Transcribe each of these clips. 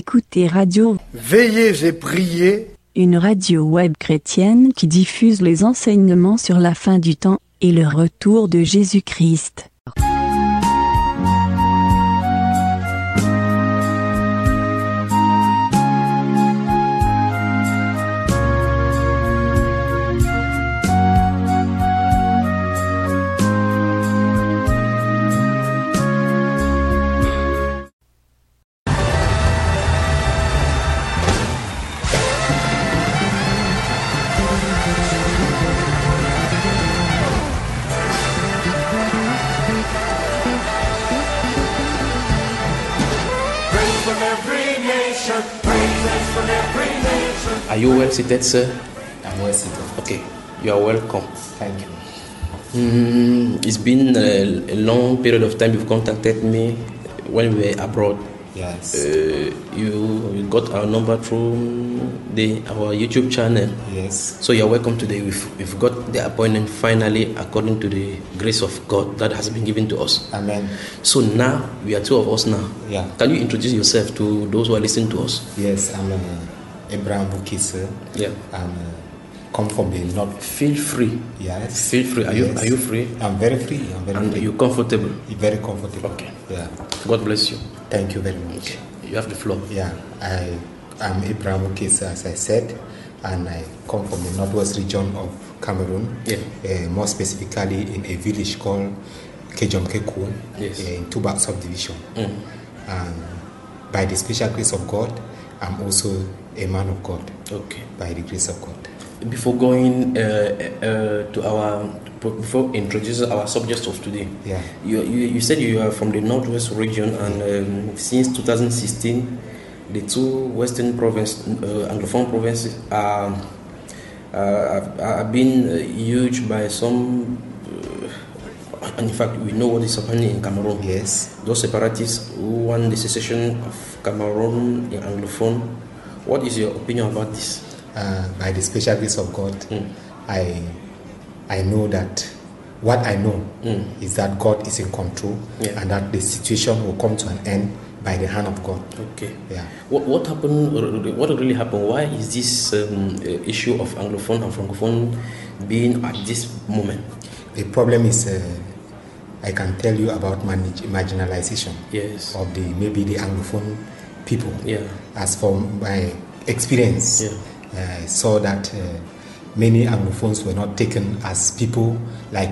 écoutez Radio Veillez et priez, une radio web chrétienne qui diffuse les enseignements sur la fin du temps et le retour de Jésus-Christ. Are you well seated, sir? I'm well seated. Okay, you are welcome. Thank you. It's been a long period of time you've contacted me when we were abroad. Yes. You got our number through our YouTube channel. Yes. So you're welcome today. We've got the appointment finally according to the grace of God that has been given to us. Amen. So now, we are two of us now. Yeah. Can you introduce yourself to those who are listening to us? Yes, I'm Abraham Bukisa. Yeah. I'm come from the north. Feel free. Yes. Feel free. Are you free? I'm very free. And you're comfortable? Very comfortable. Okay. Yeah. God bless you. Thank you very much. Okay. You have the floor. Yeah. I'm Abraham Bukisa, as I said, and I come from the northwest region of Cameroon. Yeah. More specifically in a village called Kejomkeku, Yes. in Tubak subdivision. Mm. And by the special grace of God, I'm also a man of God. Okay. By the grace of God. Before going before introducing our subject of today, Yeah. You said you are from the northwest region, and since 2016, the two western Anglophone provinces have been huge by some. And in fact, we know what is happening in Cameroon. Yes. Those separatists who want the secession of Cameroon in Anglophone. What is your opinion about this? By the special grace of God, I know that what I know is that God is in control, Yeah. and that the situation will come to an end by the hand of God. Okay. Yeah. What happened? What really happened? Why is this issue of Anglophone and Francophone being at this moment? The problem is, I can tell you about marginalization Yes. of maybe the Anglophone people. Yeah. As for my experience, Yeah. I saw that many Anglophones were not taken as people, like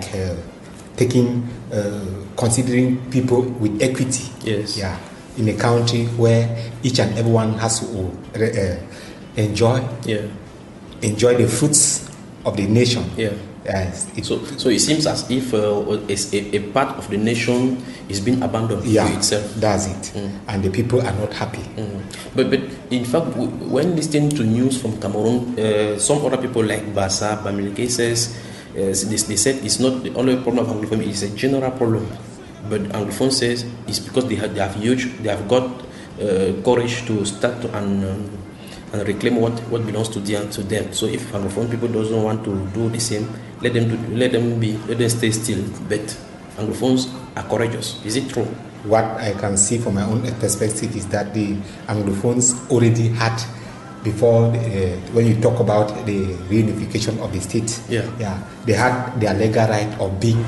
considering people with equity. Yes. Yeah. In a country where each and everyone has to enjoy the fruits of the nation. Yeah. Yes. So it seems as if a part of the nation is being abandoned to itself. That's it. And the people are not happy. But in fact, when listening to news from Cameroon, some other people like Bassa, Bamileke says, they said it's not the only problem of Anglophone, it's a general problem. But Anglophone says it's because they have got courage to start and reclaim what belongs to them. So if Anglophone people doesn't want to do the same, let them stay still. But Anglophones are courageous. Is it true? What I can see from my own perspective is that the Anglophones already had, before when you talk about the reunification of the state, they had their legal right of being.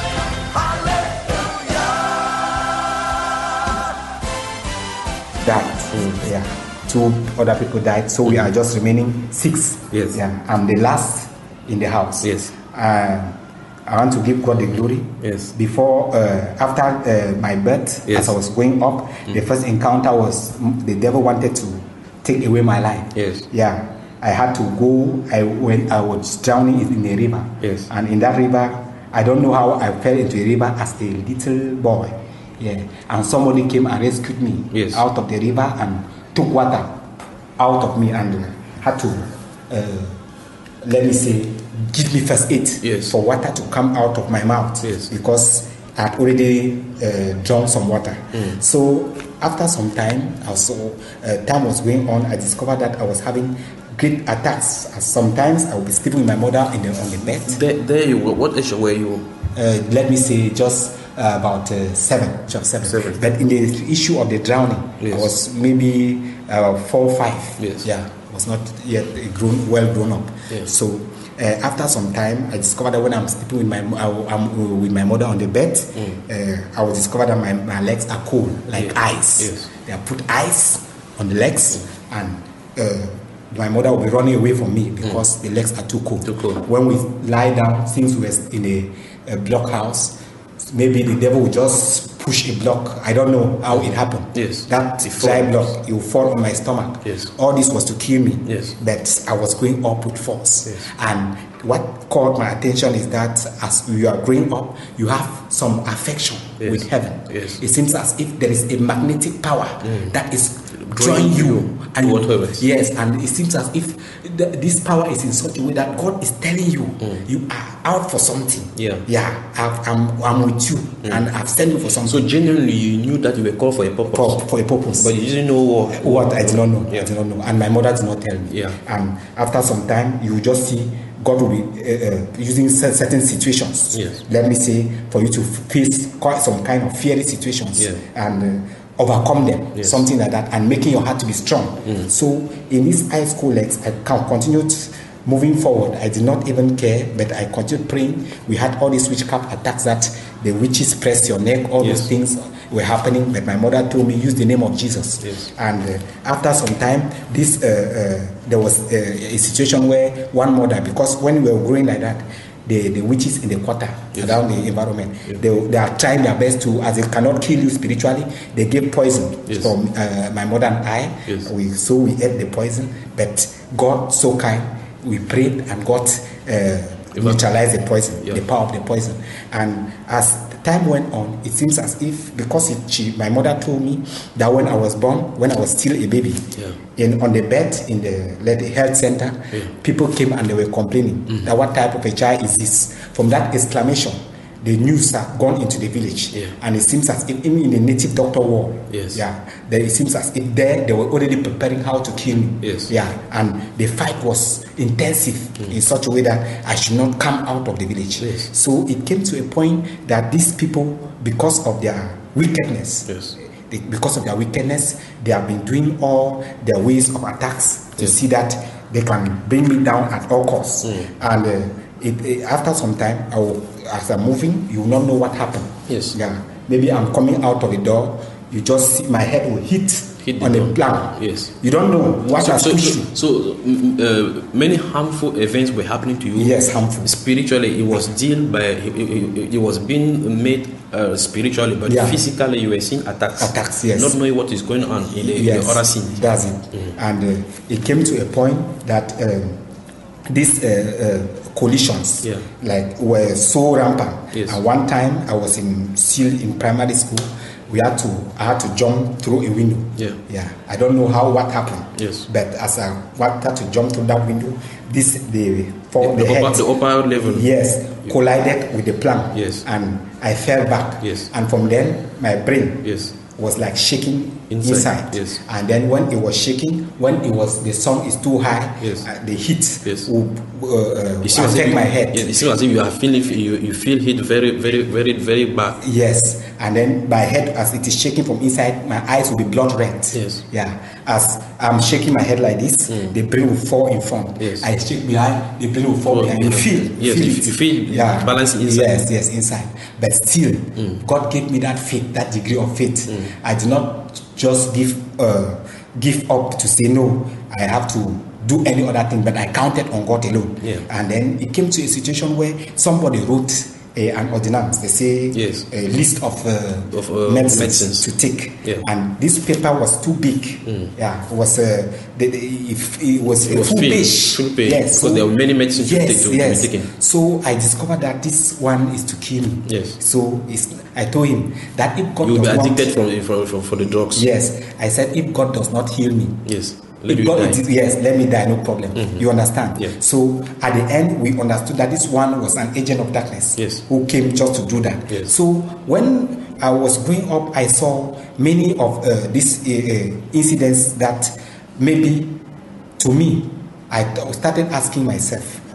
Died. Two other people died, so we are just remaining 6. Yes. Yeah. I'm the last in the house. Yes. I want to give God the glory. Yes. Before, after my birth, Yes. as I was going up, the first encounter was the devil wanted to take away my life. Yes. Yeah. I had to go. When I was drowning in a river. Yes. And in that river, I don't know how I fell into a river as a little boy. Yeah. And somebody came and rescued me out of the river and took water out of me and had to, let me say, give me first aid for water to come out of my mouth because I had already drawn some water. So after some time, also time was going on, I discovered that I was having great attacks. Sometimes I would be sleeping with my mother on the bed. There you were. What age were you? Let me say just about 7. But in the issue of the drowning, I was maybe 4 or 5. Yes. Yeah, was not yet well grown up. Yes. So after some time, I discovered that when I'm sleeping with my mother on the bed, I was discovered that my legs are cold, like ice. Yes. They put ice on the legs, and my mother will be running away from me because the legs are too cold. When we lie down, since we were in a block house, maybe the devil will just push a block. I don't know how it happened. Yes. That dry block, it will fall on my stomach. Yes. All this was to kill me. Yes. But I was going up with force. Yes. And what caught my attention is that as you are growing up, you have some affection with heaven. Yes. It seems as if there is a magnetic power that is drawing you. And yes, and it seems as if this power is in such a way that God is telling you, you are out for something. I'm with you, and I've sent you for something. So genuinely, you knew that you were called for a purpose. For a purpose, but you didn't know what. I did not know. I did not know, and my mother did not tell me. And after some time, you just see God will be using certain situations. Let me say, for you to face quite some kind of fiery situations and overcome them, something like that, and making your heart to be strong. So in these high school legs, I continued moving forward. I did not even care, but I continued praying. We had all these witchcraft attacks that the witches pressed your neck, all those things were happening, but my mother told me, use the name of Jesus. And after some time, there was a situation where one mother, because when we were growing like that, the witches in the quarter around the environment, they are trying their best to, as they cannot kill you spiritually, they gave poison from my mother and I. So we ate the poison, but God so kind, we prayed and God neutralized the poison, the power of the poison. And as time went on, it seems as if, because my mother told me that when I was born, when I was still a baby, on the bed in the health center, people came and they were complaining that what type of a child is this? From that exclamation, the news had gone into the village, and it seems as if even in the native doctor world, it seems as if they were already preparing how to kill me. And the fight was intensive in such a way that I should not come out of the village. So it came to a point that these people, because of their wickedness, they have been doing all their ways of attacks to see that they can bring me down at all costs. And after some time, as I'm moving, you will not know what happened. Maybe I'm coming out of the door, you just see my head will hit on the plank. You don't know what has pushed you. So many harmful events were happening to you. Harmful. Spiritually, it was it was being made spiritually, but physically you were seeing attacks. Not knowing what is going on in the other scene. That's it. And it came to a point that these collisions were so rampant. And one time I was still in primary school. I had to jump through a window. I don't know what happened. But as I wanted to jump through that window, the upper level collided with the plank, and I fell back. And from then my brain was like shaking inside. And then when it was shaking, the sun is too high, the heat will affect my head. It seems as if you feel heat very, very, very, very bad. And then my head, as it is shaking from inside, my eyes will be blood red. As I'm shaking my head like this, the brain will fall in front. I shake behind, the brain will fall behind. You feel balance inside. Inside. But still, God gave me that faith, that degree of faith. I did not just give up to say no, I have to do any other thing, but I counted on God alone. And then it came to a situation where somebody wrote an ordinance. They say a list of medicines to take, and this paper was too big. It was full page. Because there were many medicines to be taken. So I discovered that this one is to kill me. So I told him that if God you will be addicted for the drugs. I said, if God does not heal me, let me die, no problem. You understand? So at the end, we understood that this one was an agent of darkness who came just to do that. So when I was growing up, I saw many of these incidents that maybe, to me, I started asking myself,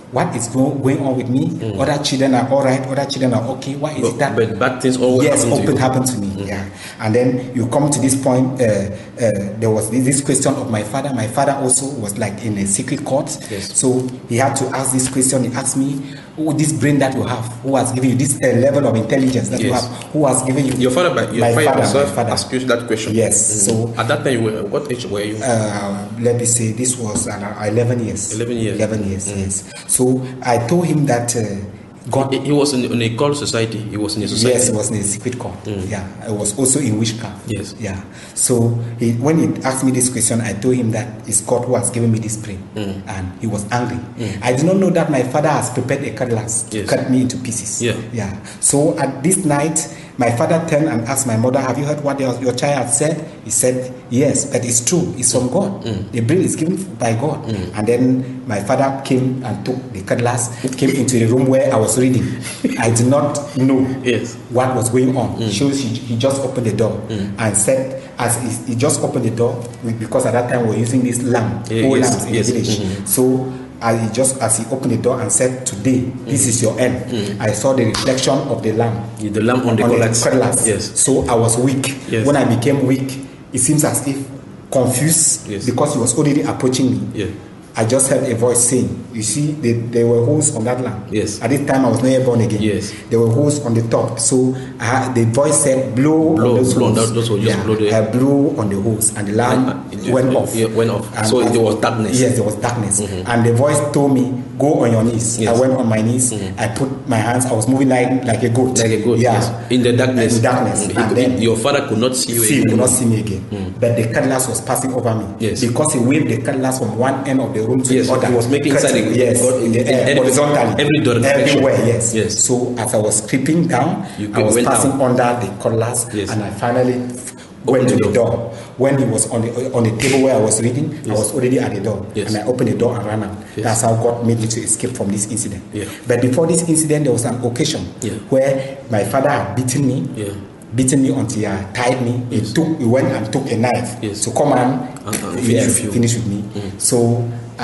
what is going on with me? Other children are all right. Other children are okay. Why is it that? But bad things always happen to me. Yeah. And then you come to this point. There was this question of my father. My father also was like in a secret court. Yes. So he had to ask this question. He asked me, this brain that you have, who has given you this level of intelligence that you have? Who has given you? Your father, my father asked you that question. Yes. So at that time, what age were you? Let me say this was 11 years. 11 years. 11 years. Yes. So I told him that God. He was in a cult society. He was in a society. Yes, he was in a secret cult. Yeah, I was also in witchcraft. Yes. Yeah. So when he asked me this question, I told him that it's God who has given me this brain, and he was angry. I did not know that my father has prepared a cutlass to cut me into pieces. Yeah. Yeah. So at this night, my father turned and asked my mother, "Have you heard what your child had said?" He said, "Yes, but it's true. It's from God. The brain is given by God." And then my father came and took the cutlass, came into the room where I was reading. I did not know what was going on. So he just opened the door and said, as he just opened the door, because at that time we were using this lamp, lamps in the village. So as he opened the door and said, "Today, this is your end." I saw the reflection of the lamp. The lamp on the cutlass. Yes. So I was weak. Yes. When I became weak, it seems as if confused because he was already approaching me. Yeah. I just heard a voice saying, "You see, there were holes on that lamp." Yes. At this time, I was not yet born again. Yes. There were holes on the top. So the voice said, "Blow on those holes." Those holes. Just blow the... I blew on the holes, and the lamp went off. It went off. And so there was darkness. Yes, there was darkness. And the voice told me, "Go on your knees." Yes. I went on my knees. I put my hands. I was moving like a goat. Like a goat. Yeah. Yes. In the darkness. In darkness. And then your father could not see you again. He could not see me again. But the cutlass was passing over me. Yes. Because he waved the cutlass from one end of the room to the other. He was making inside in the air, horizontally. Everywhere, yes. So as I was creeping down, I was passing under the cutlass, and I finally went to the door. When he was on the table where I was reading, I was already at the door, and I opened the door and ran out. That's how God made me to escape from this incident. But before this incident, there was an occasion where my father had beaten me until he tied me. He went and took a knife to come and finish with me. So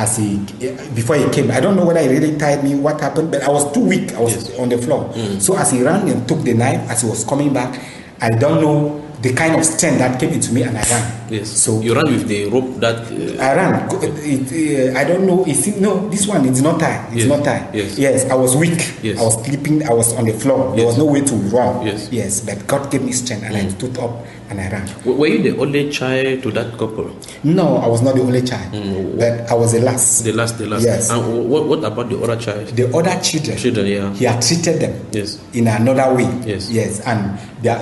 before he came, I don't know whether he really tied me, what happened, but I was too weak. I was on the floor. So as he ran and took the knife, as he was coming back, I don't know the kind of strength that came into me, and I ran. Yes. So you ran with the rope that... I ran. I don't know. No, this one is not tied. It's not tied. Yes. I was weak. Yes. I was sleeping. I was on the floor. There was no way to run. Yes. But God gave me strength, and I stood up and I ran. Were you the only child to that couple? No, I was not the only child. But I was the last. The last. Yes. And what about the other child? The other children. He had treated them. Yes. In another way. Yes. And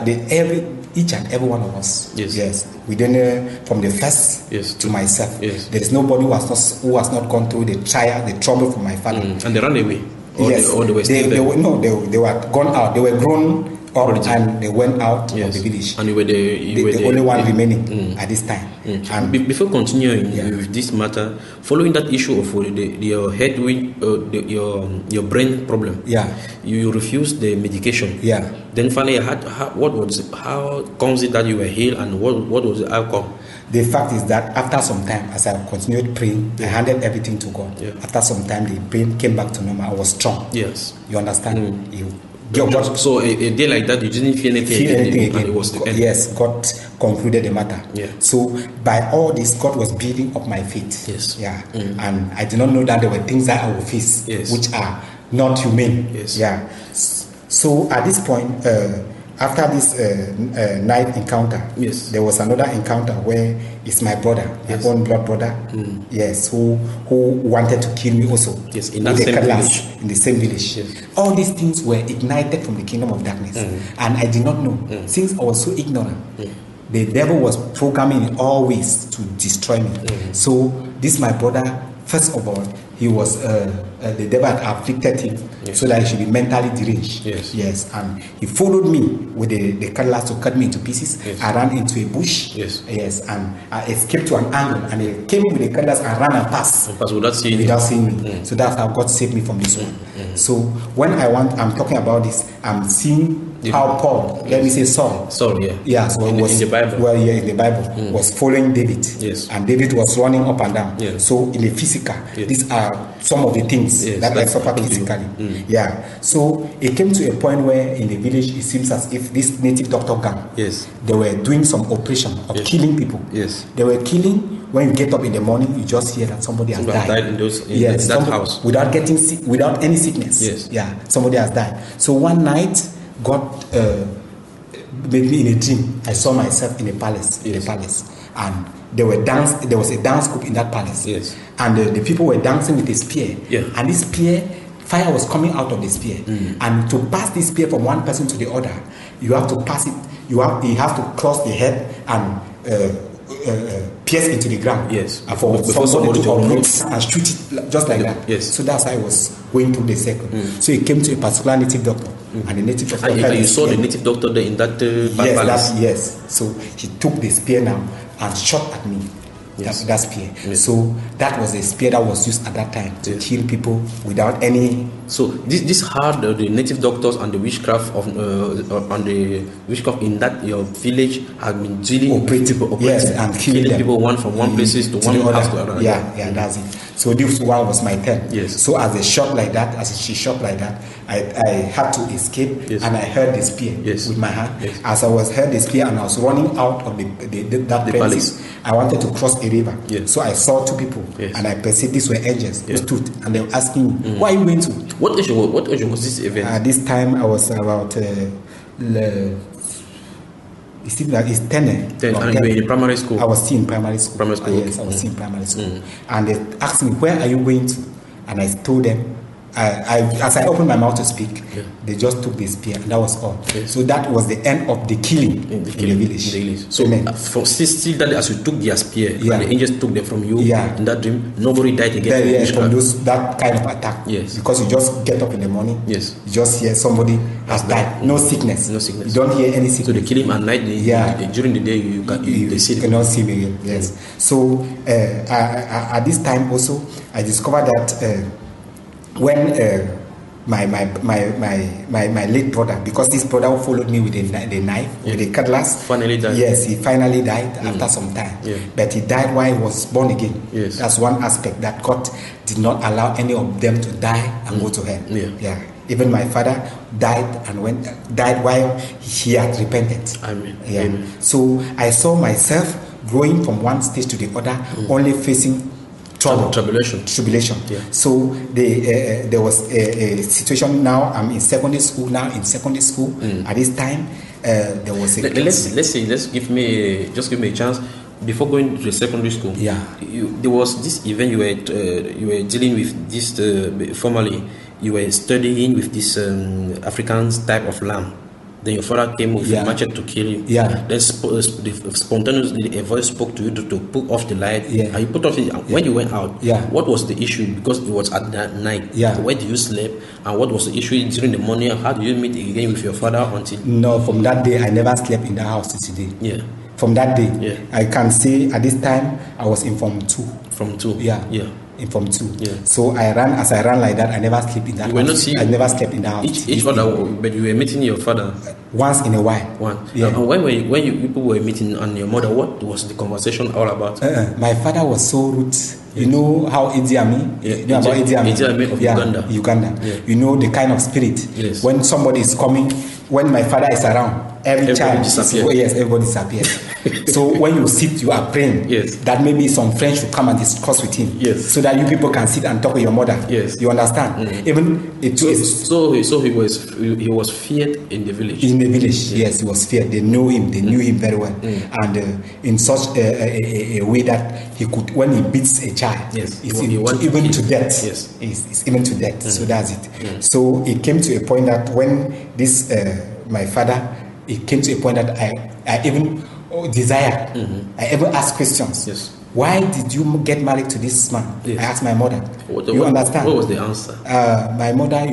each and every one of us. Yes. We didn't, from the first to myself. There is nobody who has not gone through the trouble from my father. And they ran away. They were still there. They were gone out. They were grown up and they went out of the village. And you were the only one remaining at this time. And before continuing with this matter, following that issue of your headwind, your brain problem, you refused the medication. Then finally, how comes it that you were healed, and what was the outcome? The fact is that after some time, as I continued praying, I handed everything to God. After some time, the brain came back to normal. I was strong. Yes. You understand? So a day like that, you didn't feel anything again. And it was the end. Yes, God concluded the matter. So by all this, God was building up my faith. And I did not know that there were things that I would face, which are not humane. So at this point, after this night encounter, there was another encounter where it's my brother, my own blood brother, who wanted to kill me also. In that same village. In the same village. All these things were ignited from the kingdom of darkness, and I did not know. Since I was so ignorant, the devil was programming in all ways to destroy me. So this my brother, first of all, he was the devil had afflicted him so that he should be mentally deranged. And he followed me with the cutlass to cut me into pieces. I ran into a bush. And I escaped to an angle, and he came with the cutlass and ran and passed without seeing me. So that's how God saved me from this one. So when I'm talking about this, I'm seeing how Paul, let me say Saul. So in the Bible. Well, in the Bible, was following David. And David was running up and down. So in the physical, these are some of the things pains that I suffered physically. Yeah. So it came to a point where in the village it seems as if this native doctor gang, they were doing some operation of killing people. They were killing. When you get up in the morning, you just hear that somebody has died in that house without getting sick, without any sickness. Yeah, somebody has died. So one night, God made me in a dream. I saw myself in a palace. And there was a dance group in that palace. And the people were dancing with a spear. And this spear, fire was coming out of the spear. And to pass this spear from one person to the other, you have to pass it. You have to cross the head and pierce into the ground. For somebody to uproot and shoot it just like that. So that's how I was going through the circle. So it came to a particular native doctor. And the native doctor. And you saw the native doctor there in that palace? Yes. So he took the spear now and shot at me. That spear. So that was a spear that was used at that time to kill people without any. So this hard the native doctors and the witchcraft in that your village have been dealing with people, and killing people one from one places to one house to another. That's it. So this one was my turn. So as she shot like that, I had to escape, and I held the spear with my hand. As I held the spear and I was running out of that palace, I wanted to cross a river. So I saw two people, and I perceived these were angels who stood, and they were asking me, "Where are you going to?" What age was this event? At this time, I was about. It's 10. And you were in primary school? I was still in primary school. Yes, I was still in primary school. And they asked me, "Where are you going to?" And I told them. As I opened my mouth to speak, they just took the spear, and that was all. So that was the end of the killing in the village. So still that as you took their spear, and the angels took them from you in that dream, nobody died again. From that kind of attack. Because you just get up in the morning, you just hear somebody has died. No sickness. You don't hear any sickness. So they kill him at night. During the day, you see them. Cannot see me again. So at this time also, I discovered that. When my late brother, because this brother followed me with the knife, with the cutlass, finally died. Yes, he finally died after some time. But he died while he was born again. That's one aspect that God did not allow any of them to die and go to hell. Even my father died while he had repented. Amen. So I saw myself growing from one stage to the other, only facing tribulation. So there was a situation. Now I'm in secondary school. At this time, there was a. Let's give me a chance. Before going to the secondary school, there was this event you were dealing with. This formally, you were studying with this African type of lamb. Then your father came with a machete to kill you. Then spontaneously a voice spoke to you to put off the light. And you put off it. When you went out, what was the issue? Because it was at that night. Where did you sleep? And what was the issue during the morning? How did you meet again with your father until? No, from that day I never slept in that house till today. From that day, I can say at this time I was in Form 2. From 2. In Form 2. So as I ran like that, I never slept in that house. I never slept in that house. Each other, but you were meeting your father? Once in a while. And when people were meeting and your mother, what was the conversation all about? My father was so rude. You know how Idi Amin? You know about Idi Amin? Idi Amin of Uganda. You know the kind of spirit. When somebody is coming, when my father is around, everybody disappears. So when you sit, you are praying that maybe some friends should come and discuss with him, so that you people can sit and talk with your mother. You understand? Even so he was feared in the village. In the village, yes, he was feared. They knew him. They knew him very well, and in such a way that he could, when he beats a child, it's even to death. It's even to death. So that's it. So it came to a point that when this my father, it came to a point that I even desired. I ever asked questions. Why did you get married to this man? I asked my mother. You understand? What was the answer? My mother,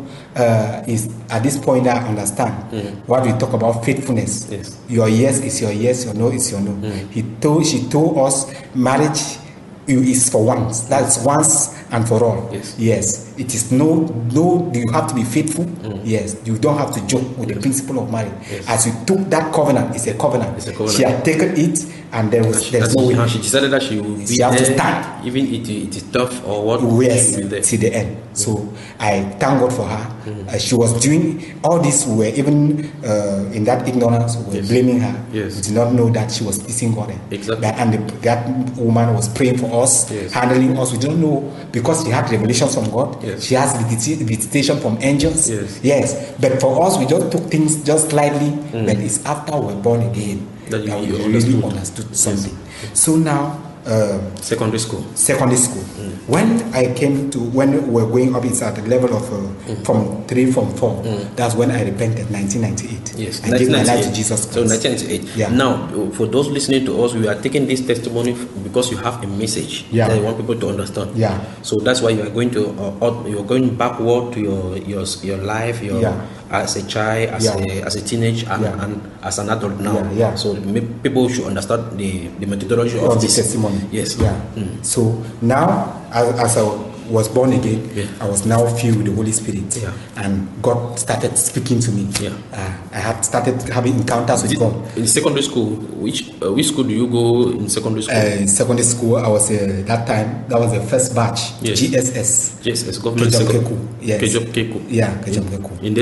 is at this point I understand what we talk about faithfulness. Your yes is your yes, your no is your no. She told us marriage is for once. That's once and for all. Yes. it is no. You have to be faithful. Yes, you don't have to joke with the principle of marriage. Yes. As you took that covenant, it's a covenant. She had taken it, and there's no way. She decided that she will be have to stand, even it is tough or what. Yes, till the end. So I thank God for her. She was doing all this. We were even in that ignorance. We were blaming her. Yes. We did not know that she was pleasing God. Exactly. That woman was praying for us, handling us. We don't know, because she had revelations from God. Yes. She has visitation from angels. Yes. But for us, we just took things just slightly. But it's after we're born again that we really understood something. Yes. So now, secondary school. When we were going up, it's at the level of from 4. That's when I repented, 1998. Yes, I gave my life to Jesus Christ. So 1998. Yeah. Now, for those listening to us, we are taking this testimony because you have a message that you want people to understand. Yeah. So that's why you are going to you're going backward to your life, as a child, as a teenager, and as an adult now. Yeah. So people should understand the methodology of this testimony. Yes. Yeah. So now, as I was born again, I was now filled with the Holy Spirit, and God started speaking to me. I had started having encounters with God. In secondary school, which school do you go in secondary school? In secondary school, I was that was the first batch. GSS, government secondary. Yes. Kejob Keku. In the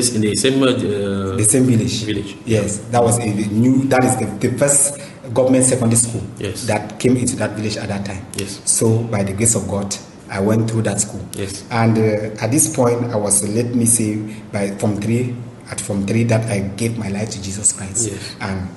same village. Yes, that was that is the first government secondary school that came into that village at that time. Yes. So by the grace of God, I went through that school. Yes. And at this point, I was, from 3 that I gave my life to Jesus Christ. Yes. And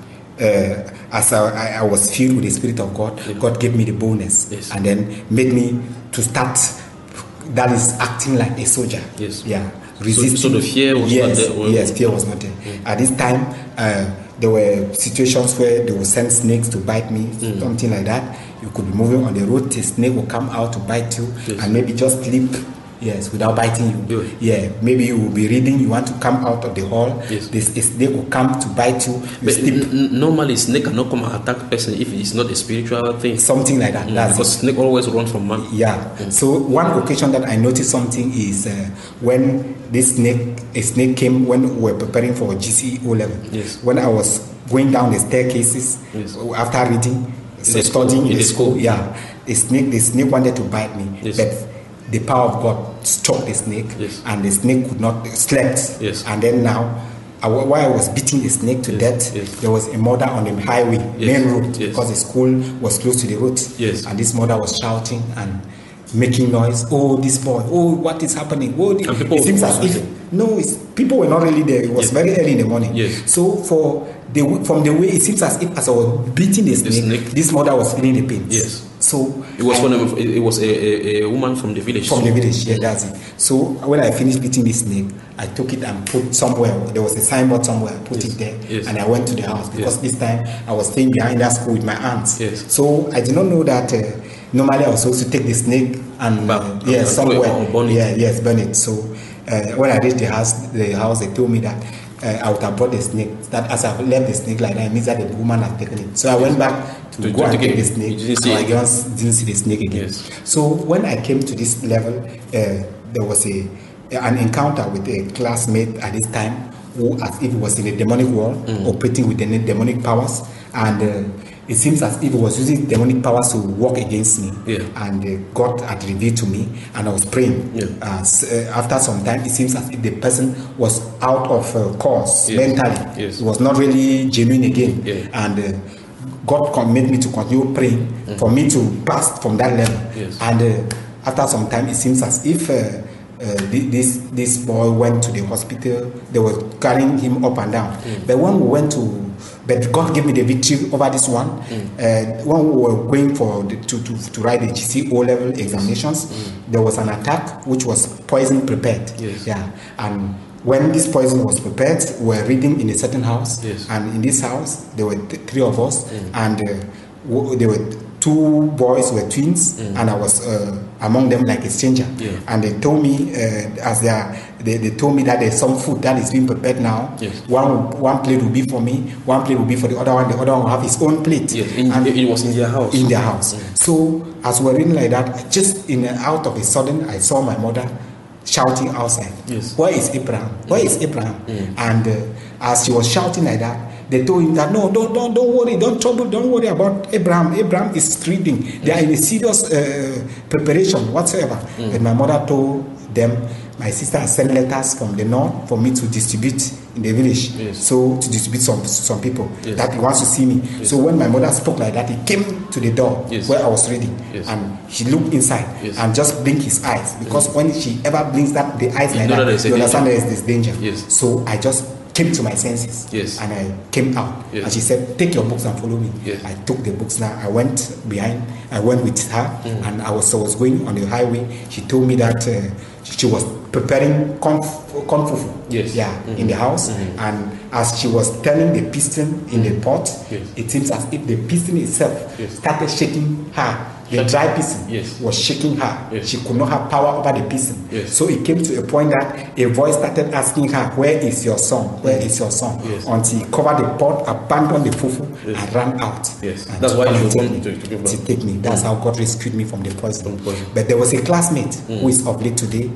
as I was filled with the Spirit of God, God gave me the bonus, and then made me to start, that is, acting like a soldier. Yes. Yeah. Resisting. So the fear was not there? Yes, fear was not there. At this time, there were situations where they would send snakes to bite me, something like that. You could be moving on the road, a snake will come out to bite you, and maybe just sleep, without biting you. Yeah, maybe you will be reading, you want to come out of the hall, a snake will come to bite you. But normally, snake cannot come and attack person if it's not a spiritual thing. Something like that. Because snake always run from man. Yeah. So one occasion that I noticed something is when a snake came when we were preparing for GCE O-level. Yes. When I was going down the staircases after reading, studying in the school. The snake wanted to bite me, but the power of God struck the snake, and the snake could not slept. And then now, while I was beating the snake to death, there was a mother on the highway, main road, because the school was close to the road. And this mother was shouting and making noise. Oh, this boy! Oh, what is happening? Oh, it seems as if people were not really there. It was very early in the morning. So from the way, it seems as if as I was beating the snake, this mother was feeling the pain. So it was a woman from the village. From the village, that's it. So when I finished beating the snake, I took it and put somewhere. There was a signboard somewhere. I put it there, and I went to the house because this time I was staying behind that school with my aunts. So I did not know that normally I was supposed to take the snake and somewhere. Burn it. So when I reached the house, they told me that I would have brought the snake. That as I left the snake like that, it means that the woman had taken it. So I went back to go and take the snake. I didn't see the snake again. So when I came to this level, there was an encounter with a classmate at this time who, as if he was in a demonic world, operating with the demonic powers, and it seems as if he was using demonic powers to work against me. And God had revealed to me, and I was praying. After some time, it seems as if the person was out of course mentally. It was not really genuine again. And God made me to continue praying for me to pass from that level. And after some time, it seems as if this boy went to the hospital. They were carrying him up and down. But when we went but God gave me the victory over this one. When we were going to write the GCE O-level examinations, there was an attack which was poison prepared. And when this poison was prepared, we were reading in a certain house, and in this house there were 3 of us, and there were 2 boys who were twins, and I was among them like a stranger. And they told me they told me that there's some food that is being prepared now. One plate will be for me, one plate will be for the other one. The other one will have his own plate. And it was in their house. In their house. So as we're reading like that, just out of a sudden, I saw my mother. shouting outside. Yes. Where is Abraham? Where is Abraham? And as she was shouting like that, they told him that no, don't worry, don't worry about Abraham. Abraham is reading. They are in a serious preparation whatsoever. And my mother told them, my sister has sent letters from the north for me to distribute in the village. Yes. So to distribute some people that he wants to see me. Yes. So when my mother spoke like that, he came to the door where I was reading, and he looked inside and just blinked his eyes, because when she ever blinks that the eyes like that, you understand there is this danger. Yes. So I just came to my senses, and I came out, and she said, take your books and follow me. I took the books. Now I went with her, and I was going on the highway. She told me that she was preparing kung fu in the house, and as she was turning the piston in the pot, it seems as if the piston itself started shaking her. The dry piston was shaking her. She could not have power over the piston. So it came to a point that a voice started asking her, where is your son? Where is your son? Until he covered the pot, abandoned the fufu, and ran out. And that's why you took to take me. That's how God rescued me from the poison. But there was a classmate who is of late today.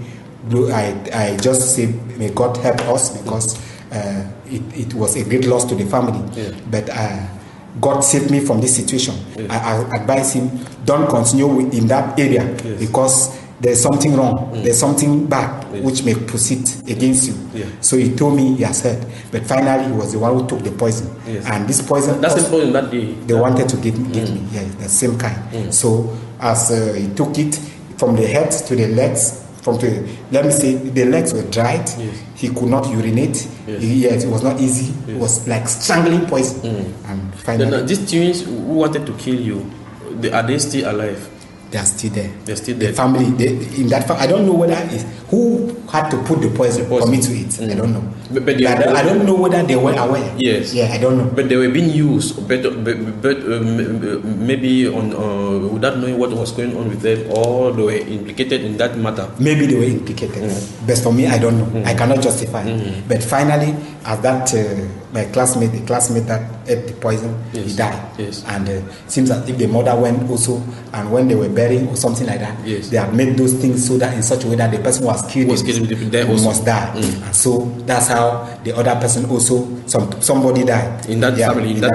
I just say, may God help us, because it was a great loss to the family. But God saved me from this situation. I advise him, don't continue in that area, because there's something wrong, there's something bad which may proceed against you. So he told me he has heard, but finally he was the one who took the poison. And this poison, that's the poison that they wanted to give me, the same kind. So as he took it from the head to the legs, let me say the legs were dried. He could not urinate. It was not easy. It was like strangling poison. And finally, these twins who wanted to kill you, are they still alive? They are still there. They're still there. The family, in that family, I don't know whether it's who had to put the poison for me to eat. I don't know. But I don't know whether they were aware. Yes. Yeah, I don't know. But they were being used, but maybe without knowing what was going on with them, or they were implicated in that matter. Maybe they were implicated. But for me, I don't know. I cannot justify. But finally, as that the classmate that ate the poison, he died. And it seems as if the mother went also, and when they were burying or something like that, they had made those things so that in such a way that the person was killed must die. And so that's how the other person also, somebody died in that family. In that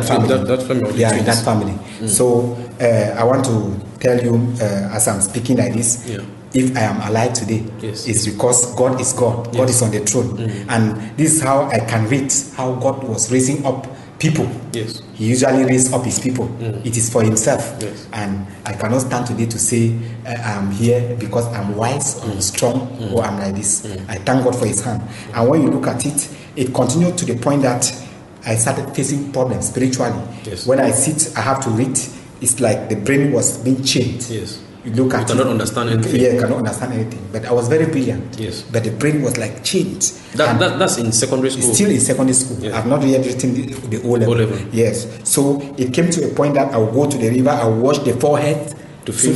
family. So I want to tell you, as I'm speaking like this, if I am alive today, it's because God is God. God is on the throne. And this is how I can read how God was raising up people. He usually raises up his people. It is for himself. And I cannot stand today to say I'm here because I'm wise, I'm strong, or I'm like this. I thank God for his hand. And when you look at it, it continued to the point that I started facing problems spiritually. When I sit, I have to read. It's like the brain was being changed. You look at cannot understand anything. Yeah, cannot understand anything. But I was very brilliant. But the brain was like changed. That's in secondary school. It's still in secondary school. I've not yet written the O level. Yes. So it came to a point that I would go to the river, I would wash the forehead to feel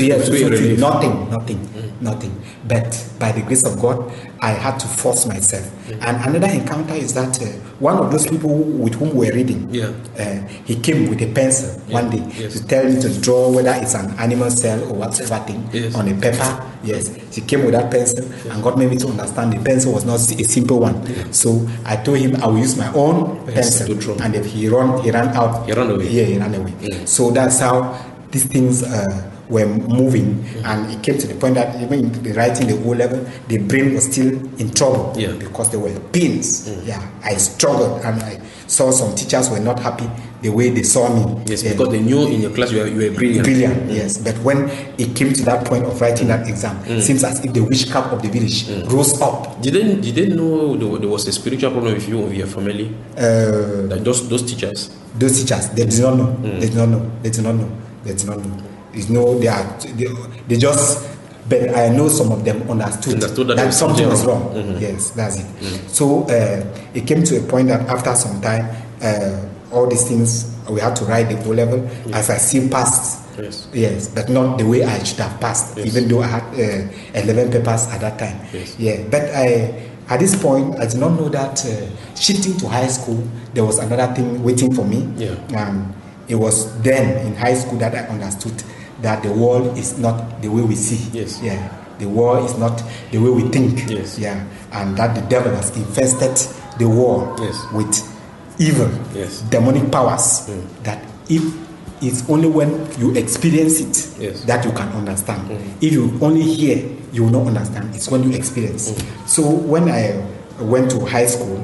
nothing. But by the grace of God, I had to force myself. And another encounter is that one of those people with whom we were reading, he came with a pencil one day to tell me to draw whether it's an animal cell or whatever thing on a paper. He came with that pencil, and God made me to understand the pencil was not a simple one. So I told him I will use my own pencil to draw. And if he ran out. He ran away. He ran away. So that's how these things were moving, and it came to the point that even in writing the O level, the brain was still in trouble because there were pains. I struggled, and I saw some teachers were not happy the way they saw me. Because they knew in your class you were brilliant. But when it came to that point of writing that exam, it seems as if the witchcraft of the village rose up. Did they know there was a spiritual problem with you or with your family? Like those teachers? Those teachers, they did not know. They did not know. They just, but I know some of them understood that something was wrong. Yes, that's it. So it came to a point that after some time, all these things we had to write the O level as I still passed. But not the way I should have passed, even though I had 11 papers at that time. But at this point, I did not know that shifting to high school, there was another thing waiting for me. It was then in high school that I understood that the world is not the way we see. the war is not the way we think. Yes. Yeah, and that the devil has infested the world with evil, demonic powers. That if it's only when you experience it that you can understand. If you only hear, you will not understand. It's when you experience. So when I went to high school,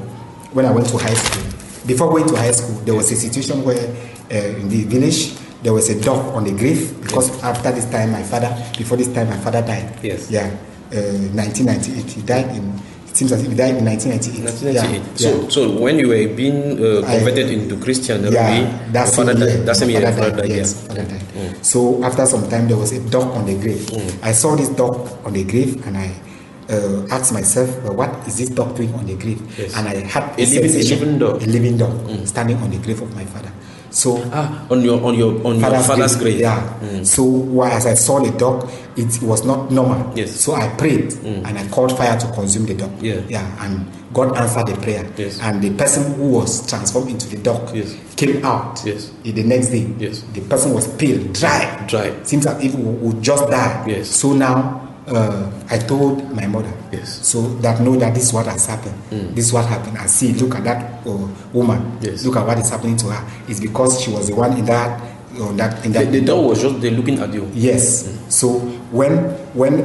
before going to high school, there was a situation where in the village there was a dog on the grave because before this time my father died. Yes. Yeah. 1998. He died in. It seems as if he died in 1998. 1998. So when you were being converted into Christian, that's father died. That's my father died. Yes, father died. So after some time, there was a dog on the grave. I saw this dog on the grave, and I asked myself, well, what is this dog doing on the grave? Yes. And I had a living dog standing on the grave of my father. So on your father's grave. Yeah. So as I saw the dog, it was not normal. Yes. So I prayed and I called fire to consume the dog. Yeah. Yeah. And God answered the prayer. Yes. And the person who was transformed into the dog came out the next day. Yes. The person was pale, dry. Seems as if he would just die. Yes. So now I told my mother. Yes. So that know that this is what has happened. This is what happened. I see, look at that woman. Yes. Look at what is happening to her. It's because she was the one in that. The dog was just there looking at you. Yes. So when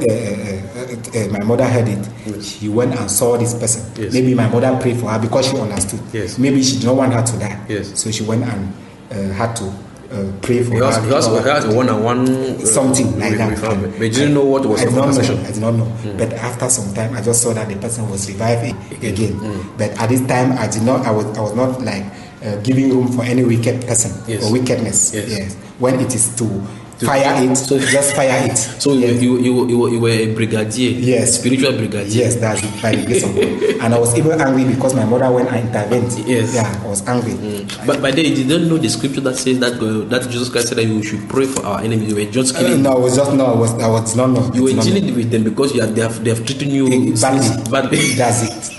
my mother heard it, she went and saw this person. Yes. Maybe my mother prayed for her because she understood. Yes. Maybe she did not want her to die. Yes. So she went and had to pray for her. He has a one-on-one something like that. But you didn't know what was the conversation. I did not know. But after some time, I just saw that the person was revived again. But at this time, I was not like giving room for any wicked person or wickedness. Yes. When it is to fire it, so just fire it. So you were a brigadier. Yes. Spiritual brigadier. Yes, that's it, by the grace of God. And I was even angry because my mother went and intervened. Yes. Yeah, I was angry. But by then you didn't know the scripture that says that Jesus Christ said that you should pray for our enemies. You were just killing. I was not know. You were dealing with them because they have treated you badly. That's it.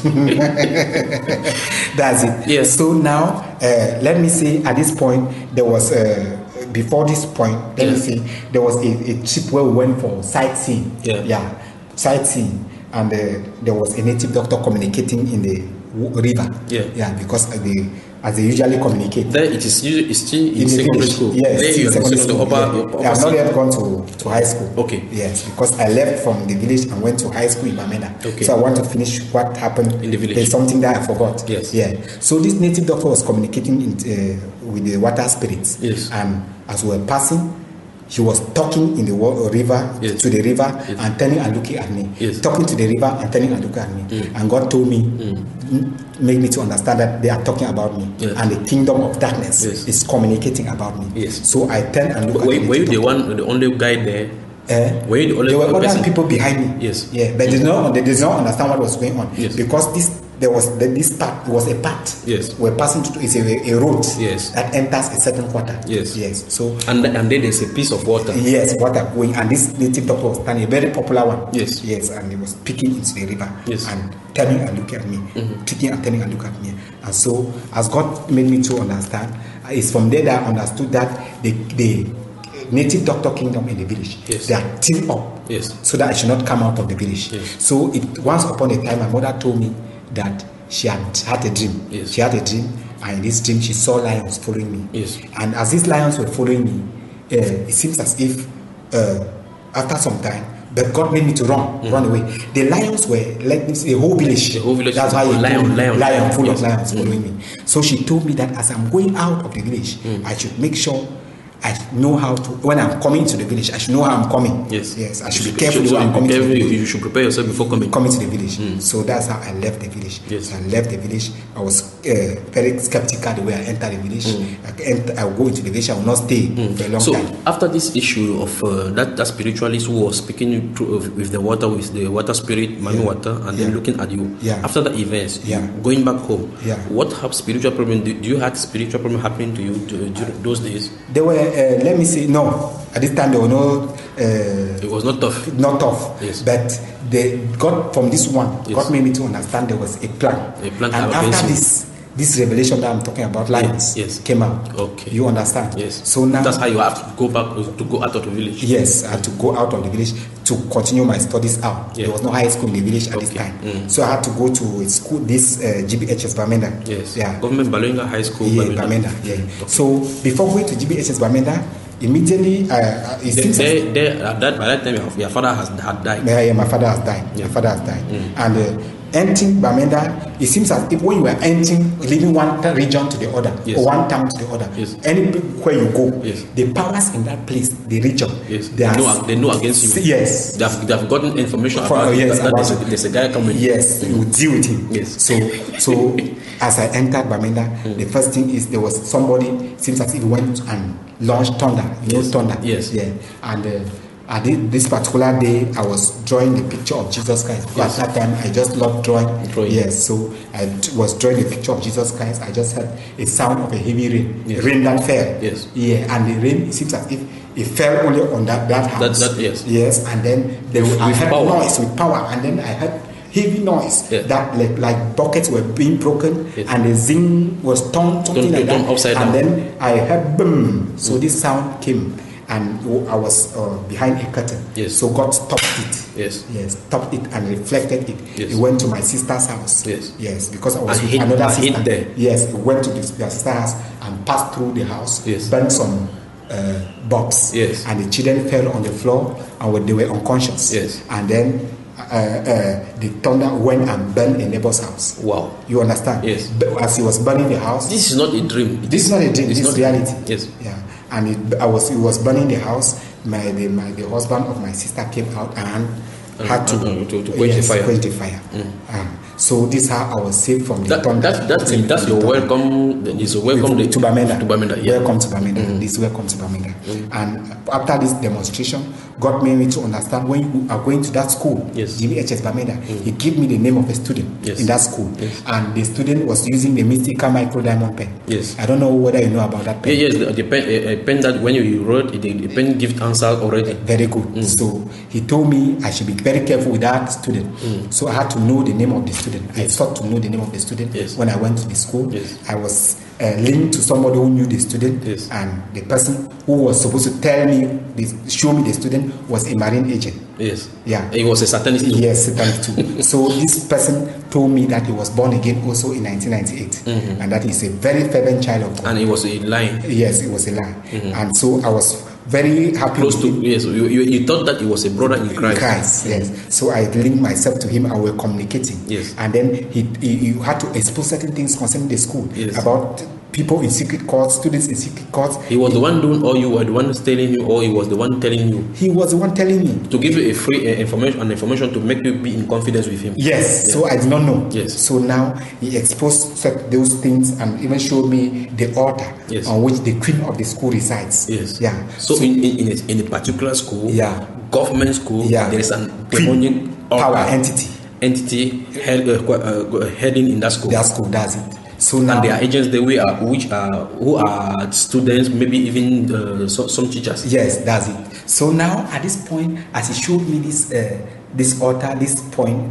That's it. Yes. So now, let me say at this point there was before this point, let me see, there was a trip where we went for sightseeing. Yeah, sightseeing, and there was a native doctor communicating in the river. Yeah, because as they usually communicate. There it is still in secondary school. Yes, there you secondary school. I have not yet gone to high school. Okay. Yes, because I left from the village and went to high school in Bamenda. Okay. So I want to finish what happened in the village. There's something that I forgot. Yes. Yeah. So this native doctor was communicating with the water spirits. Yes. And as we were passing, he was talking in the river to the river and turning and looking at me. Yes. Talking to the river and turning and looking at me. And God told me, made me to understand that they are talking about me, and the kingdom of darkness is communicating about me. Yes. So I turned and looked at me. Were you the only guy there? Were you the only there were other person? people behind me. Yes. Yeah, but they did not understand what was going on. Yes. Because this part was a path. Yes. We're passing to it's a road. Yes. That enters a certain quarter. Yes. Yes. So and then there's a piece of water. Yes, water going, and this native doctor was standing, a very popular one. Yes. Yes, and he was peeking into the river. Yes. And turning and looking at me, peeking and turning and looking at me. And so, as God made me to understand, it's from there that I understood that the native doctor kingdom in the village, they are teamed up, so that I should not come out of the village. Yes. So once upon a time, my mother told me that she had a dream. Yes. She had a dream, and in this dream she saw lions following me. Yes. And as these lions were following me, it seems as if after some time, but God made me to run away. The lions were like this, the whole village. That's why lion full of lions following me. So she told me that as I'm going out of the village, I should make sure I know how to, when I'm coming to the village, I should know how I'm coming. Yes. I should be careful when I'm coming to the village. You should prepare yourself before coming to the village. So that's how I left the village. Yes. So I left the village. I was very skeptical the way I entered the village. I will go into the village. I will not stay for a long time. So after this issue of that spiritualist who was speaking with the water spirit, Mami Water, and then looking at you. After the events, going back home, what spiritual problem? Do you had spiritual problem happening to you during those days? There were. Let me say no. At this time, there were no. It was not tough. Not tough. Yes. But God from this one, God made me to understand there was a plan. A plan. And after this, this revelation that I'm talking about, lions, came out. Okay. You understand? Yes. So now that's how you have to go back, to go out of the village. Yes, I had to go out of the village to continue my studies out. There was no high school in the village at this time. So I had to go to a school, this GBHS Bamenda. Yes. Yeah. Government Balenga High School. Yeah, Bamenda. Yeah. Okay. So before going to GBHS Bamenda, immediately it seems by that time your father had died. Yeah, my father has died. My father has died. And entering Bamenda, it seems as if when you are entering, leaving one region to the other, or one town to the other, anywhere you go, the powers in that place, the region, they know against you. Yes. They have gotten information about there's a guy coming. Yes, you will deal with him. Yes. So as I entered Bamenda, the first thing is there was somebody, seems as if he went and launched thunder. You know thunder? Yes. Yeah. And this particular day, I was drawing the picture of Jesus Christ. Yes. At that time, I just loved drawing. Yes, so I was drawing the picture of Jesus Christ. I just heard a sound of a heavy rain, rain that fell. Yes. Yeah, and the rain, it seems as if it fell only on that house. Yes, and then I heard noise with power, and then I heard heavy noise that like buckets were being broken, and the zinc was something like that. Upside down. And then I heard boom. So this sound came. And I was behind a curtain. Yes. So God stopped it. Yes. Yes. Stopped it and reflected it. Yes. It went to my sister's house. Yes. Yes. Because I was with another sister. There. Yes. It went to their sister's house and passed through the house. Yes. Burned some bulbs. Yes. And the children fell on the floor and they were unconscious. Yes. And then the thunder went and burned a neighbor's house. Wow. You understand? Yes. As he was burning the house. This is not a dream. This is not a dream. This is reality. Yes. Yeah. And it was burning the house. The husband of my sister came out and had to quench the fire. So this is how I was saved from the thunder. That's your welcome. It's a welcome to Bamenda. Yeah. Welcome to Bamenda. This welcome to Bamenda. And after this demonstration, God made me to understand when you are going to that school, GBHS Bamenda, He gave me the name of a student in that school. And the student was using the Mystica Micro Diamond pen. Yes. I don't know whether you know about that pen. Yes, the pen that when you wrote, the pen gives answer already. Very good. So he told me I should be very careful with that student. So I had to know the name of the student. I sought to know the name of the student when I went to the school. I was linked to somebody who knew the student, and the person who was supposed to show me the student was a marine agent. Yes. Yeah. He was a Satanist too. Yes, Satanist too. So this person told me that he was born again also in 1998, and that he's a very fervent child of God. And he was a lion. Yes, it was a lion. And so I was very happy. Close to you thought that he was a brother in Christ. Yes. So I linked myself to him and we were communicating. Yes. And then he had to expose certain things concerning the school about people in secret courts, students in secret courts. He was the one doing, or you were the one telling you, or he was the one telling you? He was the one telling me. To give you a free information to make you be in confidence with him. Yes. So I did not know. Yes. So now he exposed those things and even showed me the altar on which the queen of the school resides. Yes. Yeah. So in a particular school, government school, there is a demonic power entity heading in that school. That school does it. So now, and there are agents who are students, maybe even some teachers. Yes, that's it. So now at this point, as he showed me this altar, this point,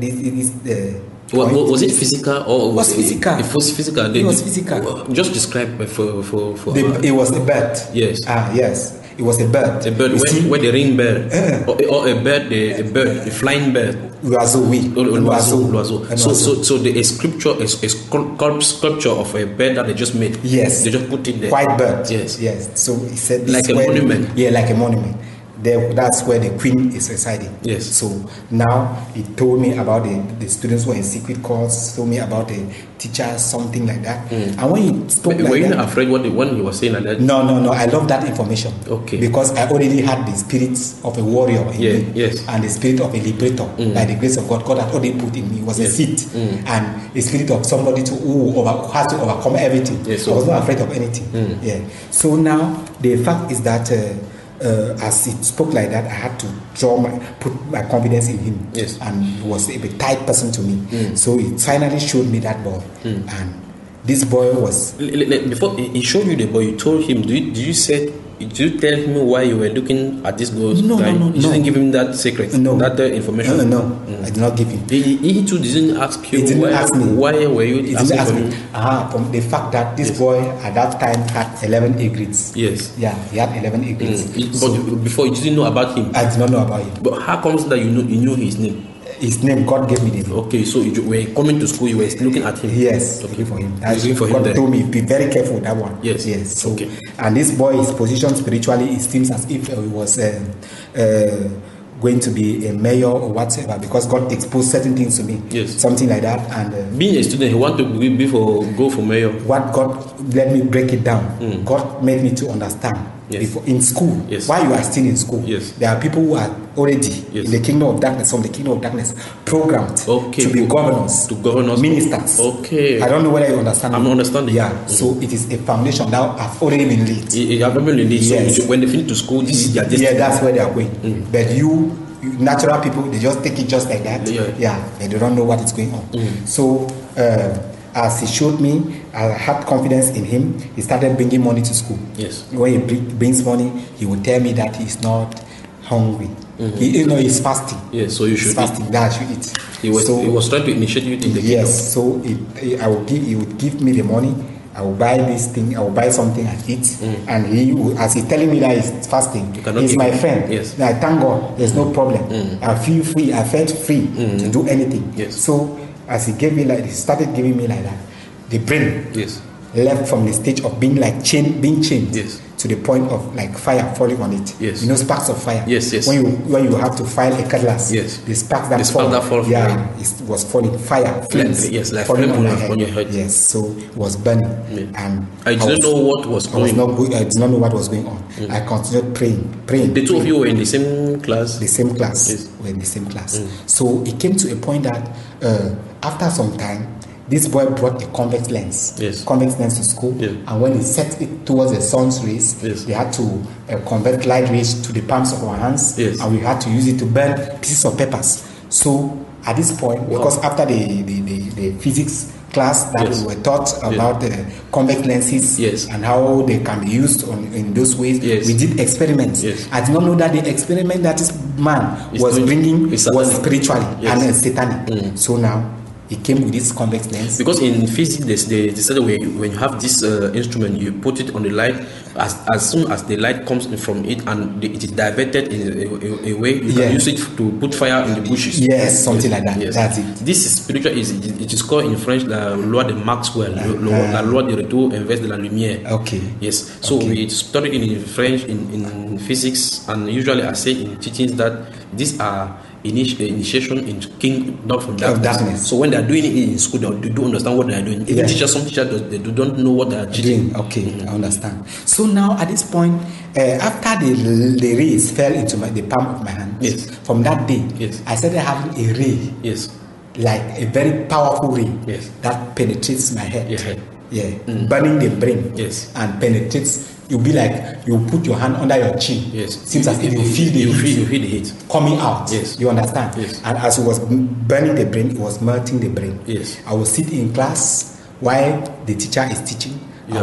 was it physical or was physical? It was physical. It was physical. Just describe for it was a bird. Yes. Yes. It was a bird. A bird. Where the ring bird or a bird, a flying bird. L'oiseau. So the sculpture of a bird that they just made. Yes. They just put it there. White bird. Yes. So he said like a monument. Yeah, like a monument. That's where the queen is residing. Yes. So now he told me about the students who were in secret courts, told me about the teachers, something like that. And when he spoke were you not afraid when he was saying like that? No. I love that information. Okay. Because I already had the spirit of a warrior in me. Yes. And the spirit of a liberator. By the grace of God, God had already put in me. It was a seed. And a spirit of somebody who has to overcome everything. Yes, I was not afraid of anything. Yeah. So now the fact is that as he spoke like that, I had to put my confidence in him. Yes. And he was a tight person to me. So he finally showed me that ball. And This boy was... Before he showed you the boy, you told him, did you tell him why you were looking at this girl? No. You didn't give him that secret? No. That information? No. I did not give him. He too didn't ask you? He didn't ask me. Why were you asking for him? From the fact that this boy at that time had 11 A grades. Yes. Yeah, he had 11 A grades. But before, you didn't know about him? I did not know about him. But how comes that you knew his name? His name, God gave me the name. Okay, so you were coming to school, you were looking at him? Yes, okay. Looking for him. Looking for him. God told me, be very careful with that one. Yes. So, okay. And this boy, his position spiritually, it seems as if he was going to be a mayor or whatever, because God exposed certain things to me. Yes. Something like that. And being a student, he wanted to go for mayor. What God let me break it down. God made me to understand. Yes. Before, in school, yes. While you are still in school, yes. There are people who are already in the kingdom of darkness, from the kingdom of darkness, programmed to be governors, ministers. Okay. I don't know whether you understand. I'm understanding. Yeah. So it is a foundation that has already been laid. It has already been laid. Yes. So when they finish to school, this is their destiny. Yeah, that's where they are going. But you natural people, they just take it just like that. Yeah. And they don't know what is going on. So as he showed me, I had confidence in him. He started bringing money to school. Yes. When he brings money, he will tell me that he's not hungry. He's fasting. Yes, so you should fasting. That I should eat. He was trying to initiate you in the kingdom. Yes, so he would give me the money. I will buy this thing. I will buy something and eat. And he will, as he's telling me that he's fasting, he's my friend. Yes. I thank God. There's no problem. I feel free. I felt free to do anything. Yes. So as he started giving me like that, the brain left from the stage of being like being chained to the point of like fire falling on it. Yes. You know, sparks of fire. Yes. When you have to file a cutlass, the sparks that fall. Yeah, it was falling. Fire, flames. Yes, like falling flame on your head. Yes, so it was burning. And I didn't know what was going on. I did not know what was going on. I continued praying. The two of you were in the same class? The same class. Yes. We're in the same class. So it came to a point that after some time, this boy brought a convex lens to school, and when he set it towards the sun's rays, they had to convert light rays to the palms of our hands, and we had to use it to burn pieces of papers. So at this point, because after the physics class that we were taught about the convex lenses and how they can be used in those ways, we did experiments. I did not know that the experiment that this man was bringing was spiritually and satanic. So now it came with this convex lens. Because in physics, they said when you have this instrument, you put it on the light. As soon as the light comes in from it and it is diverted in a way, you can use it to put fire in the bushes. Yes, something like that. That's it. This is spiritual. It is called in French la loi de Maxwell, la loi de retour inverse de la lumière. Okay. Yes. So we studied in French in physics, and usually I say in teachings that these are initiation into kingdom from darkness. So when they are doing it in school, they do understand what they are doing. Even some teachers they don't know what they are teaching. Okay, I understand. So now at this point, after the rays fell into the palm of my hand, from that day, I started having a ray, like a very powerful ray that penetrates my head. Burning the brain and penetrates. You'll be like you put your hand under your chin. Seems as if you feel the heat coming out. You understand? And as it was burning the brain, it was melting the brain. I will sit in class while the teacher is teaching.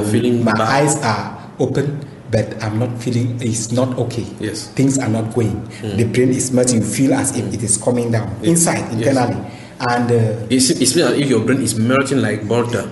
My eyes are open, but I'm not feeling. It's not okay. Things are not going. The brain is melting. You feel as if it is coming down inside internally. And it's as if your brain is melting like butter.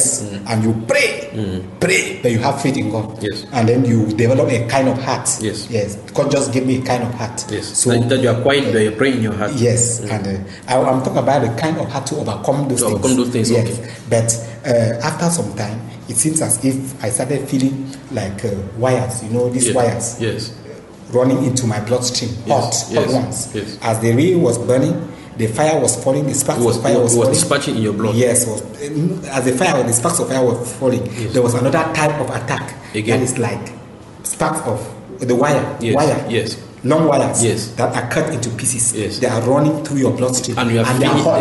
And you pray, but you have faith in God. And then you develop a kind of heart. God just gave me a kind of heart. So that you are quiet, but you pray in your heart. And I'm talking about the kind of heart to overcome those things. But after some time, it seems as if I started feeling like wires. You know these wires. Running into my bloodstream, hot ones. As the ray was burning, the fire was falling, the sparks of fire was falling. Dispatching in your blood. As the sparks of fire were falling, there was another type of attack. Again, that is like sparks of the wire, long wires that are cut into pieces. They are running through your bloodstream, and they are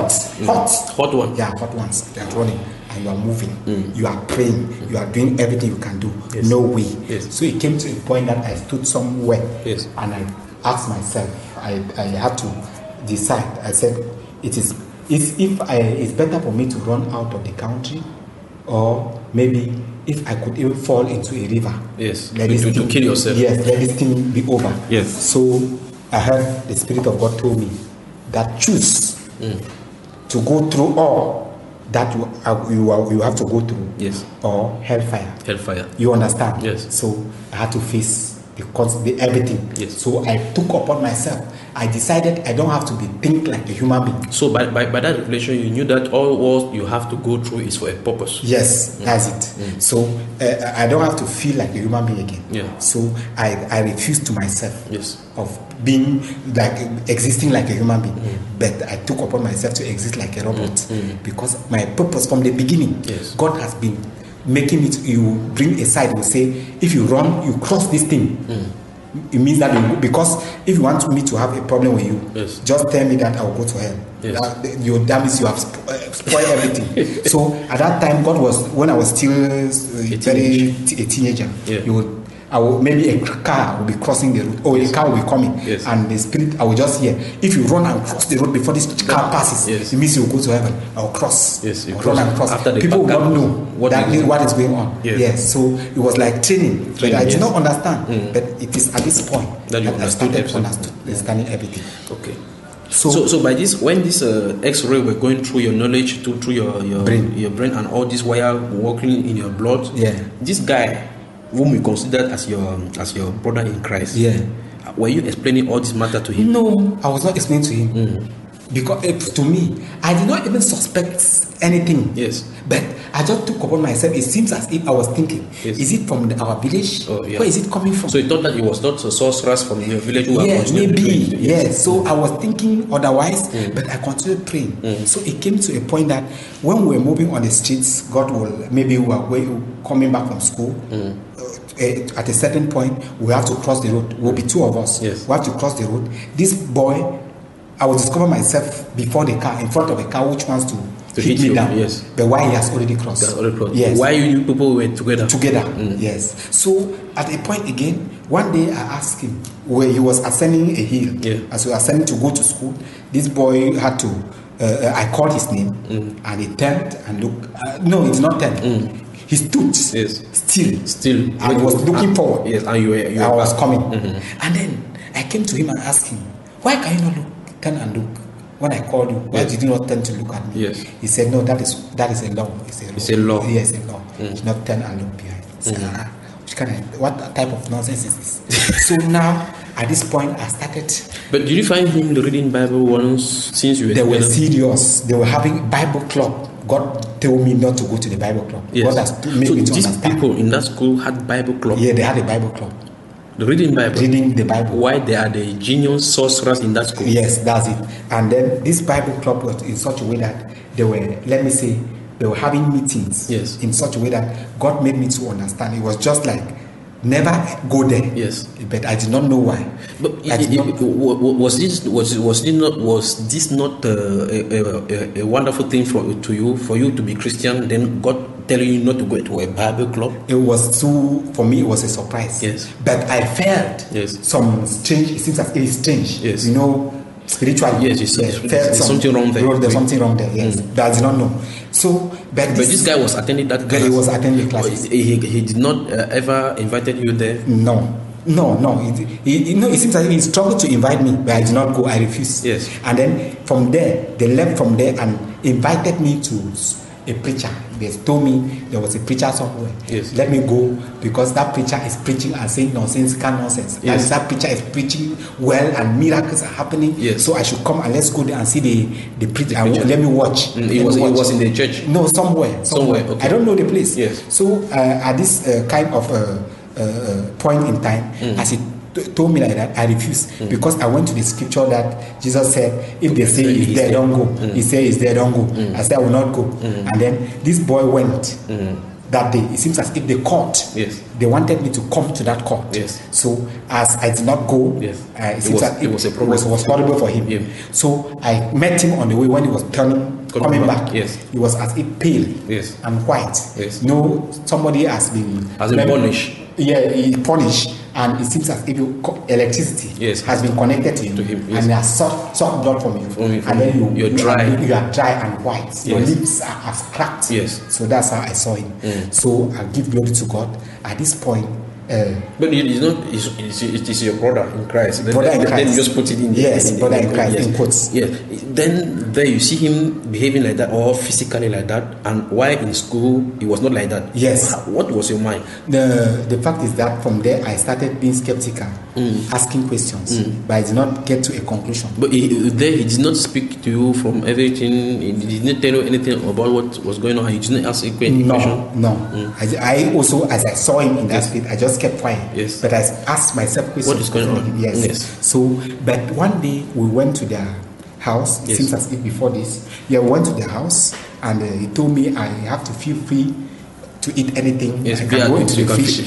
hot ones. Hot ones. They are running, and you are moving. You are praying. You are doing everything you can do. No way. So it came to a point that I stood somewhere, and I asked myself. I had to decide. I said, it's better for me to run out of the country or maybe if I could even fall into a river. Yes. To kill yourself. Yes, let this thing be over. Yes. So I heard the Spirit of God told me that choose to go through all that you have to go through. Yes. Or hellfire. Hellfire. You understand? Yes. So I had to face everything. Yes. So I took upon myself. I decided I don't have to think like a human being. So by that revelation, you knew that all what you have to go through is for a purpose. Yes, that's it. So I don't have to feel like a human being again. Yeah. So I refused to myself. Yes. Of being like existing like a human being, but I took upon myself to exist like a robot because my purpose from the beginning, God has been making it. You bring aside, will say, if you run, you cross this thing. It means that because if you want me to have a problem with you, just tell me that I will go to hell. Yes. That means you have spoiled everything. So at that time, God was, when I was still a teenager, maybe a car will be crossing the road, or a car will be coming, and the Spirit, I will just hear, if you run and cross the road before this car passes, it means you will go to heaven. I will cross. Yes, you run and cross. People will not know what is going on. Yes. So it was like training, but I did not understand. But it is at this point that I started understanding everything. Okay. So by this, when this X-ray were going through your knowledge, through your brain, and all this wire working in your blood, this guy, whom you considered as your brother in Christ, were you explaining all this matter to him? No, I was not explaining to him. Because to me, I did not even suspect anything. Yes. But I just took upon myself. It seems as if I was thinking, is it from our village? Where is it coming from? So you thought that it was not a sorceress from your village who maybe. Yes. So I was thinking otherwise, but I continued praying. So it came to a point that when we were moving on the streets, God will, maybe we were coming back from school. At a certain point, we have to cross the road. We'll be two of us. Yes. We have to cross the road. This boy, I will discover myself before the car, in front of a car, which wants to hit me down. Yes. But why he has already crossed. Yes. Why you people were together? Yes. So at a point again, one day I asked him, where he was ascending a hill. As we were ascending to go to school, this boy had to, I called his name, and he turned and looked. No, he did not turn. He stood still, and he was looking forward. Yes, and I was coming. And then I came to him and asked him, why can you not turn and look? When I called you, why did you not turn to look at me? Yes. He said, no, that is a law. It's a law. Yes, a law. You should not turn and look behind. What type of nonsense is this? So now, at this point, I started. But did you find him reading Bible once since you were They were serious. They were having Bible club. God told me not to go to the Bible club. Yes. God has made me to these understand. People in that school had Bible club. Yeah, they had a Bible club. Reading Bible. Reading the Bible. Why they are the genius sorcerers in that school? Yes, that's it. And then this Bible club was in such a way that they were, let me say, they were having meetings. Yes. In such a way that God made me to understand. It was just like, never go there. Yes. But I did not know why. But was this not a wonderful thing for you to be Christian? Then God telling you not to go to a Bible club? It was for me, it was a surprise. Yes. But I felt some strange. It seems as it is strange. Yes. You know, spiritually. Yes. There's something wrong there. There's something wrong there. Yes. But I did not know. So, but this guy was attending that class. He was attending the classes. He did not ever invited you there. No. It seems like he struggled to invite me, but I did not go. I refused. Yes. And then from there, they left from there and invited me to a preacher. They told me there was a preacher somewhere. Yes. Let me go because that preacher is preaching and saying nonsensical nonsense. Yes. That preacher is preaching well and miracles are happening. Yes. So I should come and let's go there and see the preacher. Let me watch. It was in the church. No, somewhere. Okay. I don't know the place. Yes. So at this kind of point in time, as he told me like that, I refused because I went to the scripture that Jesus said, if they say he's there, don't go. He said he's there, don't go. I said I will not go. And then this boy went that day. It seems as if the court, they wanted me to come to that court. Yes. So as I did not go, it was a problem. It was horrible for him. Yeah. So I met him on the way when he was coming back. Yes. He was as if pale and white. Yes. No, somebody has been punished. Yeah, he punished and it seems as if electricity has been connected to him, yes. and it has sucked blood from you, and then you are dry and white. Yes. Your lips are cracked. Yes. So that's how I saw him. So I give glory to God. At this point, but it's not. It is your brother in Christ. Then you just put it in. Brother in Christ. Yes. In quotes. Yes. Then there you see him behaving like that or physically like that, and while in school he was not like that. Yes. What was your mind? The fact is that from there I started being skeptical, asking questions, but I did not get to a conclusion. But he did not speak to you from everything. He did not tell you anything about what was going on. He did not ask a question. No. I also, as I saw him in that state, I just kept quiet. Yes. But I asked myself questions. What is going on? Yes. So, but one day we went to their house. It seems as if before this, we went to their house, and he told me I have to feel free to eat anything. Yes. I can go into the fridge.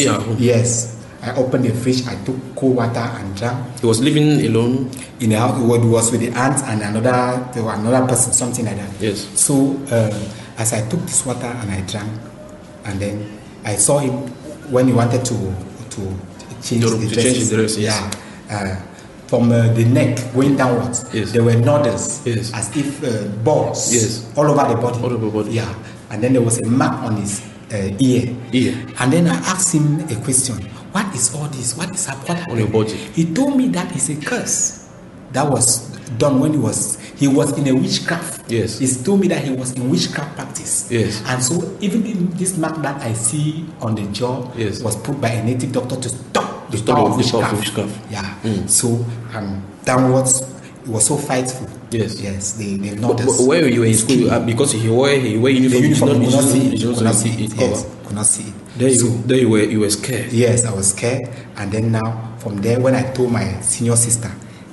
Yes. I opened the fridge. I took cold water and drank. He was living alone in the house. He was with the aunt and another person, something like that. Yes. So as I took this water and I drank, and then I saw him when he wanted to change the dress. Yeah. From the neck going downwards, there were nodules, as if balls all over the body. Yeah. And then there was a mark on his ear. And then I asked him a question. What is all this? What is happening on your body? He told me that is a curse that was done when he was in a witchcraft. Yes. He told me that he was in witchcraft practice. Yes. And so even in this mark that I see on the jaw was put by a native doctor to stop the power of witchcraft. Yeah. So downwards, it was so frightful. Yes. They noticed. But where you were in school, because he wore uniform, you could not see it. Could not see it. There you were scared. Yes, I was scared. And then now, from there, when I told my senior sister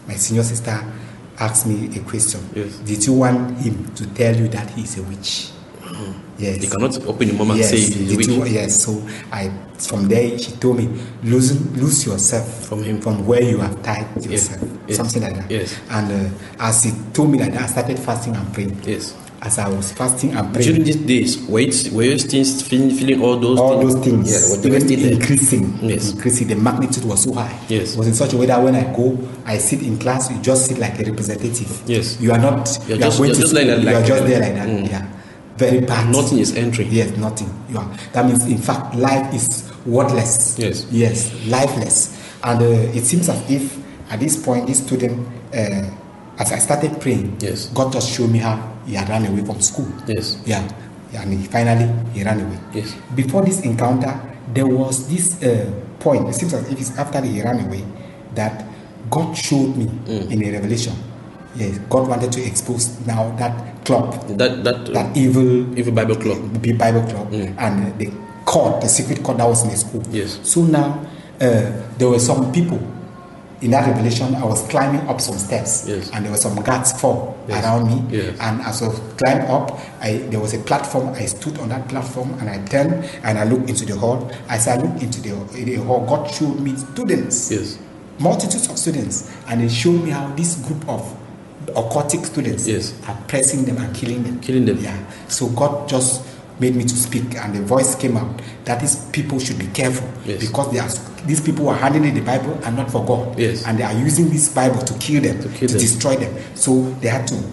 asked me a question. Yes. Did you want him to tell you that he is a witch? Yes. He cannot open the mouth and say he's a witch. Yes. So from there, she told me, lose yourself from where you have tied yourself. Something like that. Yes. And as he told me that, I started fasting and praying. Yes. As I was fasting and praying. During these days, were you still feeling all those things? Yes. Increasing. Yes. Increasing. The magnitude was so high. Yes. It was in such a way that when I sit in class, you just sit like a representative. Yes. You are not. You are just there like that. Yeah. Very bad. Nothing is entering. Yes, nothing. That means, in fact, life is worthless. Yes. Yes, lifeless. And it seems as if at this point, this student, as I started praying, God just showed me how he had run away from school. Yes. Yeah. And finally he ran away. Yes. Before this encounter, there was this point. It seems as if it's after he ran away that God showed me in a revelation. Yes, God wanted to expose now that club, that evil Bible club, and the secret court that was in the school. Yes. So now there were some people in that revelation. I was climbing up some steps, and there were some guards around me. Yes. And as I was climbing up, there was a platform. I stood on that platform and I turned and I looked into the hall. As I looked into the hall, God showed me students, multitudes of students, and He showed me how this group of occultic students are pressing them and killing them. Yeah. So God just made me to speak, and the voice came out that these people should be careful because these people are handling the Bible and not for God, and they are using this Bible to kill them, to destroy them. So they had to.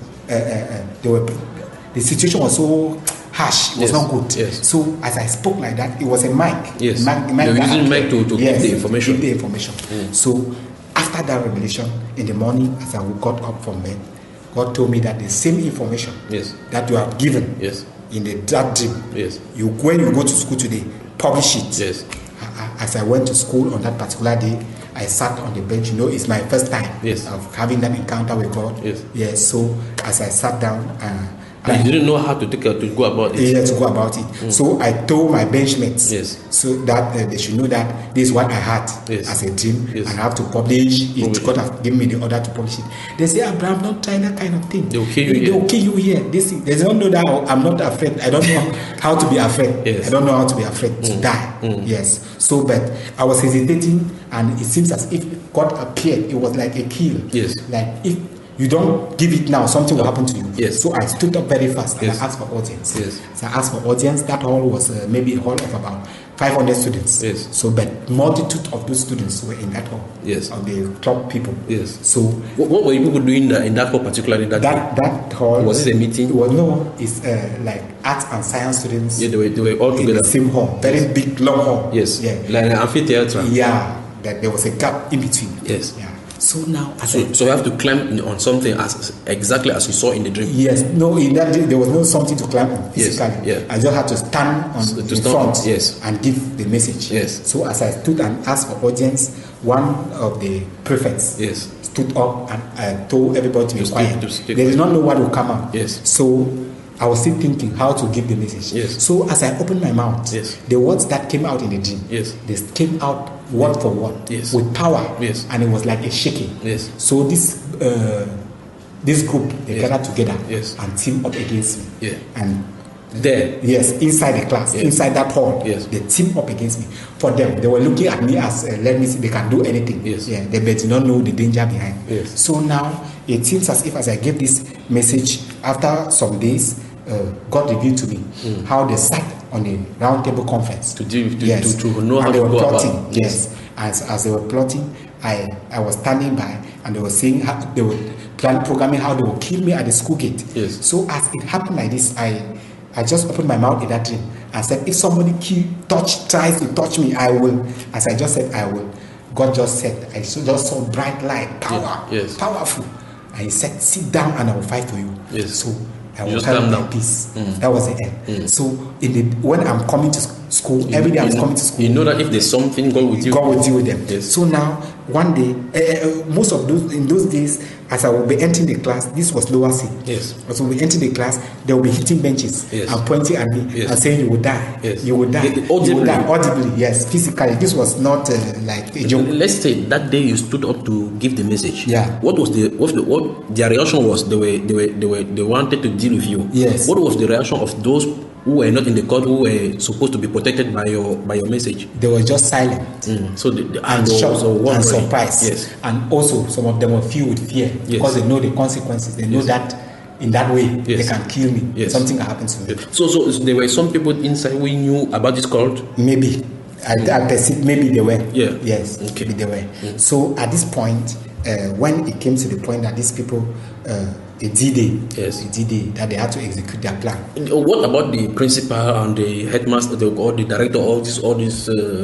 The situation was so harsh; it was not good. So as I spoke like that, it was a mic. Yes. You're using mic to give the information. Give the information. So after that revelation, in the morning, as I got up from bed, God told me that the same information that you have given in that dream, when you go to school today, publish it. Yes. As I went to school on that particular day, I sat on the bench. It's my first time of having that encounter with God. Yes. So as I sat down, you didn't know how to go about it. Yeah, to go about it. So I told my benchmates, so that they should know that this is what I had as a dream, and I have to publish it. God has given me the order to publish it. They say, Abraham, don't try that kind of thing. They will kill you here. They don't know that I'm not afraid. I don't know how to be afraid. I don't know how to be afraid to die. Yes. So, but I was hesitating, and it seems as if God appeared. It was like a kill. Like if you don't give it now, something will happen to you. So I stood up very fast and I asked for audience. So I asked for audience. That hall was maybe a hall of about 500 students. Yes. So, but multitude of those students were in that hall. Yes. Of the club people. Yes. So, what were you people doing in that hall, particularly in that hall? Was it a meeting? Well, no, it's like art and science students. Yeah, they were all together in the same hall, very big, long hall. Yes. Yeah. Like an amphitheater. Yeah. That there was a gap in between. Yes. Yeah. So now, so you have to climb on something exactly as you saw in the dream. Yes. No, in that dream there was no something to climb on physically. Yes. Yeah. I just had to stand on the front. Yes. And give the message. Yes. So as I stood and asked for audience, one of the prefects stood up and told everybody to be quiet. They did not know what would come out. Yes. So I was still thinking how to give the message. Yes. So as I opened my mouth, the words that came out in the dream, they came out word for word with power, and it was like a shaking. Yes. So this group, they gathered together and teamed up against me. Yeah. And there, inside the class, inside that hall, they teamed up against me. For them, they were looking at me as let me see, they can do anything. Yeah, they did not know the danger behind. So now it seems as if as I gave this message, after some days, God revealed to me how they sat on a round table conference to know how they to were go plotting. about. Yes, as they were plotting, I was standing by, and they were saying how they were programming how they would kill me at the school gate. Yes. So as it happened like this, I just opened my mouth in that dream and said, if somebody tries to touch me, I will. As I just said, I will. God just said, I just saw bright light, power, powerful. And he said, sit down and I will fight for you. Yes. So I will carry my peace. That was the end. So when I'm coming to school, every day I'm coming to school. You know that if there's something, God will deal with them. Yes. So now, one day, most of those days, as I will be entering the class, this was lower C. Yes. As we will be entering the class, they will be hitting benches and pointing at me and saying, "You will die. Yes. You will die. Audibly. You will die." Audibly, yes, physically. This was not like a joke. Let's say that day you stood up to give the message. Yeah. What their reaction was? They wanted to deal with you. Yes. What was the reaction of those who were not in the court, who were supposed to be protected by your message? They were just silent. So the and shocked and surprised. Yes. And also some of them were filled with fear because they know the consequences. They know that in that way they can kill me. Yes. Something can happen to me. So there were some people inside who knew about this cult? Maybe. I perceive maybe they were. Yeah. Yes. Okay. Maybe they were. So at this point, when it came to the point that these people a D-Day that they had to execute their plan. What about the principal and the headmaster or the director? All this.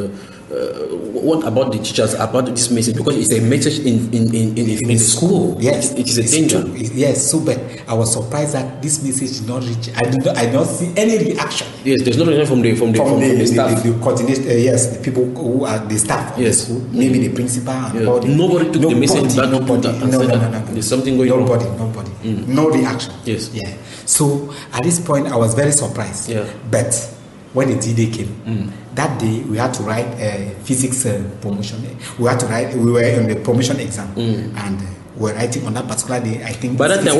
What about the teachers about this message? Because it's a message in the school. Yes, it is a danger. Yes, so but I was surprised that this message did not reach. I did not see any reaction. Yes, there's no reaction from the staff. The coordinator, yes, the people who are the staff of the school, maybe the principal and all. Nobody took the message back. No. There's something going on. Nobody. No reaction. Yes. Yeah. So at this point, I was very surprised. Yeah. But when the D-Day came, that day we had to write a physics promotion. We were in the promotion exam, and we were writing on that particular day. I think. By that time,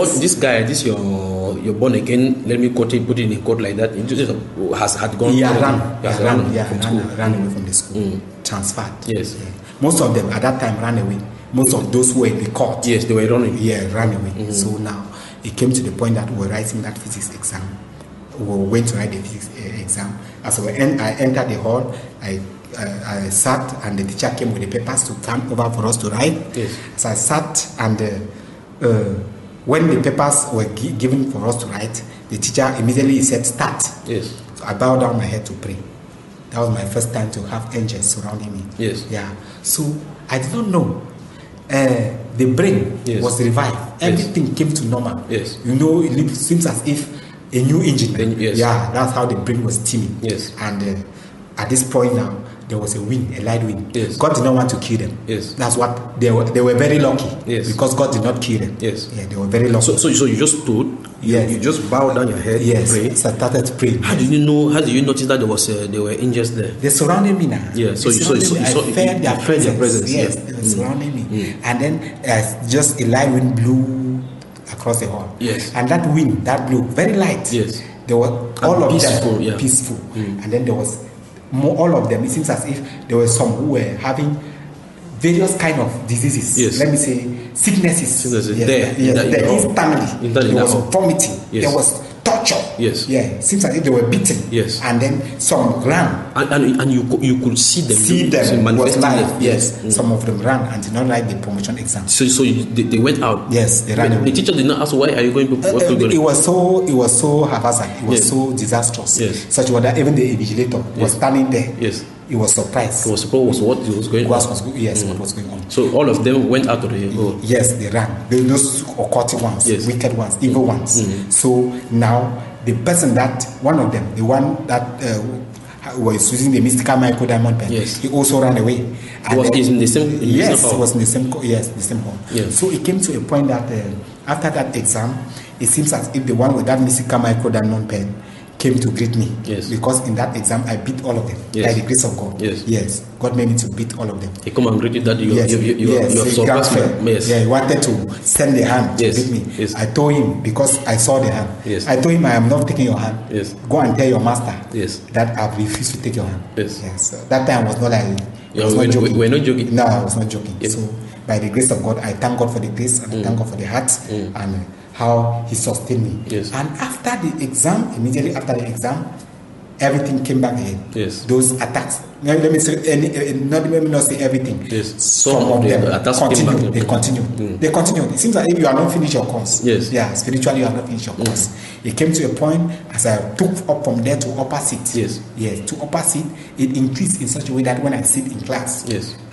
your born again? Let me put it in a code like that. Had gone. Ran away from the school. Transferred. Yes. Yeah. Most of them at that time ran away. Most of those who were in the court. Yes, they were running. Yeah, ran away. So now it came to the point that we were writing that physics exam. We went to write the physics exam. As I entered the hall, I sat and the teacher came with the papers to come over for us to write. Yes. So I sat and when the papers were given for us to write, the teacher immediately said, "Start." Yes. So I bowed down my head to pray. That was my first time to have angels surrounding me. Yes. Yeah. So I did not know. The brain was revived. Everything came to normal. Yes. It seems as if a new engine. Yes. Yeah, that's how the brain was teeming. Yes. And at this point now, there was a light wind. Yes. God did not want to kill them. Yes. That's what they were very lucky. Yes. Because God did not kill them. Yes. Yeah, they were very lucky. So you just stood. Yes. You just bowed down your head. Yes. And prayed. So I started to pray. How did you notice that there were angels there? They surrounded me now. Yeah. So I felt their presence. Yes. Yeah. They were surrounding me. And then just a light wind blew across the hall. Yes. And that wind that blew very light. Yes. There were all of peaceful, them peaceful. And then there was all of them. It seems as if there were some who were having various kind of diseases. Yes. Let me say sicknesses. Instantly. There was vomiting. Yes. There was torture. Yes. Yeah. Seems as if they were beaten. Yes. And then some ran. And you could see them. Was live. Yes. Some of them ran and did not write the promotion exam. So they went out. Yes, they ran away. The teacher did not ask, why are you going to? It was so haphazard. It was so disastrous. Yes. Such that even the invigilator was standing there. Yes. He was surprised. He was surprised what was going on. What was going on. So all of them went out of the hall. Yes, they ran. Those occultic ones, wicked ones, evil ones. So now the person one of them, the one that was using the mystical micro diamond pen, he also ran away. And was in the same Yes, hall. It was in the same the same hall. Yes. So it came to a point that after that exam, it seems as if the one with that mystical micro diamond pen came to greet me. Yes. Because in that exam I beat all of them by the grace of God. Yes. God made me to beat all of them. He come and greet you that you have surpassed me. Yes. Yeah, he wanted to send the hand to beat me. Yes. I told him, because I saw the hand. Yes. I told him, I am not taking your hand. Yes. Go and tell your master that I've refused to take your hand. Yes. So that time was not like we're not joking. No, I was not joking. Yes. So by the grace of God, I thank God for the grace and I thank God for the heart and how he sustained me. Yes. And after the exam, immediately after the exam, everything came back again. Yes. Those attacks. Let me say let me not say everything. Yes. Some of them attacks continue. They continue. They continue. It seems like if you are not finished your course. Yes. Yeah. Spiritually, you are not finished your course. It came to a point as I took up from there to upper seat. Yes. Yes. To upper seat, it increased in such a way that when I sit in class,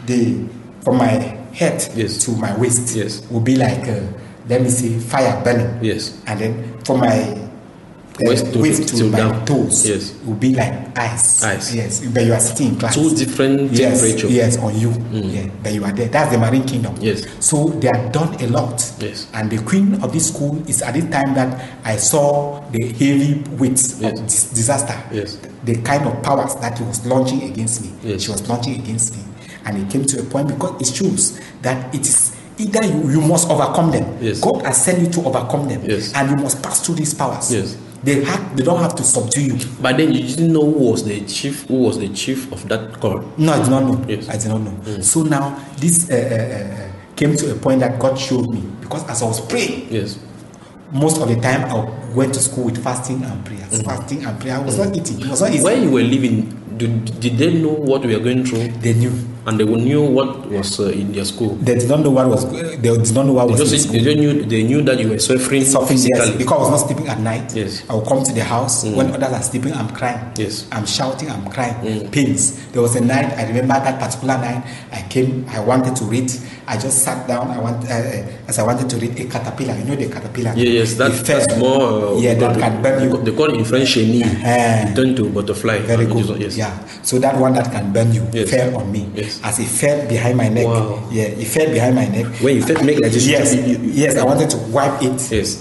from my head to my waist will be like let me say fire burning. Yes. And then from my waist to my toes will be like ice. Yes. But you are sitting in class. 2 different temperatures. Yes, on you. Yeah. But you are there. That's the Marine Kingdom. Yes. So they have done a lot. Yes. And the queen of this school is at the time that I saw the heavy weights of this disaster. Yes. The kind of powers that he was launching against me. Yes. She was launching against me. And it came to a point because it shows that it is either you must overcome them. Yes. God has sent you to overcome them. Yes. And you must pass through these powers. Yes. They don't have to subdue you. But then you didn't know who was the chief of that corps. No, I did not know. Yes. I did not know. So now this came to a point that God showed me, because as I was praying, most of the time I went to school with fasting and prayers. Fasting and prayer. I was not eating. It was not easy. When you were living, did they know what we were going through? They knew. And they knew what was in their school. They did not know what was. They did not know what was in school. They knew that you were suffering physically. Yes, because I was not sleeping at night. Yes. I would come to the house when others are sleeping. I'm crying. Yes. I'm shouting. I'm crying. Pains. There was a night. I remember that particular night. I came. I wanted to read. I just sat down. As I wanted to read a caterpillar. You know the caterpillar. Yes. That's more. That can burn you. They call it in French chenille. Turn to butterfly. Very good. Yes. Yeah. So that one that can burn you fell on me. Yes. As it fell behind my neck. Wow. Yeah, it fell behind my neck. When you felt make like this, yes, I wanted to wipe it. Yes.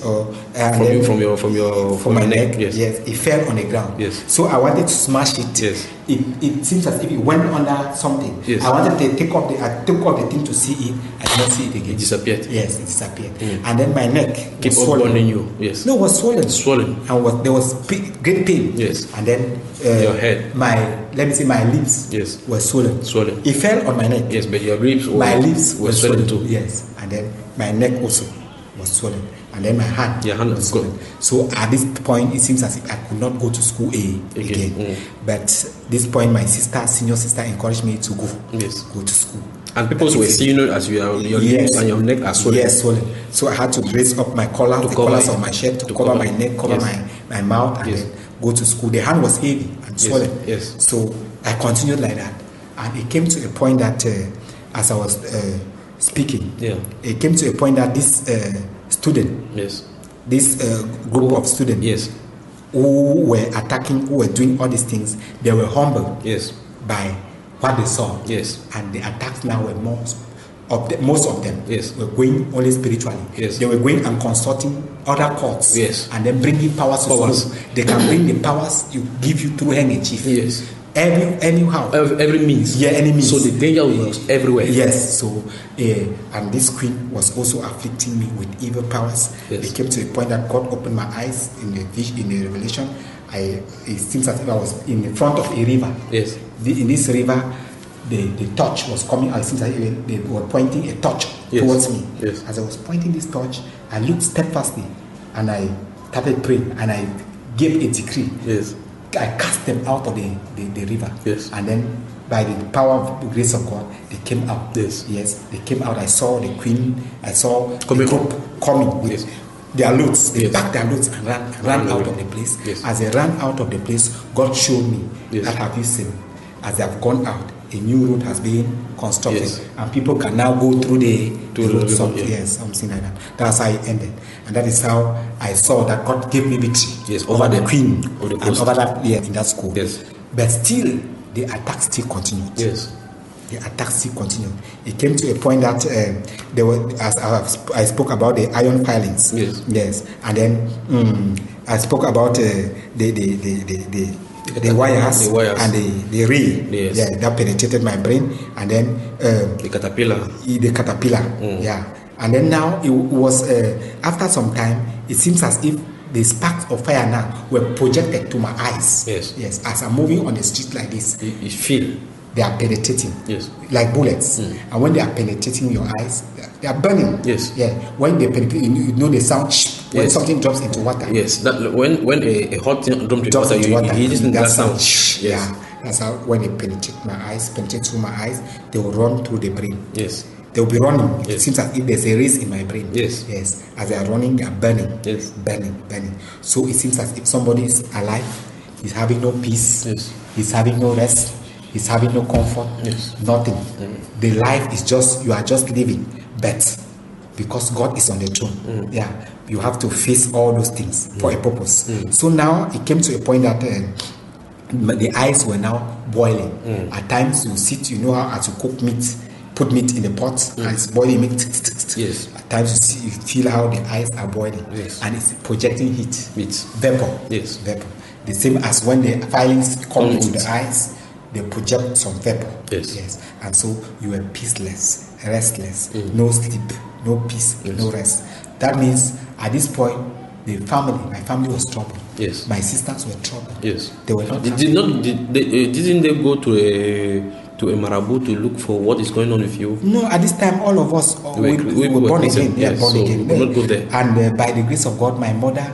From my neck. Yes. Yes, it fell on the ground. Yes. So I wanted to smash it. Yes. It seems as if it went under something. Yes. I wanted to take off the thing to see it. I did not see it again. It disappeared. Yes, it disappeared. And then my neck keep was swollen. burning you. Yes. No, it was swollen. And there was great pain. Yes. And then your head. My lips were swollen. It fell on my neck. Yes, but your lips were swollen too. Yes. And then my neck also was swollen. And then my hand was swollen. So at this point, it seems as if I could not go to school again. But this point, my senior sister, encouraged me to go to school. And people were seeing you as your lips and your neck are swollen. Yes, swollen. So I had to raise up my collar, the collars of my shirt to cover my neck, cover my mouth, and then go to school. The hand was heavy and swollen. Yes. So I continued like that. And it came to a point that as I was speaking, it came to a point that this student, this group of students who were attacking, who were doing all these things, they were humbled by what they saw. And the attacks now were most of them were going only spiritually. They were going and consulting other courts and then bringing powers to school. They can bring the powers you give you through handkerchief. Every means. Any means. So the danger was everywhere. Yes. So and this queen was also afflicting me with evil powers. It came to a point that God opened my eyes in the revelation. It seems as if I was in the front of a river. In this river, the torch was coming. It seems like they were pointing a torch towards me. As I was pointing this torch, I looked steadfastly, and I started praying, and I gave a decree. Yes. I cast them out of the river. Yes. And then by the power of the grace of God, they came out. Yes. Yes, they came out. I saw the queen. I saw coming the group coming with their loads. They Yes. packed their loads and ran out of the place. Yes. As they ran out of the place, God showed me Yes. that, have you seen? As they have gone out, a new road has been constructed, Yes. and people can now go through the road. river, Yes, something like that. That's how it ended, and that is how I saw that God gave me victory. Yes, over the queen of the and coast. over that in that school. Yes. But still, the attack still continued. Yes. The attack still continued. It came to a point that there were, as I spoke about the iron filings. Yes. Yes, and then I spoke about the wires, and the ray. Yes. Yeah, that penetrated my brain, and then the caterpillar. Yeah, and then now it was after some time, it seems as if the sparks of fire now were projected to my eyes. Yes. Yes. As I'm moving on the street like this, You feel. they are penetrating. Yes. Like bullets. And when they are penetrating your eyes, they are burning. Yes. Yeah. When they penetrate, you know the sound when Yes. something drops into water. Yes. That when a hot thing drops Drops into into water, water. you listen to that sound. Yes. Yeah. That's how when they penetrate my eyes, penetrate through my eyes, they will run through the brain. Yes. They will be running. Yes. It seems as if there's a race in my brain. Yes. Yes. As they are running, they are burning. Yes. Burning. So it seems as if somebody is alive, he's having no peace. Yes. He's having no rest. He's having no comfort. Yes. Nothing. The life is just, you are just living. But because God is on the throne, yeah, you have to face all those things for a purpose. So now it came to a point that the eyes were now boiling. At times you sit, you know how as you cook meat, put meat in the pot and it's boiling meat. Yes. At times you feel how the eyes are boiling. Yes. And it's projecting heat. Vapor. Yes. Vapor. The same as when the filings come into the eyes, they project some vapor. Yes. And so you are peaceless, restless, no sleep, no peace, no rest. That means at this point, my family was troubled. Yes. My sisters were troubled. Yes. They were not. Didn't they go to a marabout to look for what is going on with you? No, at this time, all of us we were born again. Yes, Born so again. we could not go there. And by the grace of God, my mother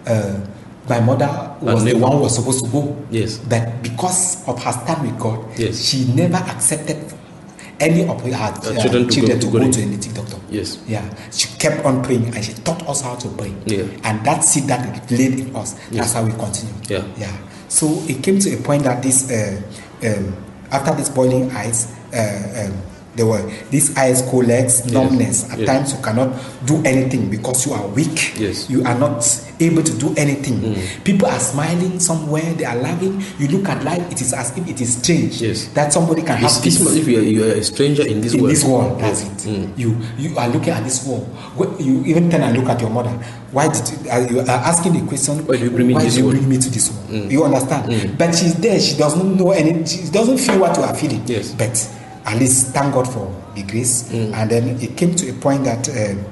was the one who was supposed to go. Yes. But because of her stand with God, Yes. she never accepted any of her children to go to a native doctor. Yes. Yeah. She kept on praying and she taught us how to pray. Yeah. And that seed that it laid in us, that's how we continue. Yeah. Yeah. So it came to a point that this after this boiling eyes, there were these eyes, cold legs, numbness. At times you cannot do anything because you are weak. Yes. You are not able to do anything. People are smiling somewhere, they are laughing. You look at life, it is as if it is strange that somebody can have peace. It's as if you are a stranger in this world. In this world, that's it. You are looking at this world. You even turn and look at your mother. Why did you are asking the question? Why do you bring me, to this world? You understand? But she's there. She doesn't know any. She doesn't feel what you are feeling. Yes. But at least thank God for the grace. And then it came to a point that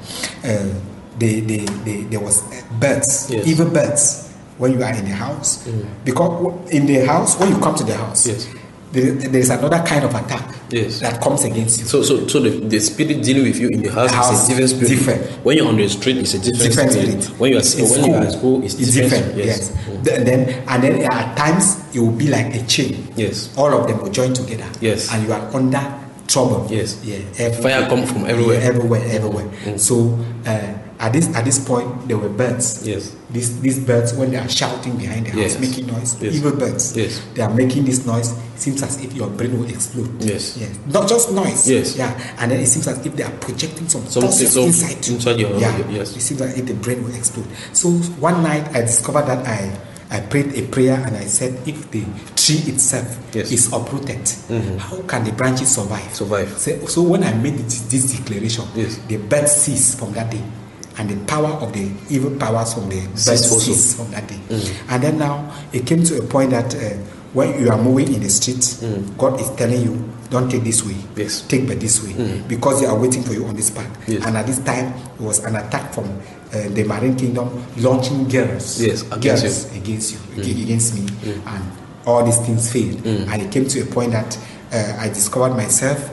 there was birds, evil birds, when you are in the house. Because in the house, when you come to the house, there is another kind of attack that comes against you. So the spirit dealing with you in the house is a different spirit. Different. When you're on the street, it's a different spirit. When you are at school, it's different. Yes. And then at times it will be like a chain. Yes. All of them will join together. Yes. And you are under trouble. Yes. Yeah. Fire comes from everywhere. Everywhere. So at this point there were birds. Yes. These birds, when they are shouting behind the house, making noise, evil birds. Yes. They are making this noise. It seems as if your brain will explode. Yes. Not just noise. Yes. Yeah. And then it seems as if they are projecting some forces inside your Yes. It seems like if the brain will explode. So one night I discovered that I prayed a prayer and I said, if the tree itself is uprooted, how can the branches survive? So when I made this declaration, the birds ceased from that day. And the power of the evil powers from the birds ceased from that day. And then now it came to a point that when you are moving in the street, God is telling you, don't take this way, take but this way, because they are waiting for you on this path. And at this time, it was an attack from the Marine Kingdom launching girls against me, and all these things failed. And it came to a point that I discovered myself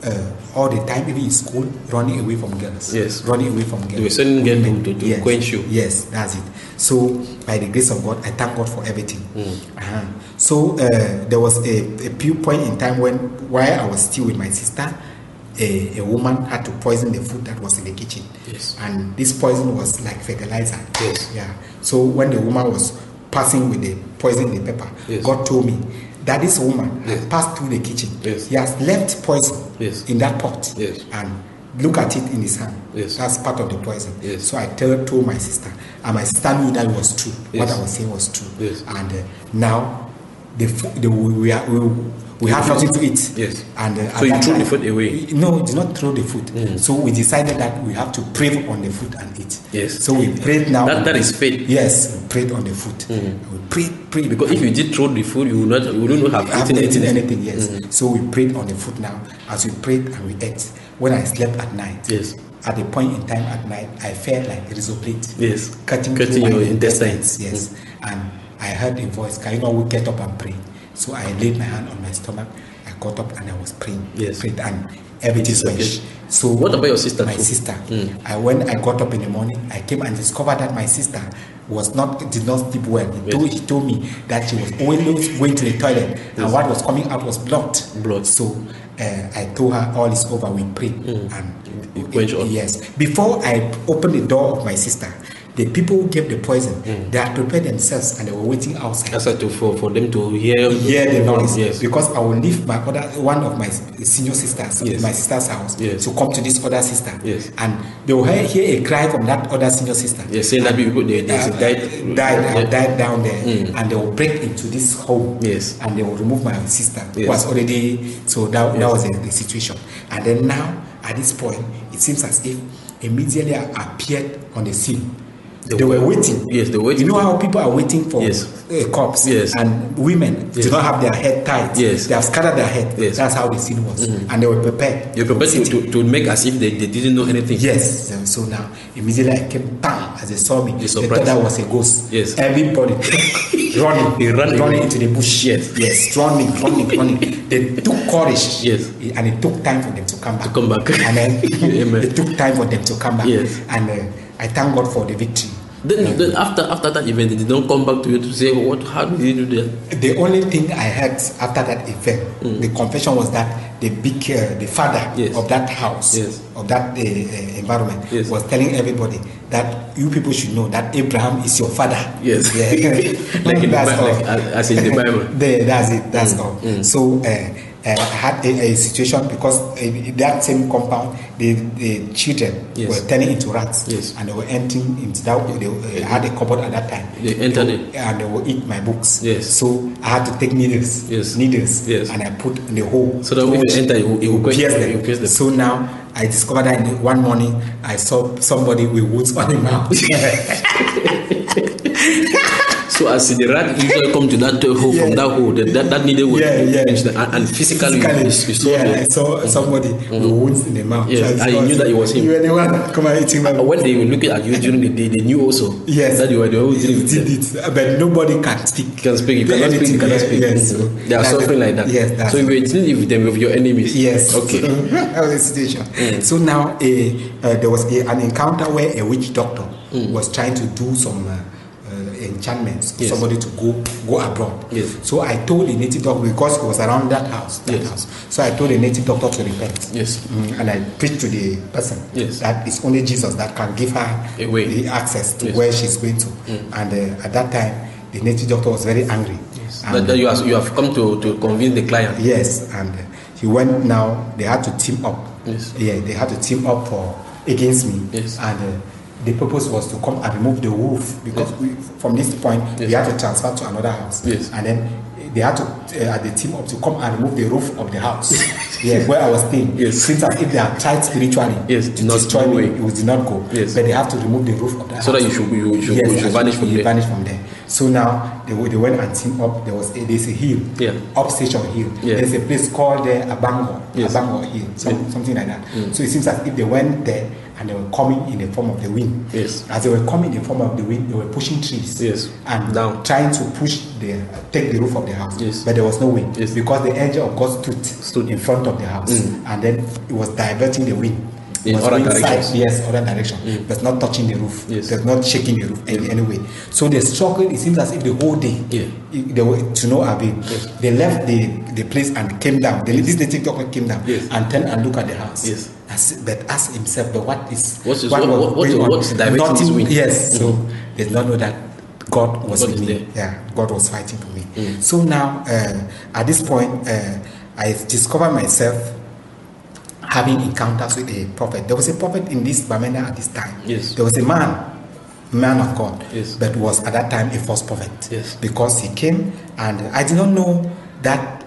all the time, even in school, running away from girls. Yes. Running away from girls. They were sending girls to quench you. Yes, that's it. So, by the grace of God, I thank God for everything. So, there was a few point in time while I was still with my sister, a woman had to poison the food that was in the kitchen. Yes. And this poison was like fertilizer. Yes. Yeah. So, when the woman was passing with the poison in the pepper, yes. God told me that this woman has passed through the kitchen. Yes. He has left poison in that pot. Yes. And look at it in his hand. Yes. That's part of the poison. Yes. So I told my sister, and my sister knew that it was true. Yes. What I was saying was true. Yes. And now we have nothing to eat. Yes. And so you threw the food away? No, we did not throw the food. So we decided that we have to pray on the food and eat. Yes. So we prayed now. That is faith. Yes, we prayed on the food. We prayed. Because if you did throw the food, you wouldn't have eaten anything. Yes. So we prayed on the food now. As we prayed and we ate, when I slept at night. Yes. At a point in time at night, I felt like razor blade. Yes. Cutting your intestines. Yes. And I heard a voice, can you not get up and pray? So I laid my hand on my stomach, I got up and I was praying. Yes. Prayed, and everything went. So what about your sister? My sister. When I got up in the morning, I came and discovered that my sister did not sleep well. He told me that she was always going to the toilet, and what was coming out was blood. So I told her all is over. We prayed and yes. Before I opened the door of my sister, the people who gave the poison, they had prepared themselves and they were waiting outside. For them to hear the noise. Yes. Because I will leave one of my senior sisters, my sister's house, to come to this other sister. Yes. And they will hear a cry from that other senior sister. Yes, saying that people they died down there, and they will break into this home. Yes. And they will remove my sister, who was already. So that was the situation. And then now, at this point, it seems as if immediately I appeared on the scene. They were waiting. Yes, they were waiting. You know how people are waiting for a corpse? Yes. And women do not have their head tied. Yes. They have scattered their head. Yes. That's how the scene was. And they were prepared. They were prepared to make as if they didn't know anything. Yes. So now, immediately I came down as they saw me. They thought that was a ghost. Yes. Everybody running into the bush. Yes. Running. They took courage. Yes. And it took time for them to come back. And then it took time for them to come back. Yes. And I thank God for the victory. Then after that event, they don't come back to you to say, how did you do that? The only thing I heard after that event, the confession was that the father of that house, of that environment, was telling everybody that you people should know that Abraham is your father. Yes. Like in the Bible, as in the Bible. That's it. That's all. So I had a situation because that same compound, the children were turning into rats, and they were entering into that. They had a cupboard at that time. They entered it, and they would eat my books. Yes. So I had to take needles. Yes. And I put in the hole. So that if you enter, it will pierce them. So now I discovered that one morning I saw somebody with wounds on the mouth. So as the rat usually come to that hole, from that hole, that needle will and physically I saw somebody with wounds in the mouth. Yes. And you knew that it was him. You were the one come and eating my book. When they were looking at you during the day, they knew also that you were the one who did it. But nobody can speak. You cannot speak. Yes. So they are suffering like that. Yes. So you were dealing with them, with your enemies. Yes. Okay. That was the situation. So now there was an encounter where a witch doctor was trying to do some enchantments for somebody to go abroad. Yes. So I told the native doctor, because it was around that house. So I told the native doctor to repent. Yes. And I preached to the person that it's only Jesus that can give her the access to where she's going to. And at that time, the native doctor was very angry. Yes. That you have come to convince the client. Yes. And he went now. They had to team up. Yes. Yeah, they had to team up against me. Yes. And the purpose was to come and remove the roof, because from this point we had to transfer to another house. Yes. And then they had to the team up to come and remove the roof of the house where I was staying. Yes. Since as if they are tried spiritually to destroy me, it did not go. Yes. But they have to remove the roof of the house so that you should vanish from there. Vanish from there. So now they went and teamed up. There's a hill, up Station Hill. There's a place called Abango Hill, something like that. So it seems as if they went there and they were coming in the form of the wind. As they were coming in the form of the wind, they were pushing trees and trying to take the roof of the house. But there was no wind because the angel of God stood in front of the house, and then it was diverting the wind. In other directions. Yes, other direction. But not touching the roof. But not shaking the roof in any way. So they struggled. It seems as if the whole day they were to no avail. They left the place and came down. This native doctor came down and turned and looked at the house. But asked himself, but what's diverting this wind? So they did not know that God was with me. God was fighting for me. So now at this point I discovered myself having encounters with a prophet. There was a prophet in this Bamenda at this time. There was a man of God, but was at that time a false prophet. Because he came, and I did not know that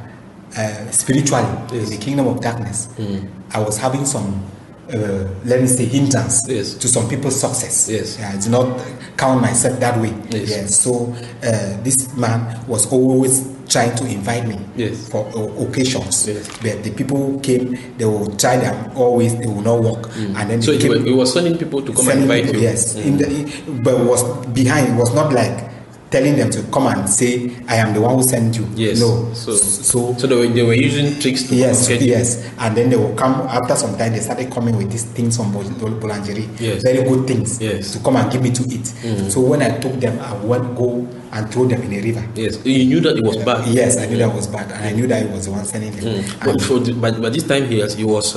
spiritually in the kingdom of darkness, I was having some let me say hindrance to some people's success. I did not count myself that way. So this man was always trying to invite me for occasions. But the people came, they will try them always, they will not work. And then so he was sending people to come and invite you. But was behind, it was not like telling them to come and say, I am the one who sent you. No. So they were using tricks to and then they will come after some time. They started coming with these things from boulangerie, very good things to come and give me to eat. So when I took them, I would go and throw them in a river. You knew that it was bad. I knew that it was bad, and I knew that he was the one sending them. But this time he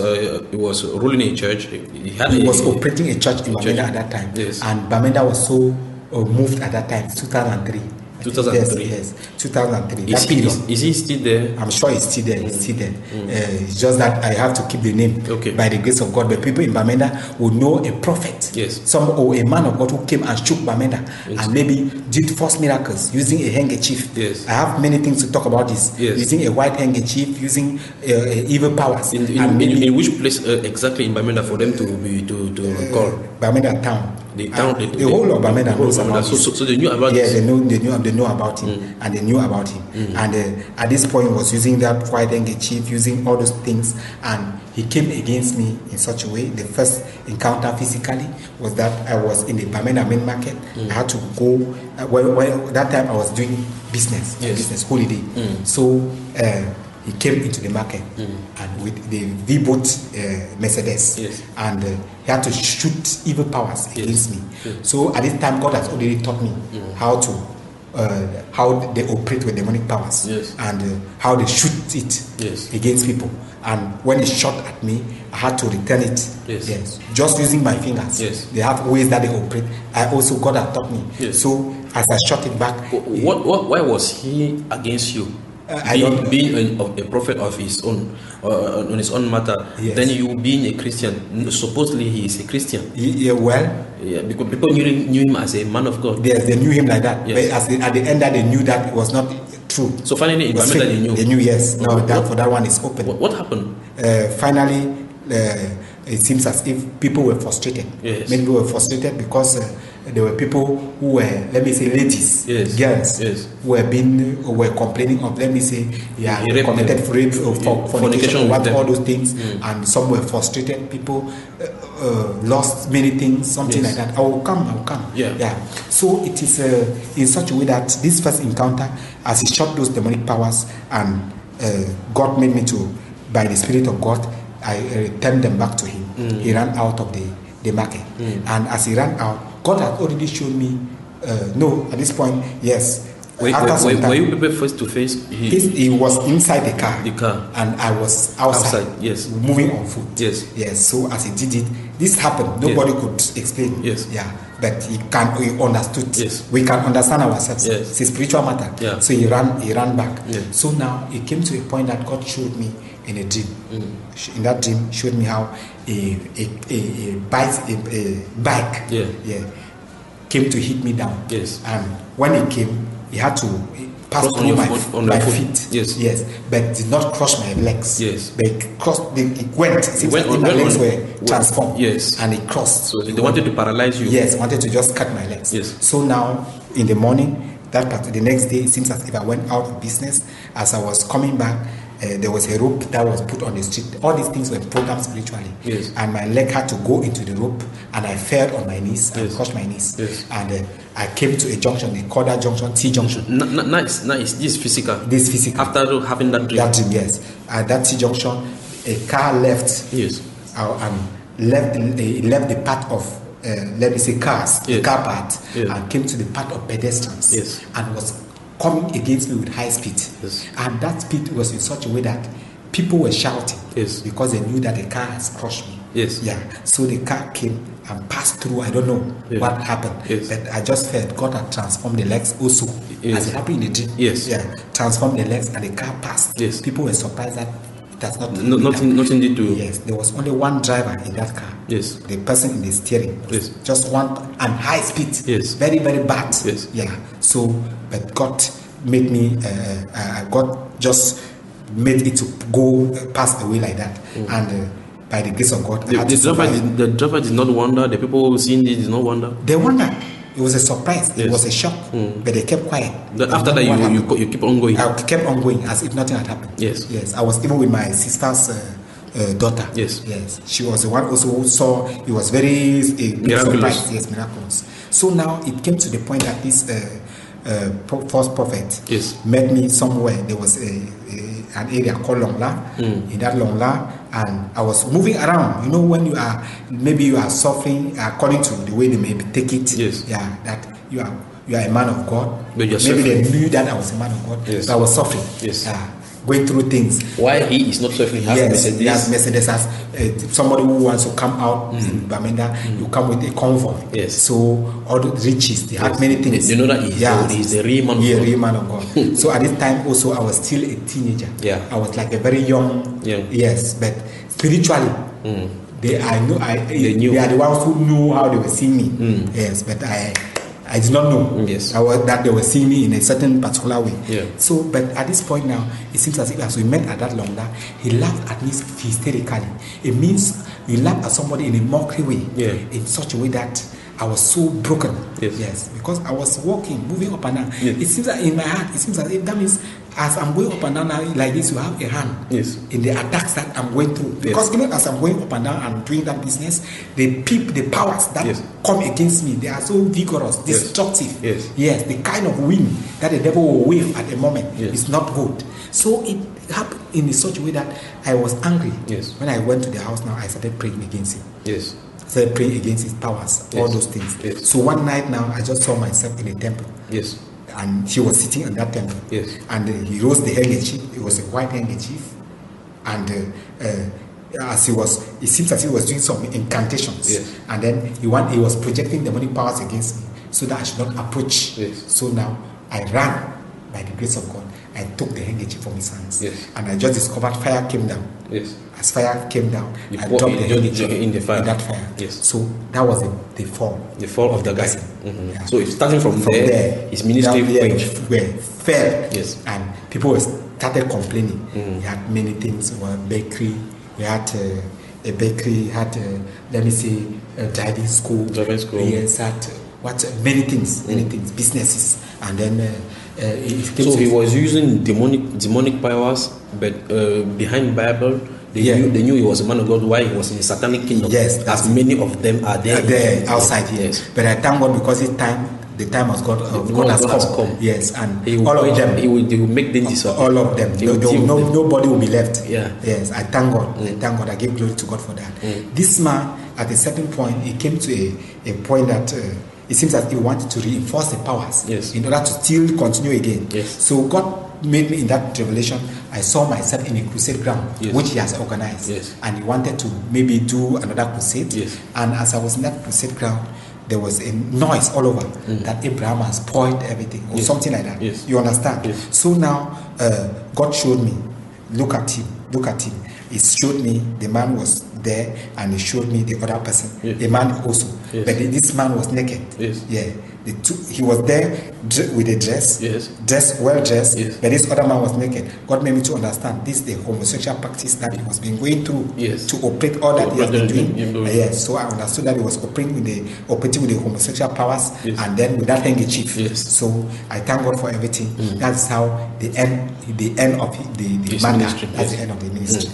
was ruling a church. He was operating a church in Bamenda at that time, and Bamenda was so moved at that time, 2003. 2003. Yes, 2003. Is he still there? I'm sure he's still there. He's still there. It's just that I have to keep the name by the grace of God. But people in Bamenda will know a prophet, or a man of God who came and shook Bamenda and maybe did false miracles using a handkerchief. I have many things to talk about this. Using a white handkerchief, using evil powers. In which place exactly in Bamenda for them to recall? Bamenda town. The whole of Bamenda knows about him. So they knew about this. They know about him, and they knew about him. And at this point, he was using that white handkerchief, using all those things, and he came against me in such a way. The first encounter physically was that I was in the Bamenda main market. I had to go. That time I was doing business holiday. So he came into the market and with the V-boat Mercedes, and he had to shoot evil powers against me. So at this time, God has already taught me how they operate with demonic powers and how they shoot it against people. And when it shot at me, I had to return it. Just using my fingers. They have ways that they operate. God has taught me. So as I shot it back, why was he against you? Being a prophet of his own, on his own matter, then you being a Christian. Supposedly he is a Christian. Because people knew him as a man of God. Yes, they knew him like that. But at the end, that they knew that it was not true. So finally, in Bamenda, they knew. They knew, yes. Now for that one is open. What happened? Finally, it seems as if people were frustrated. Many people were frustrated because there were people who were, let me say, ladies, girls, who were complaining of, let me say, committed rape, fornication, all those things, and some were frustrated. People lost many things, something like that. I will come. So it is in such a way that this first encounter, as he shot those demonic powers, and God made me to, by the Spirit of God, I returned them back to him. He ran out of the market, and as he ran out, God had already shown me. No, at this point, yes. Were you people face to face? He was inside the car, and I was outside. Moving on foot. Yes. So as he did it, this happened. Nobody could explain. But he understood. We can understand ourselves. It's a spiritual matter. So he ran back. So now it came to a point that God showed me in a dream. In that dream, showed me how a bike came to hit me down. And when it came, he had to pass through my feet. But did not crush my legs. But it went. My legs were transformed. And it crossed. So they wanted to paralyze you. Wanted to just cut my legs. So now in the morning. The next day, it seems as if I went out of business. As I was coming back, there was a rope that was put on the street. All these things were programmed spiritually. Yes. And my leg had to go into the rope, and I fell on my knees and crushed my knees. Yes. And I came to a junction, they call that junction T junction. Nice. This is physical. This is physical. After having that dream. That dream, yes. At that T junction, a car left. Yes. And left the path of let me say cars, the car path, and came to the path of pedestrians, and was coming against me with high speed. Yes. And that speed was in such a way that people were shouting, because they knew that the car has crushed me. Yes. Yeah. So the car came and passed through. I don't know what happened, but I just felt God had transformed the legs also, as it happened in the dream. Yes. Yeah. Transformed the legs, and the car passed. Yes. People were surprised that. That's not nothing did to. Yes, there was only one driver in that car. Yes, the person in the steering. Yes, just one, and high speed. Yes, very bad. Yes, yeah. So, but God made me. God just made it to go pass away like that, and by the grace of God, the driver did not wonder. The people seeing this did not wonder. They wonder. It was a surprise. It was a shock, but they kept quiet. After that, you keep on going. I kept on going as if nothing had happened. Yes. I was even with my sister's daughter. Yes. She was the one also who saw. It was very miraculous. Yes, miraculous. So now it came to the point that this false prophet met me somewhere. There was an area called Longla. In that Longla, and I was moving around. You know, when you are suffering according to the way they may take it. Yes. Yeah, that you are a man of God. Maybe they knew that I was a man of God. Yes. So I was suffering. Yes. Going through things. Why he is not suffering? He has Mercedes. Has somebody who wants to come out in Bamenda, you come with a convoy. Yes. So all the riches, they had many things. You know that he's the real man of God. Real man of God. So at this time also I was still a teenager. Yeah. I was like a very young. Yes, but spiritually, they are the ones who knew how they were seeing me. Yes, but I did not know that they were seeing me in a certain particular way. Yeah. So, but at this point now, it seems as if as we met at that Longla, he laughed at me hysterically. It means you laugh at somebody in a mockery way, in such a way that I was so broken. Yes, because I was walking, moving up and down. It seems that in my heart, it seems as if that means as I'm going up and down now, like this, you have a hand in the attacks that I'm going through. Because even as I'm going up and down and doing that business, the powers that come against me, they are so vigorous, destructive. Yes, the kind of wind that the devil will wave at a moment is not good. So it happened in such a way that I was angry. When I went to the house now, I started praying against him. Started praying against his powers, all those things. So one night now, I just saw myself in a temple. And he was sitting in that temple. And he rose the handkerchief. It was a white handkerchief. And as it seems as he was doing some incantations. And then he was projecting demonic powers against me so that I should not approach. So now I ran by the grace of God. I took the handkerchief from his hands. And I just discovered fire came down. As fire came down, I dropped the handkerchief in that fire. So that was the fall. The fall of the guy. So it's starting from there, his ministry fell. And people started complaining. He had many things. We had bakery. We had a bakery. Had let me say a driving school. Yes, had many things, businesses, and then. He was using demonic powers, but behind Bible, they knew he was a man of God. Why he was in the satanic kingdom? As many of them are there outside. But I thank God because the time has God has come. Yes, and all of them. He will make them disappear. All of them. Nobody will be left. Yes, I thank God. I thank God. I give glory to God for that. This man, at a certain point, he came to a point that. It seems that he wanted to reinforce the powers in order to still continue again. So God made me in that revelation. I saw myself in a crusade ground, which he has organized. And he wanted to maybe do another crusade. And as I was in that crusade ground, there was a noise all over that Abraham has spoiled everything or something like that. You understand? So now God showed me, look at him. He showed me the man was there, and he showed me the other person, the man also. But this man was naked. he was there with a dress, well dressed, but this other man was naked. God made me to understand this is the homosexual practice that he was being going through to operate all that he has been doing. So I understood that he was operating with the homosexual powers and then with that handkerchief. So I thank God for everything. That's how the end of the matter. That's the end of the ministry.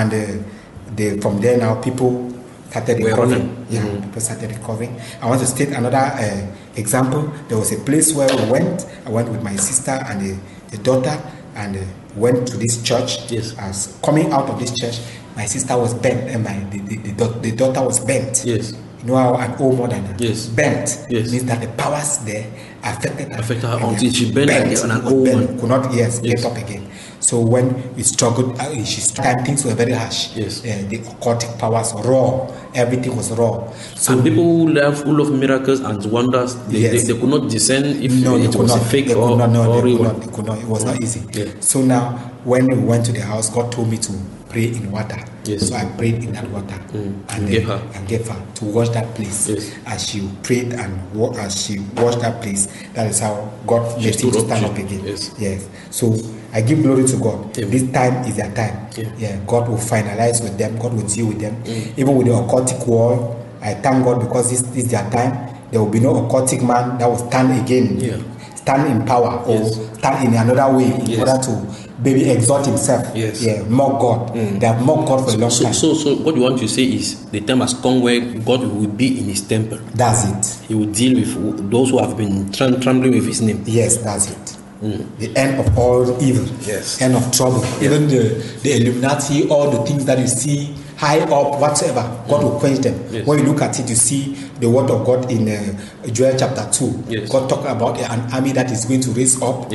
And from there now people started recovering. People started recovering. I want to state another example. There was a place where we went. I went with my sister and a daughter and went to this church. As coming out of this church, my sister was bent and the daughter was bent. You know how an old mother bent means that the powers there affected her until she bent and an old woman could not get up again. So when we struggled, things were very harsh. The occultic powers raw. Everything was raw. So and people who love miracles and wonders, they could not discern if it was a fake or real. They could not. It was not easy. So now, when we went to the house, God told me to pray in water. So I prayed in that water and gave her to wash that place. As she prayed and as she washed that place, that is how God made it to stand up again. So I give glory to God. This time is their time. God will finalize with them. God will deal with them. Even with the occultic world, I thank God because this is their time. There will be no occultic man that will stand again, stand in power or stand in another way in order to maybe exalt himself. Mock God. They have mocked God for a long time. So what you want to say is the time has come where God will be in his temple. That's it. He will deal with those who have been trembling with his name. Yes, that's it. The end of all evil, end of trouble. Even the Illuminati, all the things that you see high up, whatsoever, God will quench them. When you look at it, you see the word of God in Joel chapter 2. God talking about an army that is going to raise up.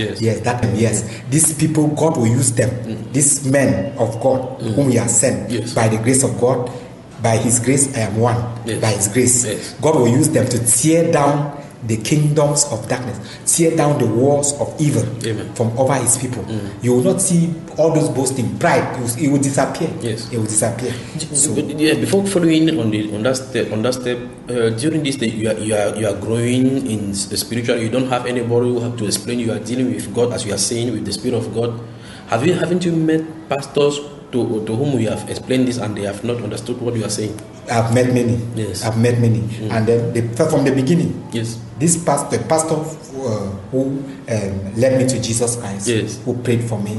These people, God will use them. These men of God whom He has sent by the grace of God. By His grace, I am one. By His grace, God will use them to tear down the kingdoms of darkness, tear down the walls of evil from over His people. You will not see all those boasting, pride. It will disappear. It will disappear. So, before following on that step, during this day, you are growing in the spiritual. You don't have anybody who have to explain. You are dealing with God, as you are saying, with the Spirit of God. Haven't you met pastors to whom you have explained this and they have not understood what you are saying? I've met many. I've met many, and then from the beginning. This pastor who led me to Jesus Christ, who prayed for me,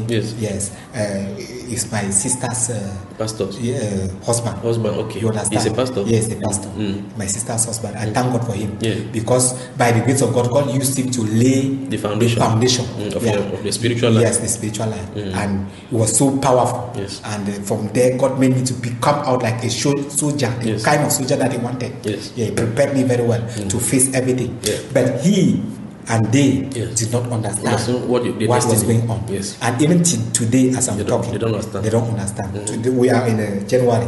is my sister's husband. Okay. You understand? He's a pastor. Yes, the pastor. My sister's husband. I thank God for him because by the grace of God, God used him to lay the foundation of the spiritual life. Yes, the spiritual life, and it was so powerful. And from there, God made me to come out like a soldier, the kind of soldier that He wanted. He prepared me very well to face everything. But he and they did not understand what was going on. And even today, as I'm talking, they don't understand. Today, we are in January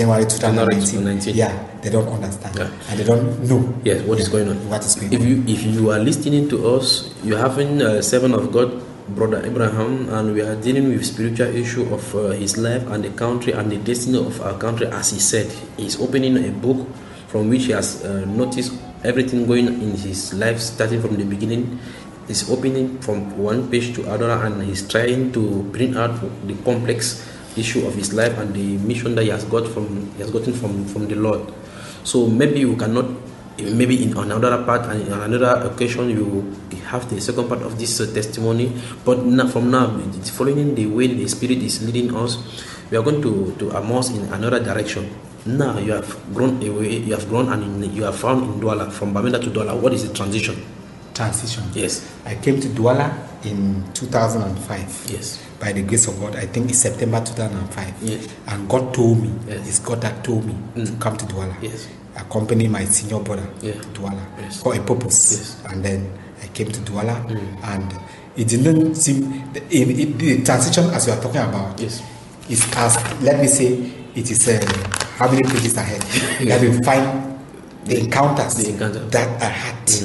2019. They don't understand. And they don't know what is going on. What is going on. If you are listening to us, you're having servant of God, Brother Abraham, and we are dealing with spiritual issue of his life and the country and the destiny of our country. As he said, he's opening a book from which he has noticed everything going in his life, starting from the beginning. He's opening from one page to another, and he's trying to bring out the complex issue of his life and the mission that he has gotten from the Lord. So maybe you cannot, maybe in another part and in another occasion you have the second part of this testimony. But from now, following the way the Spirit is leading us, we are going to immerse in another direction. Now you have grown away, you have found in Douala, from Bamenda to Douala. What is the transition? Yes. I came to Douala in 2005. Yes. By the grace of God, I think it's September 2005. Yes. And God told me, it's God that told me to come to Douala. Yes. Accompany my senior brother to Douala for a purpose. Yes. And then I came to Douala, and it didn't seem the transition as you are talking about. Yes. Is as, let me say, it is how many pages ahead that we find the encounters that I had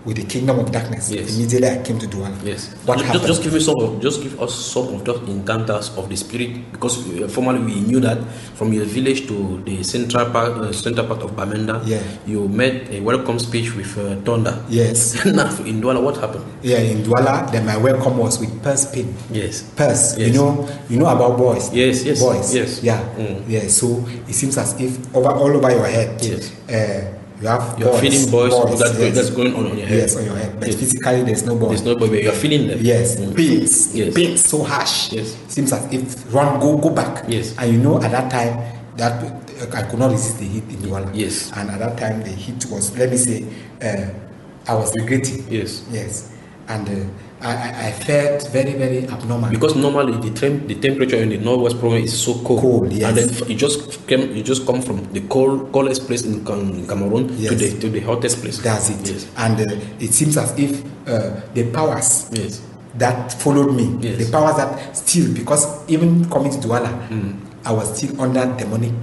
with the kingdom of darkness. Yes. Immediately I came to Douala. Yes. What happened? Just give us some of those encounters of the spirit, because formerly we knew that from your village to the central part of Bamenda, you met a welcome speech with thunder. Yes. Now in Douala, what happened? Yeah, in Douala, then my welcome was with purse pin. Yes. Purse. Yes. You know about boys. Yes. Boys. Yes. Yeah. Yeah. So it seems as if all over your head. Yes. You're feeling boys that's going on your head. Yes, on your head. But physically, there's no boy. There's no boy, but you're feeling them. Yes. Pains. Yes. Pains so harsh. Yes. Seems as if go back. Yes. And at that time, that I could not resist the heat in Douala. Yes. And at that time, the heat was, let me say, I was regretting. Yes. Yes. And I felt very, very abnormal. Because normally the temperature in the northwest province is so cold. Yes. And then you just come from the coldest place in Cameroon to the hottest place. That's it. Yes. And it seems as if the powers that followed me, Yes. the powers that still, because even coming to Douala, I was still under demonic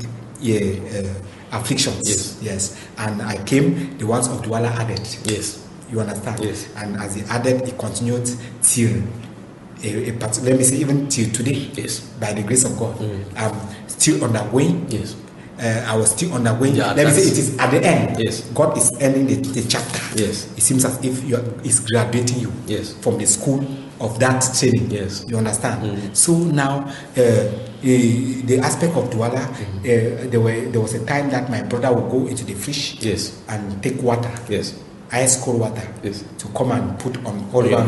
afflictions. Yes. And I came, the ones of Douala added. Yes. You understand? Yes. And as he added, it continued till let me say even till today. Yes. By the grace of God, I'm still undergoing. Yes. I was still undergoing. Yeah, let me say it is at the end. Yes. God is ending the chapter. Yes. It seems as if He's graduating you. Yes. From the school of that training. Yes. You understand? So now the aspect of Douala, there was a time that my brother would go into the fish. Yes. And take water. Yes. Ice cold water. Yes. To come and put on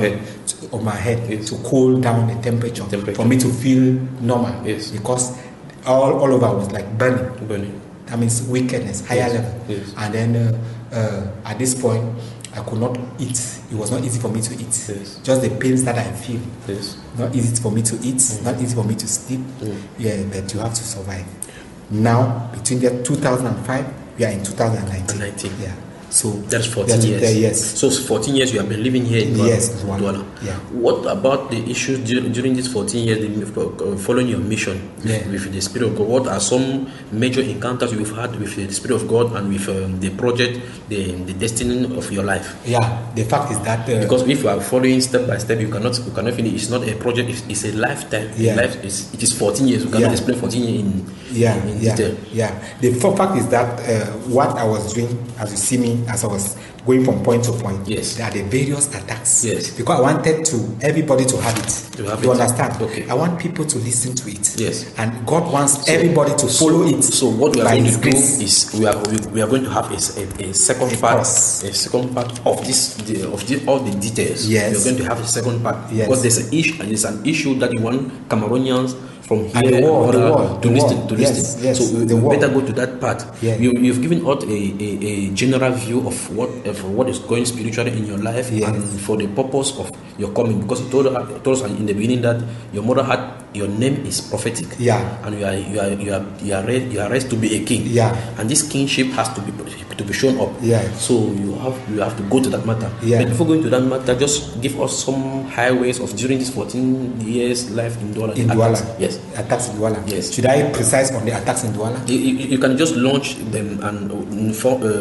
my head Yes. to cool down the temperature for me to feel normal. Yes. Because all over was like burning. That means wickedness, higher level. Yes. And then at this point, I could not eat. It was not easy for me to eat. Yes. Just the pains that I feel. Yes. Not easy for me to eat. Not easy for me to sleep. Yeah, but you have to survive. Now, between the 2005, we are in 2019. Yeah. So that's 14 years. Yes. So 14 years you have been living here in Douala. Yes, Douala. Yeah. What about the issues during these 14 years following your mission with the Spirit of God? What are some major encounters you've had with the Spirit of God and with the project, the destiny of your life? Yeah. The fact is that because if you are following step by step, you cannot finish. It's not a project. It's a lifetime. Yeah. It is 14 years. You cannot explain 14 years in detail. Yeah. The fact is that what I was doing, as you see me, as I was going from point to point, there are the various attacks. Yes. Because I wanted everybody to have it. You understand? Okay. I want people to listen to it. Yes. And God wants everybody to follow it. So what we are going to do is we are going to have a second part. A second part of all the details. Yes. We are going to have a second part. Yes. Because there's an issue that you want Cameroonians from here the world to listen. Yes, so we better go to that part. Yeah. You've given out a general view of what is going spiritually in your life and for the purpose of your coming, because you told us in the beginning that your mother had your name is prophetic. Yeah. And you are raised to be a king. Yeah. And this kingship has to be shown up. Yeah. So you have to go to that matter. Yeah. But before going to that matter, just give us some highways of during this 14 years life in Douala. In Douala. Yes. Attacks in Douala. Yes. Should I precise on the attacks in Douala? You can just launch them, and in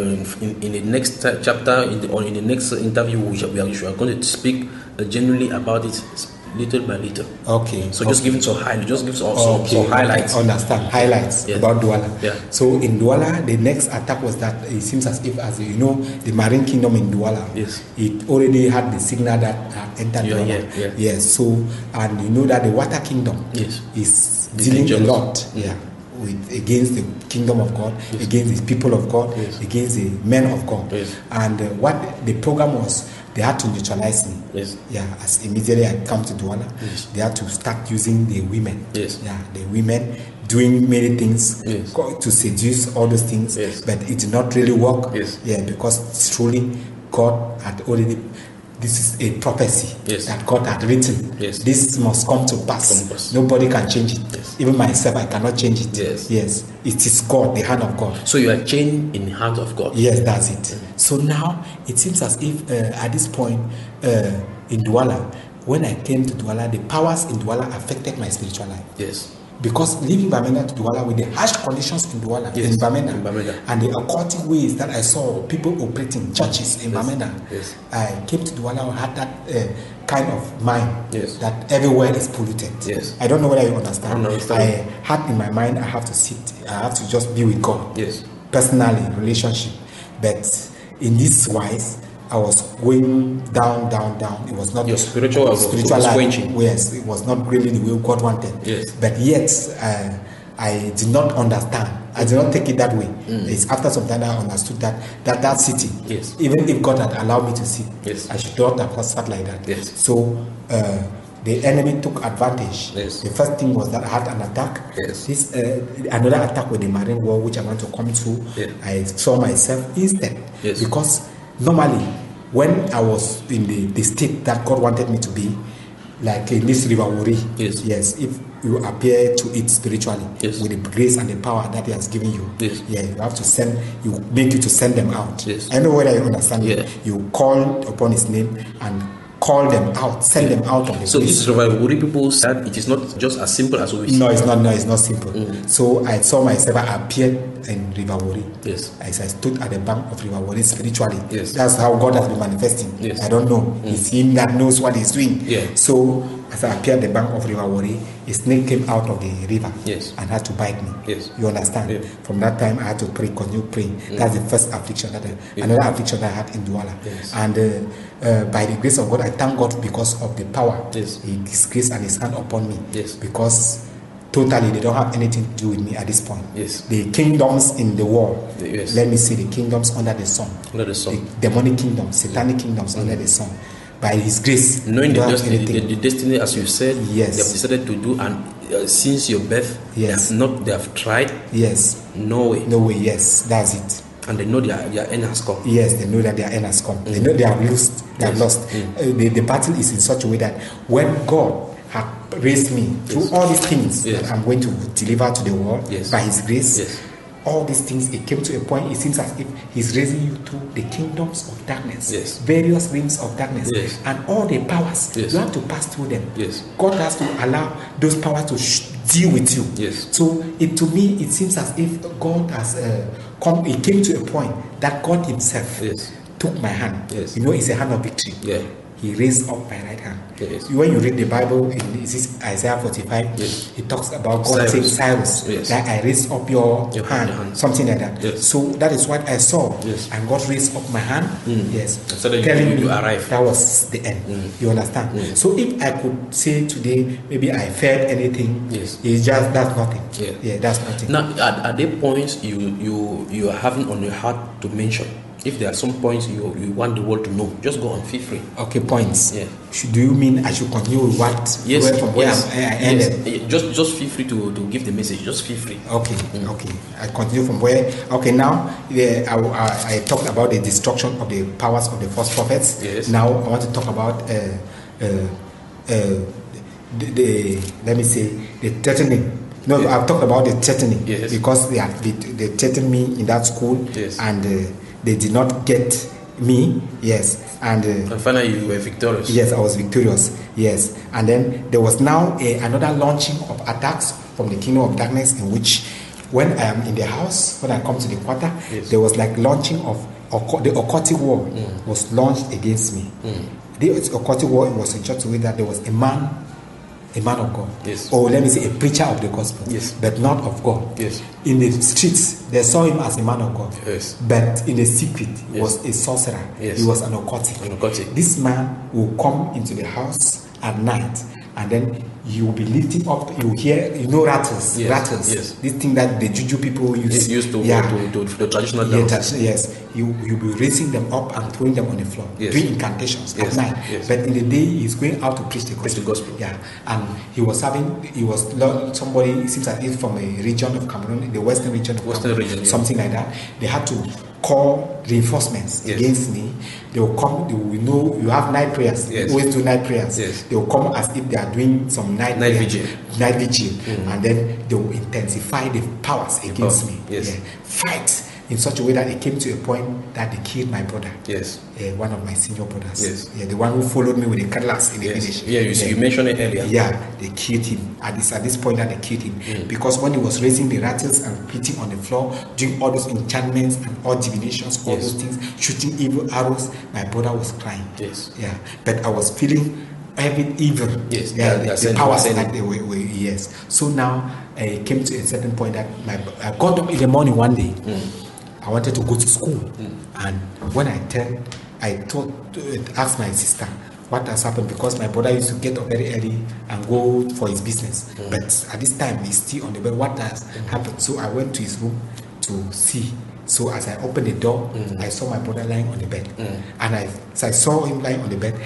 the next chapter or in the next interview we are going to speak generally about it, little by little. Okay. So just give it some highlights. Some highlights. Understand highlights about Douala. Yeah. So in Douala, the next attack was that it seems as if, as you know, the Marine Kingdom in Douala, it already had the signal that entered Douala. Yeah. Yes. So, and you know that the Water Kingdom is dealing a lot. Yeah. Against the kingdom of God, against the people of God, against the men of God. And what the program was, they had to neutralize me. As immediately I come to Douala, they had to start using the women. The women doing many things to seduce all those things, but it did not really work. Because truly God had already. This is a prophecy that God had written. This must come to pass. Nobody can change it. Even myself, I cannot change it. Yes. It is God, the hand of God. So you are chained in the hands of God. Yes, that's it. So now it seems as if at this point in Douala, when I came to Douala, the powers in Douala affected my spiritual life. because leaving Bamenda to Douala with the harsh conditions in Douala, in Bamenda, and the occultic ways that I saw people operating churches in Bamenda, I came to Douala and had that kind of mind that everywhere is polluted. I don't know whether you understand. I had in my mind I have to sit, I have to just be with God. Personally, relationship. But in this wise, I was going down. It was not your spiritual life. Quenching. Yes, it was not really the way God wanted. But yet, I did not understand. I did not take it that way. It's after some time I understood that city, even if God had allowed me to see, I should not have sat like that. So the enemy took advantage. The first thing was that I had an attack. This another attack with the marine war, which I want to come to. I saw myself instead because normally when I was in the state that God wanted me to be, like in this river Wuri, if you appear to it spiritually with the grace and the power that He has given you, you have to send, you make you to send them out. I know whether you understand. You call upon His name and call them out, send them out of the so place. This river Wuri, people said it is not just as simple as we see. No, it's not simple. So I saw myself, I appeared in River Wuri. As I stood at the bank of River Wuri spiritually. That's how God has been manifesting. I don't know. It's Him that knows what He's doing. So as I appeared at the bank of River Wuri, a snake came out of the river and had to bite me. You understand? From that time I had to pray, continue praying. That's the first affliction another affliction that I had in Douala. And by the grace of God, I thank God because of the power, His grace and His hand upon me. Because totally they don't have anything to do with me at this point. The kingdoms in the world, let me see, the kingdoms under the sun, the demonic kingdoms, satanic kingdoms under the sun. By His grace, knowing the destiny, as you said, they have decided to do, and since your birth, they have tried. No way. Yes, that's it. And they know their end has come. Yes, they know that their end has come. They know they have lost. The battle is in such a way that when God had raised me through all these things that I'm going to deliver to the world by His grace, all these things, it came to a point, it seems as if He's raising you to the kingdoms of darkness, various realms of darkness, and all the powers. You have to pass through them. God has to allow those powers to deal with you. So to me, it seems as if God has come. It came to a point that God Himself took my hand. You know, it's a hand of victory. He raised up my right hand. When you read the Bible in Isaiah 45, it talks about God saying, Cyrus, that I raised up your hand, something like that. So that is what I saw. And God raised up my hand, telling me that was the end. You understand? So if I could say today, maybe I felt anything, it's just, that's nothing. That's nothing. Now, are there points you are having on your heart to mention? If there are some points you want the world to know, just go on, feel free. Okay, points. Do you mean I should continue with what? From where I ended? Just feel free to give the message. Just feel free. Okay. I continue from where. Okay, now I talked about the destruction of the powers of the false prophets. Now I want to talk about let me say the threatening. No, I've talked about the threatening because they threatened me in that school and. They did not get me, and finally you were victorious. Yes, I was victorious. Yes, and then there was now another launching of attacks from the kingdom of darkness, in which, when I am in the house, when I come to the quarter, there was like launching of the occultic war was launched against me. The occultic war was in such a way that there was a man of God, or let me say a preacher of the gospel, but not of God. In the streets, they saw him as a man of God, but in the secret, he was a sorcerer. He was an occultic. This man will come into the house at night, and then you will be lifting up. You hear, rattles. This thing that the juju people used to the traditional dance. You'll be raising them up and throwing them on the floor, doing incantations at night. But in the day, he's going out to preach the gospel. And he was somebody, it seems like he's from a region of Cameroon, the western region of Cameroon, something like that. They had to call reinforcements against me. They will come, they will know you have night prayers. They always do night prayers. They will come as if they are doing some night vigil. And then they will intensify the powers against me. Fight. in such a way that it came to a point that they killed my brother. Yes. One of my senior brothers. Yes. Yeah, the one who followed me with the cutlass in the village. Yeah, you mentioned it earlier. Yeah, they killed him. At this point that they killed him. Because when he was raising the rattles and beating on the floor, doing all those enchantments and all divinations, all those things, shooting evil arrows, my brother was crying. Yes. Yeah. But I was feeling every evil. Yes. Yeah, the powers that they were yes. So now it came to a certain point that I got up in the morning one day. I wanted to go to school. And when I turned, I asked my sister what has happened, because my brother used to get up very early and go for his business. But at this time, he's still on the bed. What has happened? So I went to his room to see. So as I opened the door, I saw my brother lying on the bed. And as I saw him lying on the bed,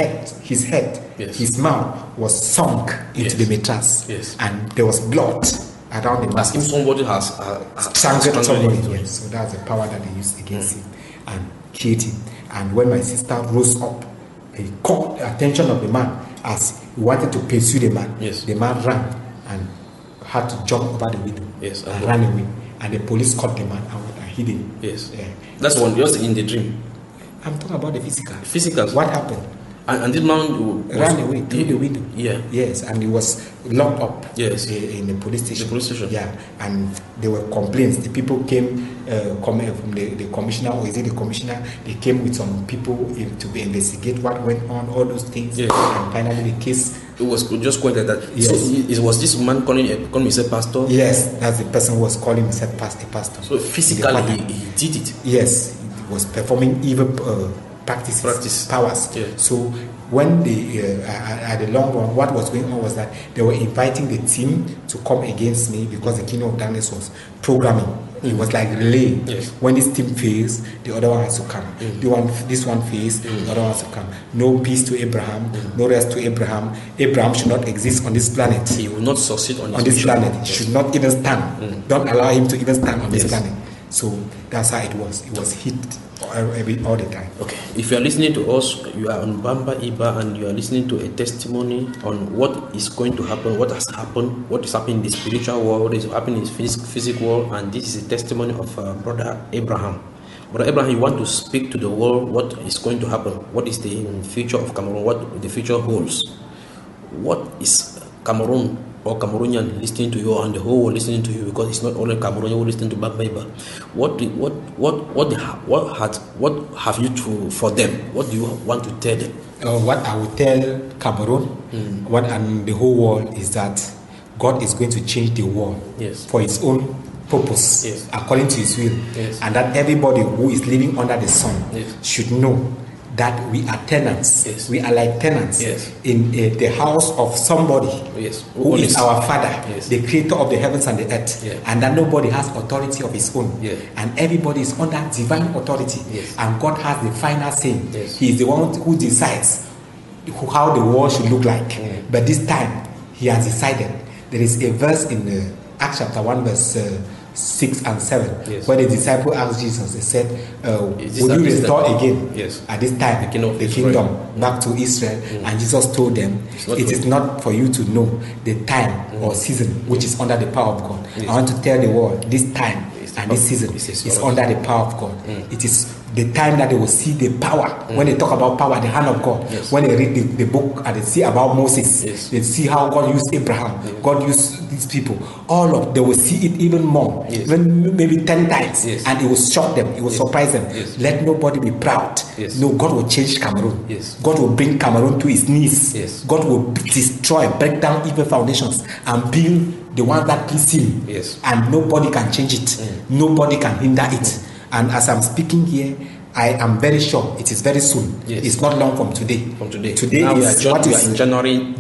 his head, his mouth was sunk into the mattress. Yes. And there was blood around the As if somebody has strangled somebody. Yes. So that's the power that they used against him and killed him. And when my sister rose up, he caught the attention of the man as he wanted to pursue the man. Yes. The man ran and had to jump over the window and ran away. And the police caught the man and hid him. Yes. Yeah. That's one just in the dream. I'm talking about the physical. Physical. What happened? And this man ran away through the window. Yeah. Yes, and he was locked up. Yes. In the police station. The police station. Yeah, and there were complaints. The people came from the commissioner, or is it the commissioner? They came with some people to investigate what went on, all those things. Yes. And finally, the case. It was just quite like that. Yes. So it was this man calling himself pastor? Yes, that's the person who was calling himself pastor. So physically he did it? Yes, he was performing evil practices, powers. Yeah. So when at the long run, what was going on was that they were inviting the team to come against me, because the kingdom of darkness was programming. It was like relay. Yes. When this team fails, the other one has to come. This one fails, the other one has to come. No peace to Abraham, no rest to Abraham. Abraham should not exist on this planet. He will not succeed on this planet. He should not even stand. Don't allow him to even stand on this planet. So that's how it was. It was hit all the time. Okay. If you are listening to us, you are on Bamba Iba, and you are listening to a testimony on what is going to happen, what has happened, what is happening in the spiritual world, what is happening in the physical world, and this is a testimony of Brother Abraham. Brother Abraham, you want to speak to the world what is going to happen, what is the future of Cameroon, what the future holds. What is Cameroon or Cameroonian listening to you, and the whole world listening to you, because it's not only Cameroonian who listening to Bamba Iba. What have you to for them? What do you want to tell them? What I will tell Cameroon, and the whole world, is that God is going to change the world for His own purpose, according to His will, and that everybody who is living under the sun should know that we are tenants. We are like tenants in the house of somebody who is our Father, the creator of the heavens and the earth, and that nobody has authority of his own, and everybody is under divine authority, and God has the final say. He is the one who decides how the world should look like. But this time He has decided. There is a verse in Acts chapter 1 verse 6 and 7 where the disciple asked Jesus, they said, would you restore again at this time the kingdom back to Israel? And Jesus told them, it is not for you to know the time or season which is under the power of God. I want to tell the world, this time and this season is under the power of God. It is the time that they will see the power. When they talk about power, the hand of God. When they read the book and they see about Moses, they see how God used Abraham, God used these people. They will see it even more, even maybe 10 times, and it will shock them, it will surprise them. Let nobody be proud. No, God will change Cameroon. God will bring Cameroon to its knees. God will destroy, break down evil foundations, and build the one that please Him. And nobody can change it. Nobody can hinder it. And as I'm speaking here, I am very sure it is very soon. It's not long from today. Today now is we are in January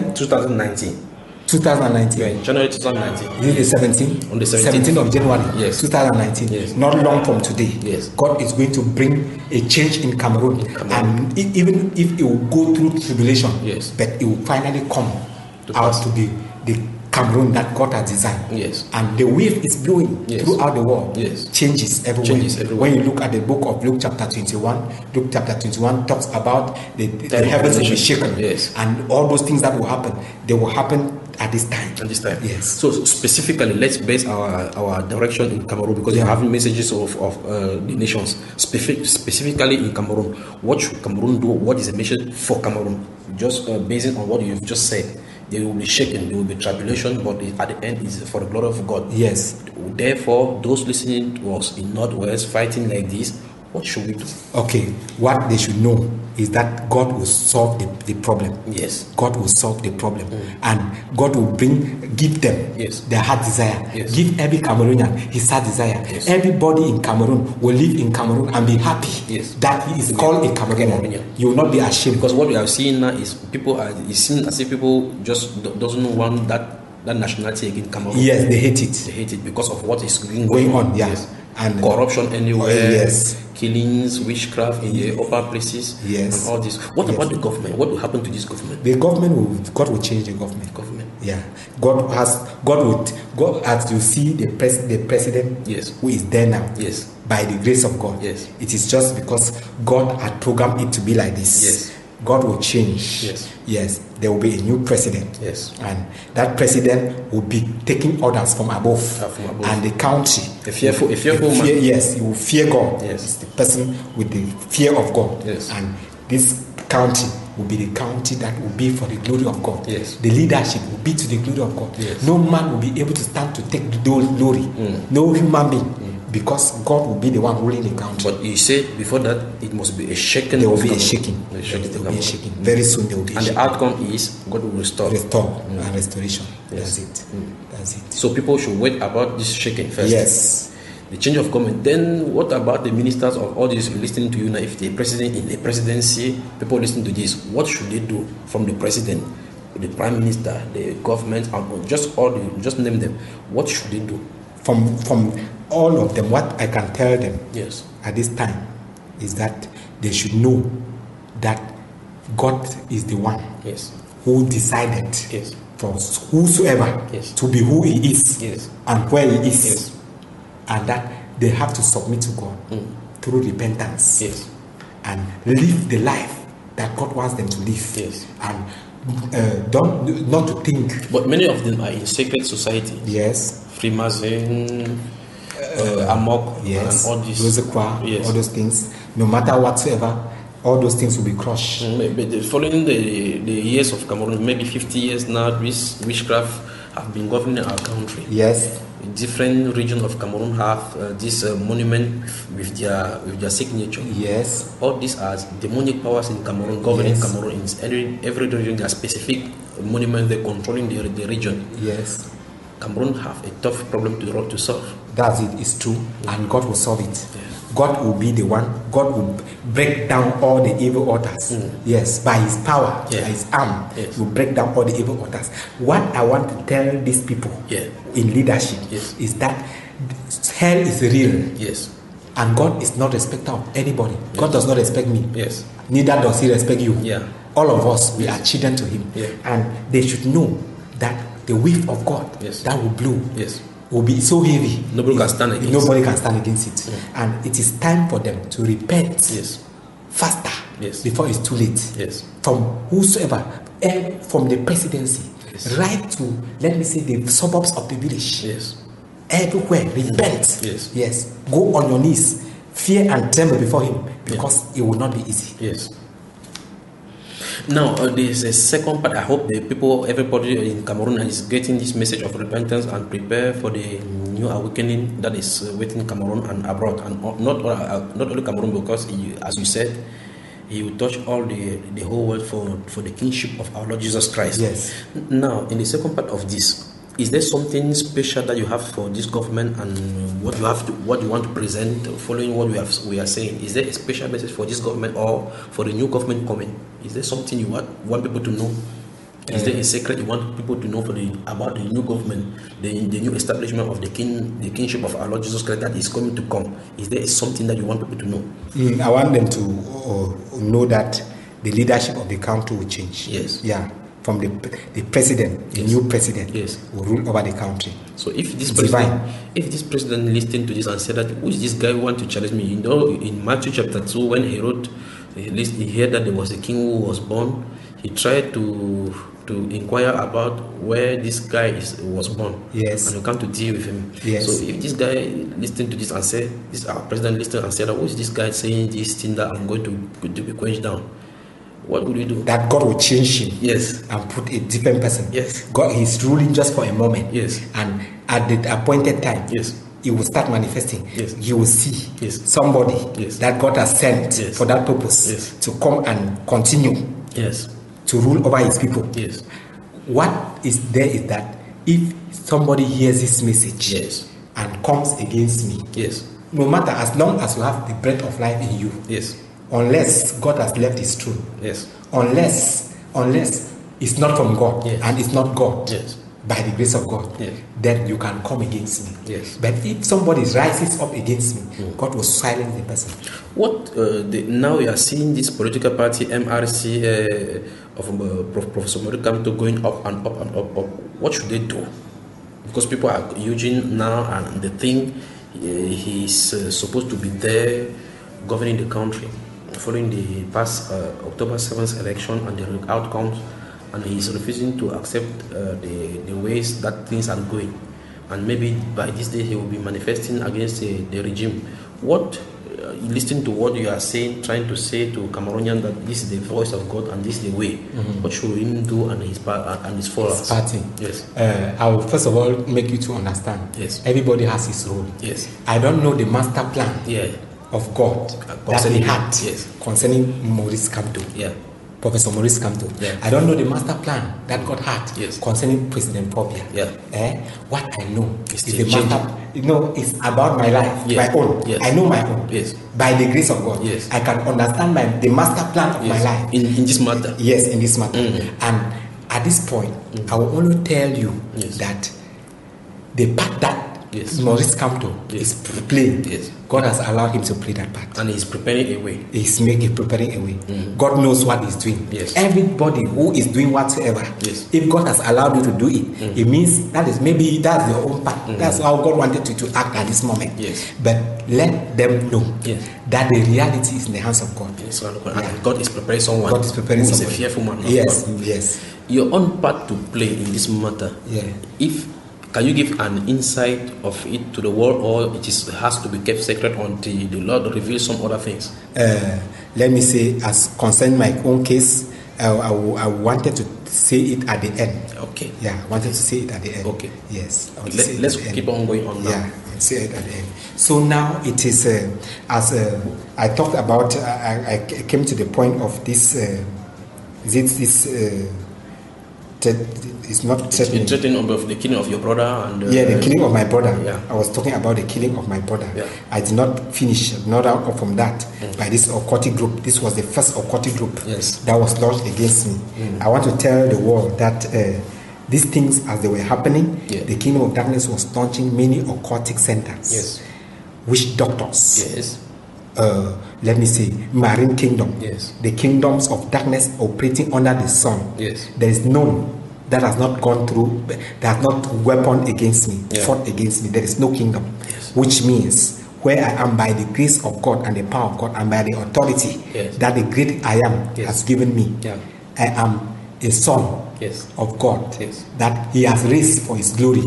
2019. 2019. Yeah, in January 2019. This is the 17th? On the 17th of January 2019. Not long from today. God is going to bring a change in Cameroon. And even if it will go through tribulation, but it will finally come out to the Cameroon that God has designed. And the wave is blowing throughout the world. Changes everywhere. When you look at the book of Luke chapter 21, Luke chapter 21 talks about the heavens will be shaken. And all those things that will happen, they will happen at this time. Yes. So specifically, let's base our direction in Cameroon, because you have messages of the nations. Specifically in Cameroon, what should Cameroon do? What is the mission for Cameroon? Just based on what you've just said, they will be shaken, there will be tribulation, but at the end is for the glory of God. Yes. Therefore, those listening to us in Northwest fighting like this, what should we do? Okay, what they should know is that God will solve the problem. Yes. God will solve the problem. And God will give them their heart desire. Yes. Give every Cameroonian his heart desire. Yes. Everybody in Cameroon will live in Cameroon and be happy that he is called a Cameroonian. You will not be ashamed. Because what we are seeing now is it seems as if people just doesn't want that nationality again Cameroon. Yes, they hate it. They hate it because of what is going on. Yeah. Yes. And corruption anywhere, killings, witchcraft in the upper places, and all this. What about the government? What will happen to this government? The government God will change the government. Yeah, God as you see the president who is there now. Yes. By the grace of God. Yes. It is just because God had programmed it to be like this. Yes. God will change. Yes. Yes. There will be a new president. Yes. And that president will be taking orders from above. And the country. A fearful man. Yes, he will fear God. Yes. It's the person with the fear of God. Yes. And this county will be the county that will be for the glory of God. Yes. The leadership will be to the glory of God. Yes. No man will be able to stand to take the glory. No human being. Because God will be the one ruling the country. But you said before that it must be a shaking. There will be a shaking. Very soon there will be a shaking. And the outcome is God will restore. And restoration. Yes. That's it. So people should wait about this shaking first. Yes. The change of government. Then what about the ministers of all this listening to you now? If the president in the presidency, people listening to this, what should they do from the president, the prime minister, the government, and just name them? What should they do? From all of them, what I can tell them at this time is that they should know that God is the one who decided for whosoever to be who he is and where he is, and that they have to submit to God through repentance and live the life that God wants them to live, and not to think. But many of them are in secret society. Yes. Freemason, Amok, and all this. All those things. No matter whatsoever, all those things will be crushed. Following the years of Cameroon, maybe 50 years now, witchcraft have been governing our country. Yes. Different regions of Cameroon have this monument with their signature. Yes. All these are demonic powers in Cameroon, governing Cameroon. In every region, there are specific monuments they're controlling the region. Yes. Cameroon have a tough problem to solve. That's it. It's true, and God will solve it. God will be the one. God will break down all the evil altars. Yes, by His power, by His arm, He will break down all the evil altars. What I want to tell these people in leadership is that hell is real. Yes. And God is not respecter of anybody. God does not respect me. Yes. Neither does He respect you. Yeah. All of us, we are children to Him. Yeah. And they should know that the whiff of God that will blow will be so heavy. Nobody can stand against it. And it is time for them to repent faster before it's too late. From whosoever, from the presidency, right to, let me say, the suburbs of the village. Everywhere, repent. Yes. Go on your knees, fear and tremble before Him, because it will not be easy. Now, there's a second part. I hope everybody in Cameroon is getting this message of repentance and prepare for the new awakening that is waiting Cameroon and abroad, and not only Cameroon, because as you said, He will touch all the whole world for the kingship of our Lord Jesus Christ. Yes. Now, in the second part of this, is there something special that you have for this government and what you want to present following what we are saying? Is there a special message for this government or for the new government coming? Is there something you want people to know? Is there a secret you want people to know about the new government, the new establishment of the kingship of our Lord Jesus Christ that is coming to come? Is there something that you want people to know? I want them to know that the leadership of the country will change. Yes. Yeah. From the president, the new president, will rule over the country. So if this president listened to this and said that, who is this guy who want to challenge me? You know, in Matthew chapter 2, when he heard that there was a king who was born, he tried to to inquire about where this guy was born. Yes. And you come to deal with him. Yes. So if this guy listened to this and said, this our president listened and said, what is this guy saying this thing that I'm going to be quenched down? What would you do? That God will change him. Yes. And put a different person. Yes. God is ruling just for a moment. Yes. And at the appointed time, yes, he will start manifesting. Yes. You will see yes. somebody yes. that God has sent yes. for that purpose yes. to come and continue yes. to rule over his people. Yes. What is there is that if somebody hears this message yes. and comes against me, yes. no matter, as long as you have the breath of life in you, yes. unless God has left his throne, yes. unless it's not from God, yes. and it's not God, yes. by the grace of God, yes. then you can come against me. Yes. But if somebody rises up against me, God will silence the person. What now we are seeing this political party MRC of Professor Omori Kamto going up and up and up. What should they do? Because people are using now and they think he's supposed to be there governing the country following the past October 7th election and the outcomes, and he's refusing to accept the ways that things are going, and maybe by this day he will be manifesting against the regime. What listening to what you are saying, trying to say to Cameroonians that this is the voice of God and this is the way, what should he do and his followers? His party. Yes. I will first of all make you to understand. Yes. Everybody has his role. Yes. I don't know the master plan. Yeah. Of God that he had yes. concerning Maurice Kamto. Yeah. Professor Maurice Kamto. Yeah. I don't know the master plan that God had yes. concerning President Pobia. Yeah. What I know it's is the master. It's about my life, yes. my own. Yes. I know my own. Yes. By the grace of God, yes. I can understand the master plan of yes. my life in this matter. Yes, in this matter. And at this point, I will only tell you yes. that the part that yes. Maurice Kamto yes. is playing. Yes. God has allowed him to play that part. And he's preparing a way. He's preparing a way. God knows what he's doing. Yes. Everybody who is doing whatsoever, yes. if God has allowed you to do it, it means that's your own part. That's how God wanted you to act at this moment. Yes. But let them know yes. that the reality is in the hands of God. Yes. And God is preparing someone. God is preparing who someone. is a fearful man. Yes. Yes. Your own part to play in this matter. Yeah. Can you give an insight of it to the world, or it has to be kept secret until the Lord reveals some other things? Let me say, as concerned my own case, I wanted to say it at the end. Okay. Yeah, I wanted to say it at the end. Okay. Yes. Let's keep on going on now. Yeah, I'll say it at the end. So now it is, as I talked about, I came to the point of this, it's not threatening of the killing of your brother and the killing of my brother. Yeah. I was talking about the killing of my brother. Yeah. I did not finish, not out from that, by this occultic group. This was the first occultic group yes. that was launched against me. I want to tell the world that these things, as they were happening, the Kingdom of Darkness was launching many occultic centers, yes. witch doctors, yes. let me say, marine kingdom, yes. the kingdoms of darkness operating under the sun. Yes. There is none that has not gone through, that has not weapon against me, fought against me. There is no kingdom, yes. which means where I am by the grace of God and the power of God and by the authority that the great I am has given me. I am a son of God that He has raised for His glory.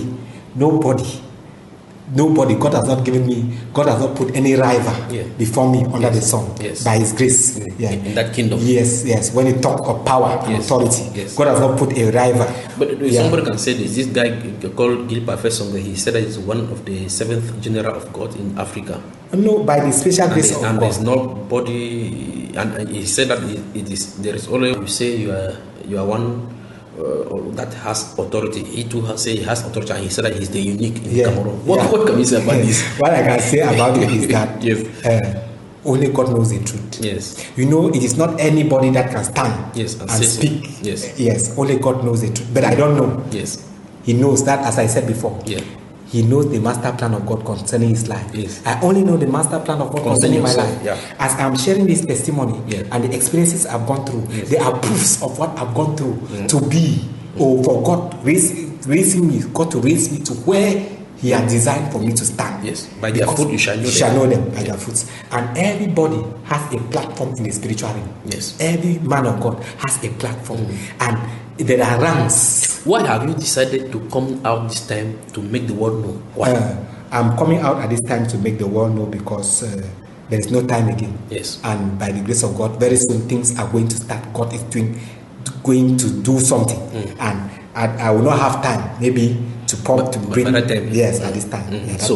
Nobody, God has not given me, God has not put any rival before me under the sun by His grace. In that kingdom. Yes. When you talk of power and authority, God has not put a rival. But somebody can say this guy called Gil Parfait, he said that he's one of the 7th general of God in Africa. No, by the special grace of God. And there's nobody, and he said that there is only, you say you are one that has authority. He too has authority, and he said that he's the unique in Cameroon. What can you say about this? What I can say about it is that only God knows the truth. Yes. It is not anybody that can stand and speak. So. Yes. Yes, only God knows the truth. But I don't know. Yes. He knows that, as I said before. He knows the master plan of God concerning his life. Yes. I only know the master plan of God concerning my life. As I'm sharing this testimony and the experiences I've gone through, they are proofs of what I've gone through to be, or for God raising me, God to raise me to where He has designed for me to stand. Yes. By their fruit you shall know them. You shall know them by their fruits. And everybody has a platform in the spiritual realm. Yes. Every man of God has a platform. And there are ranks. Why have you decided to come out this time to make the world know? Why? I'm coming out at this time to make the world know because there is no time again. Yes. And by the grace of God, very soon things are going to start. God is going to do something. And I will not have time, maybe, to bring. Yes, at this time. So,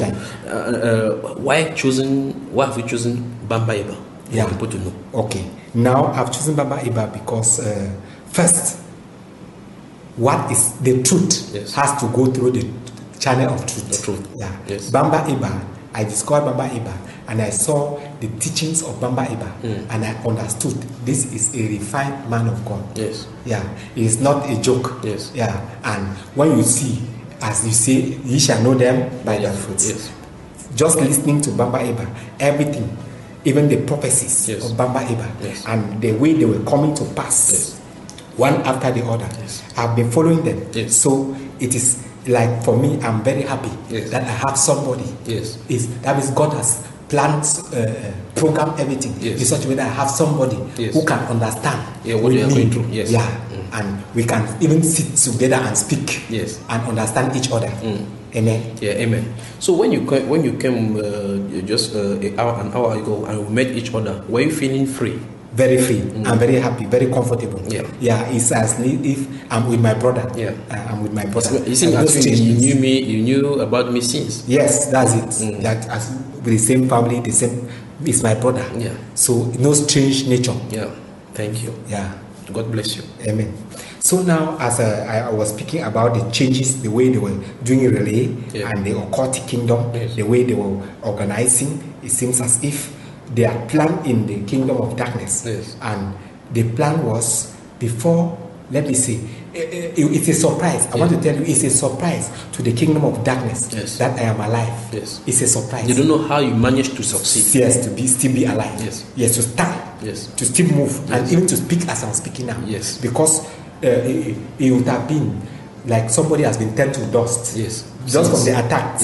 why have you chosen Bamba Eba? For people to know. Okay. Now I've chosen Bamba Eba because first, what is the truth has to go through the channel of truth. The truth. Yeah. Yes. Bamba Eba, I discovered Bamba Eba and I saw the teachings of Bamba Eba and I understood this is a refined man of God. Yes. Yeah. It's not a joke. Yes. Yeah. And when you see, as you say, ye shall know them by their fruits. Yes. Just listening to Bamba Eba, everything, even the prophecies of Bamba Eba and the way they were coming to pass, one after the other, I've been following them. Yes. So it is like, for me, I'm very happy that I have somebody. Yes. That means God has planned, programmed everything in such a way that I have somebody who can understand what you are going through. Yes. Yeah. And we can even sit together and speak and understand each other. Amen. Yeah, amen. So when you came just an hour ago and we met each other, were you feeling free? Very free. I'm very happy, very comfortable. Yeah. It's as if I'm with my brother. I'm with my brother. So, you seem you knew me. You knew about me since. Yes, that's it. That as with the same family, the same. It's my brother. Yeah. So no strange nature. Yeah. Thank you. Yeah. God bless you. Amen. So now, as I was speaking about the changes, the way they were doing relay and the occultic kingdom, the way they were organizing, it seems as if they are planned in the kingdom of darkness. And the plan was before, let me say, it's a surprise. I want to tell you, it's a surprise to the kingdom of darkness that I am alive. It's a surprise. You don't know how you managed to succeed. Yes, to still be alive. Yes, to stand. To still move. And even to speak as I'm speaking now. Because it would have been like somebody has been turned to dust. Just from the attack.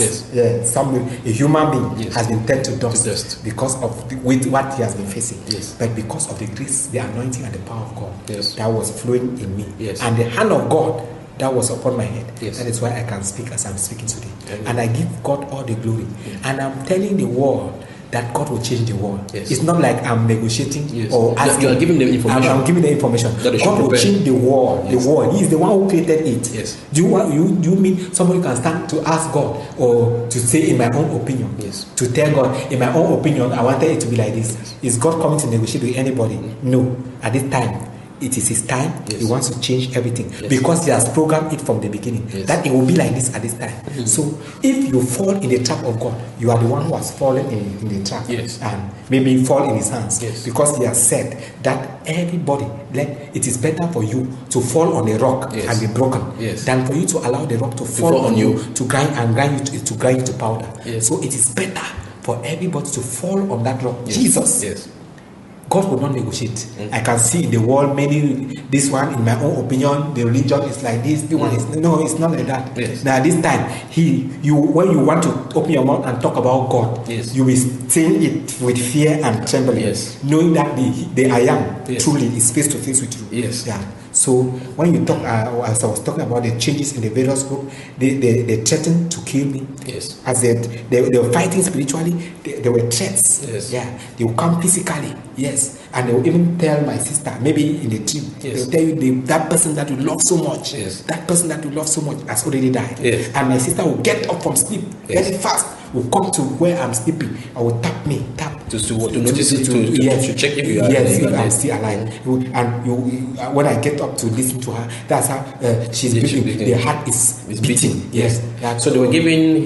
A human being has been turned to dust because of with what he has been facing. But because of the grace, the anointing, and the power of God that was flowing in me, and the hand of God that was upon my head. That is why I can speak as I'm speaking today. And I give God all the glory. And I'm telling the world that God will change the world. It's not like I'm negotiating or asking. You are giving them information. I'm giving them information. God will change the world. The world. He is the one who created it. Do you mean somebody can stand to ask God or to say in my own opinion? To tell God, in my own opinion, I wanted it to be like this. Is God coming to negotiate with anybody? No. At this time, it is his time. He wants to change everything because he has programmed it from the beginning that it will be like this at this time. So if you fall in the trap of God, you are the one who has fallen in the trap and maybe fall in his hands because he has said that everybody, it is better for you to fall on a rock and be broken than for you to allow the rock to fall on you to grind you to powder. So it is better for everybody to fall on that rock. Jesus. God will not negotiate. I can see in the world this one, in my own opinion, the religion is like this, the one is no, it's not like that. Now this time, when you want to open your mouth and talk about God, you will say it with fear and trembling, knowing that the I am truly is face to face with you. So when you talk, as I was talking about the changes in the various group, they threatened to kill me. As they were fighting spiritually, they were threats. They will come physically. And they will even tell my sister, maybe in the dream, they will tell you that person that you love so much, that person that you love so much has already died. And my sister will get up from sleep very fast, will come to where I'm sleeping, and will tap me, to notice it, to check if you are if I'm still alive. And when I get up to listen to her, that's how she's beating. The heart is beating. So they were giving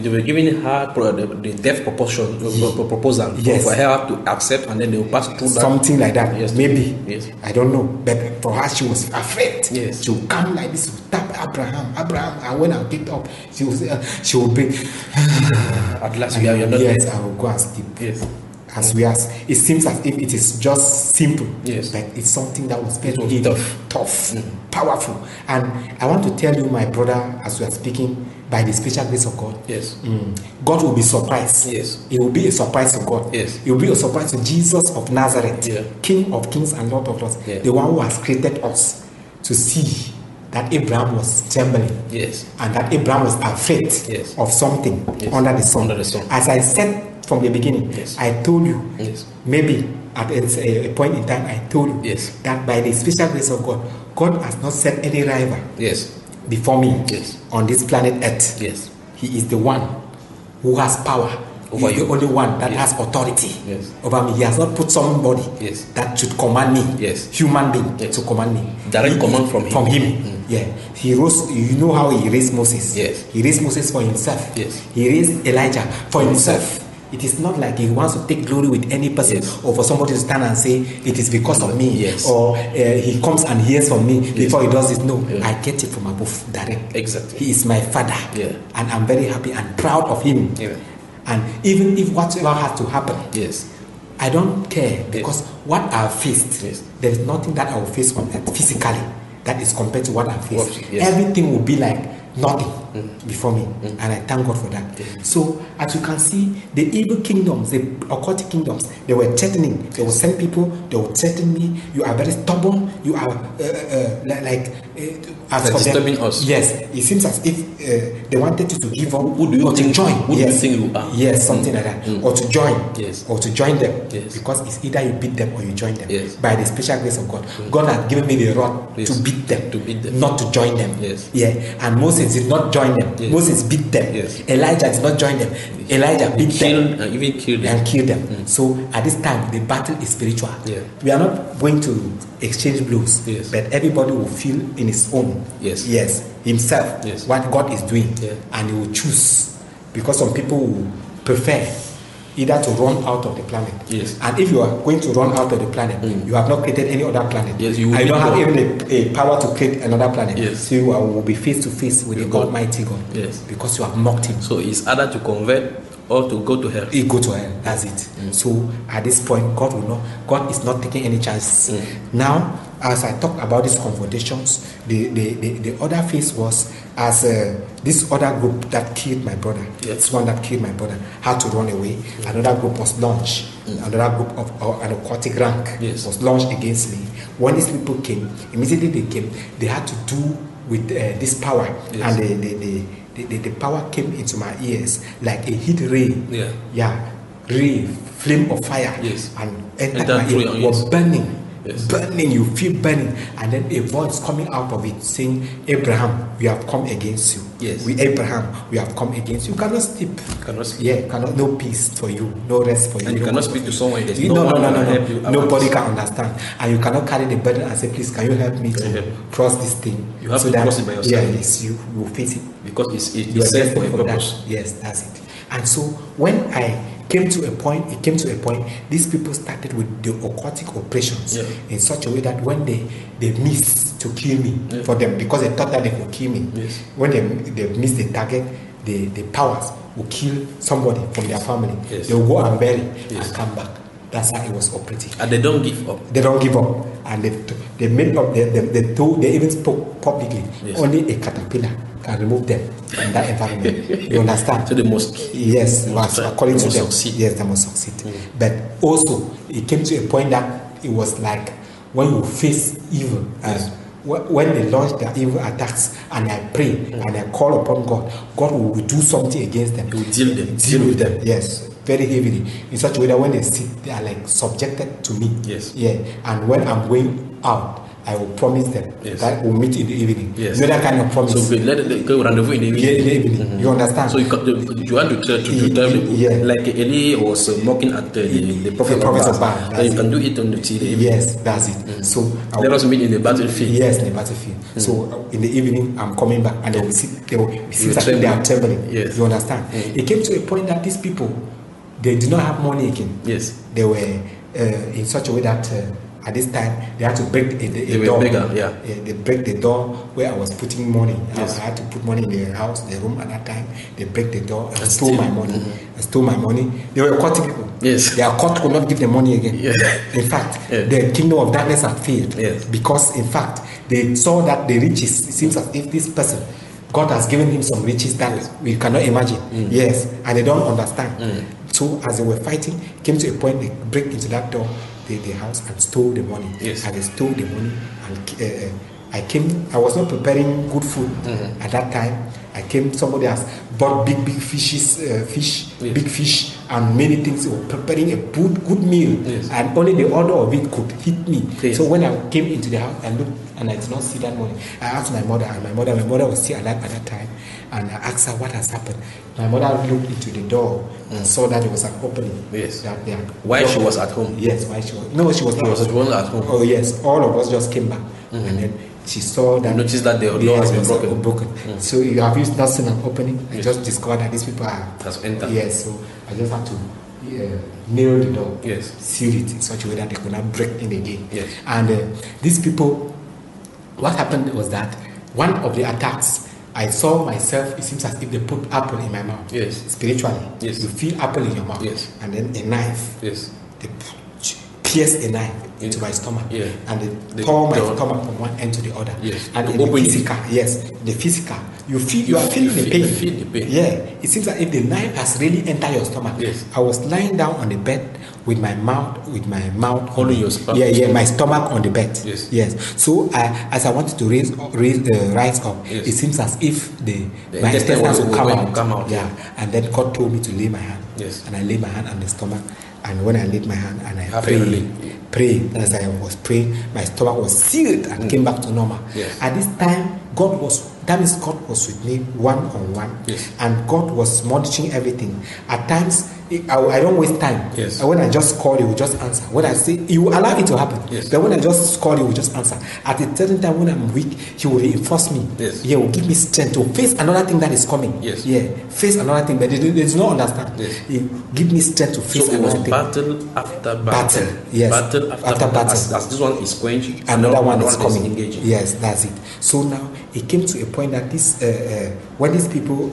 her the death proposal for her to accept, and then they will pass through that. Something like that. Maybe. I don't know. But for her, she was afraid. She will come like this, to tap Abraham, and when I get up, she will bring. At last, we are not I will go and sleep. As we ask, it seems as if it is just simple, but it's something that was very tough, powerful. And I want to tell you, my brother, as we are speaking, by the special grace of God. Yes. God will be surprised. Yes. It will be a surprise to God. Yes. It will be a surprise to Jesus of Nazareth, Yeah. King of kings and Lord of lords, Yeah. the one who has created us, to see that Abraham was trembling. Yes. And that Abraham was afraid Yes. of something Yes. under the sun. Under the sun. As I said from the beginning, Yes. I told you, Yes. maybe at a point in time, I told you Yes. that by the special grace of God, God has not set any rival Yes. before me Yes. on this planet Earth. Yes. He is the one who has power. He Over is you. the only one that Yes. has authority Yes. over me. He has not put somebody Yes. that should command me, Yes. human being, Yes. to command me. Direct command from him. From him. Yeah. He rose, you know how he raised Moses. Yes. He raised Moses for himself. Yes. He raised Elijah for himself. It is not like he wants to take glory with any person, Yes. or for somebody to stand and say it is because of me, Yes. or he comes and hears from me before he does it. No, Yeah. I get it from above, direct. Exactly. He is my father, Yeah. and I'm very happy and proud of him. Yeah. And even if whatever has to happen, Yes. I don't care, because what I faced, Yes. there is nothing that I will face on earth physically that is compared to what I faced. Yes. Everything will be like nothing before me, and I thank God for that. So, as you can see, the evil kingdoms, the occultic kingdoms, they were threatening. They will send people. They will threaten me. You are very stubborn. You are as They're for them, disturbing us. Yes, it seems as if they wanted you to give up. Who do you or think- to join? who do you think you are? Yes, something like that, or to join. Yes. Or to join them. Yes. Because it's either you beat them or you join them. Yes. By the special grace of God, God has given me the rod Yes. to beat them, To beat them. not to join them. Yes. Yeah. And Moses did not join them. Yes. Moses beat them. Yes. Elijah did not join them. Elijah beat them Killed, even killed them. and kill them. So at this time, the battle is spiritual. Yeah. We are not going to exchange blows, Yes. but everybody will feel in his own. Yes. Yes, himself. Yes. What God is doing, Yeah. and he will choose, because some people will prefer either to run out of the planet. Yes. And if you are going to run out of the planet, you have not created any other planet. Yes, you will and you be don't have God. even a power to create another planet. Yes. So you will be face to face with the God. Almighty God. Yes. Because you have mocked him. So it's either to convert or to go to hell. He go to hell. That's it. So at this point, God will not. God is not taking any chances. Now, as I talked about these confrontations, the other phase was as this other group that killed my brother. Yes. This one that killed my brother had to run away. Another group was launched. Another group of an aquatic rank Yes. was launched against me. When these people came, immediately they came. They had to do with this power, Yes. and the power came into my ears like a heat ray. Yeah. Ray, flame of fire, Yes. and entered Enter my through ear, your was ears. burning. Yes. Burning, you feel burning, and then a voice coming out of it saying, Abraham, we have come against you. Yes. Abraham, we have come against you. You cannot sleep. Cannot sleep. Yeah, no peace for you, no rest for you. And you no cannot comfort speak to for someone. you. There's No, no one no, that can help you about Nobody this. can understand, and you cannot carry the burden and say, please, can you help me to Yeah. cross this thing? You have to cross it by yourself. Yeah, yes, you will face it. Because You it's are set for a destined for that. purpose. Yes, that's it. And so when I came to a point, these people started with the aquatic operations in such a way that when they missed to kill me for them, because they thought that they could kill me, when they missed the target, the powers will kill somebody from their family. Yes. They will go and bury Yes. and come back. That's how it was operating. And they don't give up. They don't give up, and they made up. They even spoke publicly. Yes. Only a caterpillar can remove them from that environment. You understand? So they must. Yes, according to must them. succeed. Yes, they must succeed. But also, it came to a point that it was like when you face evil, Yes. when they launch their evil attacks, and I pray and I call upon God, God will do something against them. He will deal them. Deal with them. Yes, very heavily, in such a way that when they sit, they are like subjected to me. Yes. Yeah, and when I'm going out, I will promise them Yes. that we'll meet in the evening. Yes. You know that kind of promise. So let it go rendezvous in the evening. Yeah, in the evening. You understand? So you want to tell them, Yeah. like Eli was mocking at the prophet The prophet of of Baal. Baal, So that's you can do it on the evening. Yes, that's it. So Let us meet in the battlefield. Yes, in the battlefield. So in the evening, I'm coming back, and they will see that they are trembling. Yes. You understand? It came to a point that these people, they did not have money again. Yes. They were in such a way that at this time they had to break They a were door. bigger, yeah. They break the door where I was putting money. Yes. I had to put money in the house, the room at that time. They break the door and stole steal. my money. I stole my money. They were caught people. Yes. Their court could not give them money again. Yeah. In fact, Yeah. the kingdom of darkness had failed. Yes. Because in fact, they saw that the riches, it seems as if this person God has given him some riches that we cannot imagine. Yes, and they don't understand. So as they were fighting, came to a point they break into that door, the house, and stole the money. Yes. And they stole the money, and I was not preparing good food at that time. I came, somebody has bought big fishes, big fish, and many things. They were preparing a good meal, and only the order of it could hit me. Yes. So when I came into the house, I looked, and I did not see that money. I asked my mother, and my mother was still alive at that time, and I asked her what has happened. My mother looked into the door and saw that there was an opening. Yes. That there. While she was at home. Yes, while she was. No, she was not. She was the one at home. Oh yes, all of us just came back, and then she saw that. Noticed that the door has been broken. So you have not seen an opening. I just discovered that these people has entered. Yes, so I just had to nail the door. Yes. Seal it in such a way that they could not break in again. Yes. And these people, what happened was that one of the attacks, I saw myself, it seems as if they put apple in my mouth. Yes. Spiritually. Yes. You feel apple in your mouth. Yes. And then a knife. Yes. They pierce a knife into my stomach. Yeah. And they tore my stomach from one end to the other. Yes. And in the physical, the physical, you are feeling the pain. Feel the pain. Yeah. It seems as if the knife has really entered your stomach. Yes. I was lying down on the bed with my mouth holding your stomach. My stomach on the bed. Yes. So as I wanted to rise up, it seems as if my intestines will come out. Yeah. And then God told me to lay my hand. Yes. And I laid my hand on the stomach. And when I laid my hand and I prayed, as I was praying, my stomach was sealed and came back to normal. Yes. At this time, God was with me one-on-one, and God was monitoring everything. At times, I don't waste time. Yes. When I just call, He will just answer. When I say, He will allow it to happen. Yes. But when I just call, He will just answer. At a certain time when I'm weak, He will reinforce me. Yes. He will give me strength to face another thing that is coming. Yes. Yeah, face another thing, but they do not understand. Yes. He give me strength to face another thing. Battle after battle. Yes. Battle after battle. As this one is quenched, another one is coming. Engaging. Yes, that's it. So now it came to a point that when these people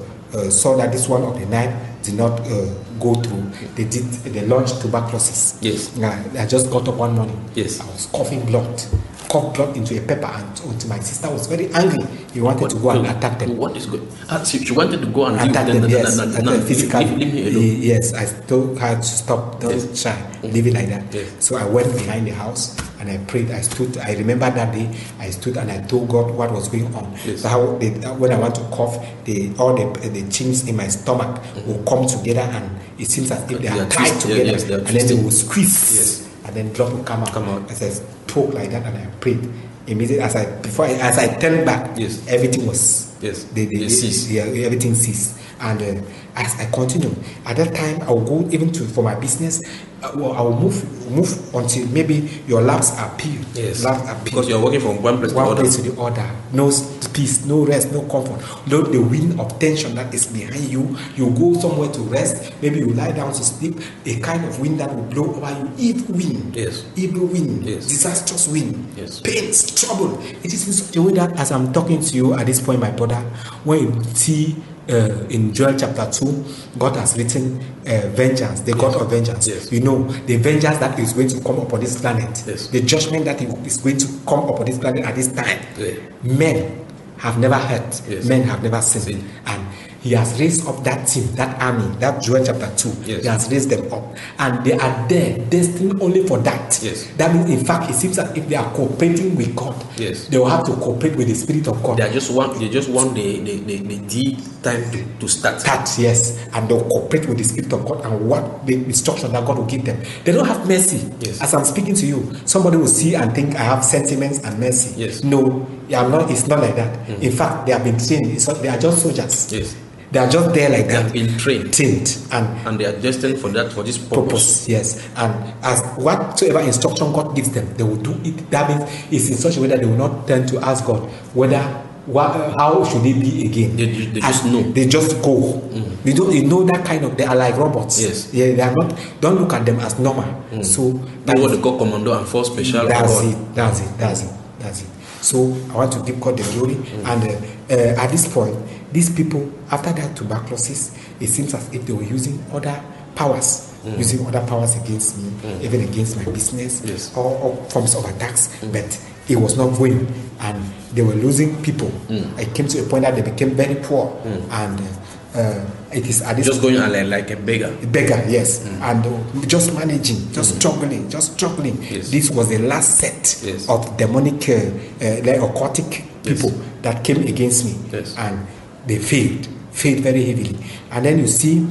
saw that this one of the knife did not go through, they launched tuberculosis. Yes. I just got up one morning. Yes. I was coughing blood into a pepper, and my sister was very angry. He wanted to go and attack them. What is good? She wanted to go and attack them. Yes, physically. Leave me alone. Yes, I told her to stop. Don't try. Leave it like that. Yes. So I went behind the house and I prayed. I stood. I remember that day. I stood and I told God what was going on. Yes. So when I want to cough, all the chinks in my stomach will come together, and it seems as if they are tied together, and then they will squeeze. Yes. And then blood will come out. As I spoke like that and I prayed, immediately as I turned back, everything was they ceased. Yeah, everything ceased. And as I continue, at that time I will go even for my business. I will move until maybe your labs appear. Yes. Labs appear. Because you are working from one place to the other. No peace, no rest, no comfort. No, the wind of tension that is behind you. You go somewhere to rest. Maybe you lie down to sleep. A kind of wind that will blow over you. Evil wind. Yes. Evil wind. Yes. Disastrous wind. Yes. Pains, trouble. It is in such a way that as I'm talking to you at this point, my brother, when you see in Joel chapter 2, God has written vengeance, the God of vengeance. Yes. You know, the vengeance that is going to come upon this planet, the judgment that is going to come upon this planet at this time. Men have never heard, men have never seen. And He has raised up that team, that army, that Joel chapter 2. He has raised them up. And they are there, destined only for that. That means, in fact, it seems that if they are cooperating with God, they will have to cooperate with the Spirit of God. They just want the time to start. Yes. And they'll cooperate with the Spirit of God and what the instruction that God will give them. They don't have mercy. As I'm speaking to you, somebody will see and think I have sentiments and mercy. No, it's not like that. In fact, they have been trained. They are just soldiers. They are just there like that. They have been trained. And they are destined for this purpose. Yes. And as whatsoever instruction God gives them, they will do it. That means it's in such a way that they will not tend to ask God how should they be again. They just know. They just go. They know that kind of. They are like robots. Yes. Yeah. They are not. Don't look at them as normal. So that's what they call commando and force special. That's it. So I want to give God the glory. And at this point, these people, after that tuberculosis, it seems as if they were using other powers, against me, even against my business, or forms of attacks. But it was not going, and they were losing people. It came to a point that they became very poor, and it is at this just going like a beggar. Yes, and just managing, just struggling. Yes. This was the last set of demonic, occultic people that came against me, and they failed very heavily. And then you see,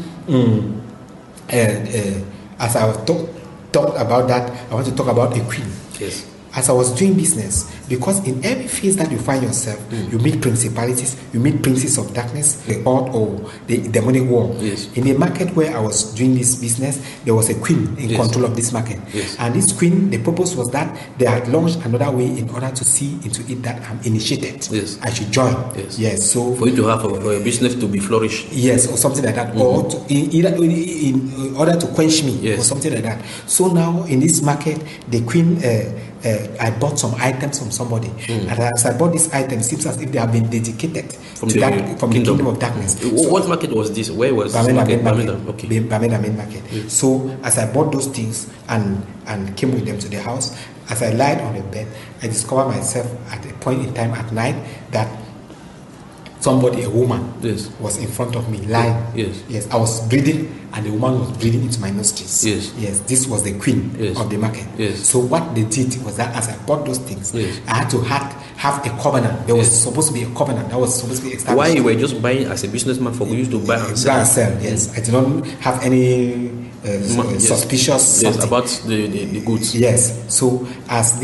as I was talked about that, I want to talk about a queen. Yes. As I was doing business, because in every phase that you find yourself, you meet principalities, you meet princes of darkness, the odd or the demonic world. Yes. In the market where I was doing this business, there was a queen in control of this market. Yes. And this queen, the purpose was that they had launched another way in order to see into it that I'm initiated. Yes. I should join. Yes. So for you to have a business to be flourished. Yes, or something like that, or to, in order to quench me, or something like that. So now in this market, the queen. I bought some items from somebody, and as I bought this item, it seems as if they have been dedicated from the kingdom of darkness. So, what market was this? Where was this market? Bamenda. Okay. Bamenda main market. Yes. So as I bought those things and came with them to the house, as I lied on the bed, I discovered myself at a point in time at night that somebody, a woman, was in front of me lying. Yes, I was breathing, and the woman was breathing into my nostrils. Yes, this was the queen of the market. So what they did was that as I bought those things, I had to have a covenant. There was supposed to be a covenant that was supposed to be established. Why you were just buying as a businessman for you to buy and sell? Yes, I did not have any suspicious about the goods. Yes, so as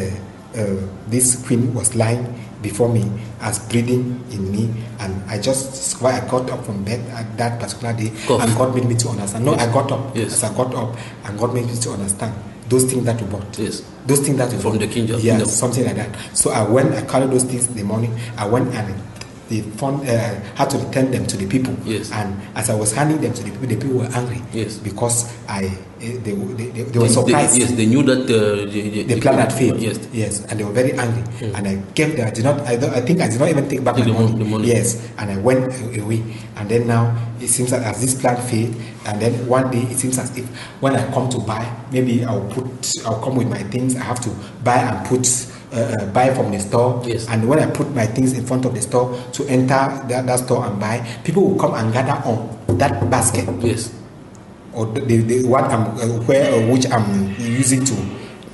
this queen was lying before me, as breathing in me, and I got up from bed at that particular day, and God made me to understand. I got up. As I got up, and God made me to understand those things that you bought. Those things that you from bought. The kingdom. Something like that. So I carried those things in the morning. I went and had to return them to the people. And as I was handing them to the people were angry. Because they were surprised. They knew that the plan had failed. Yes, and they were very angry. And I gave them. I think I did not even take back the money. Yes, and I went away. And then now it seems that as this plan failed, and then one day it seems as if when I come to buy, maybe I'll come with my things. I have to buy and buy from the store, and when I put my things in front of the store to enter that store and buy, people will come and gather on that basket. Or which I'm using to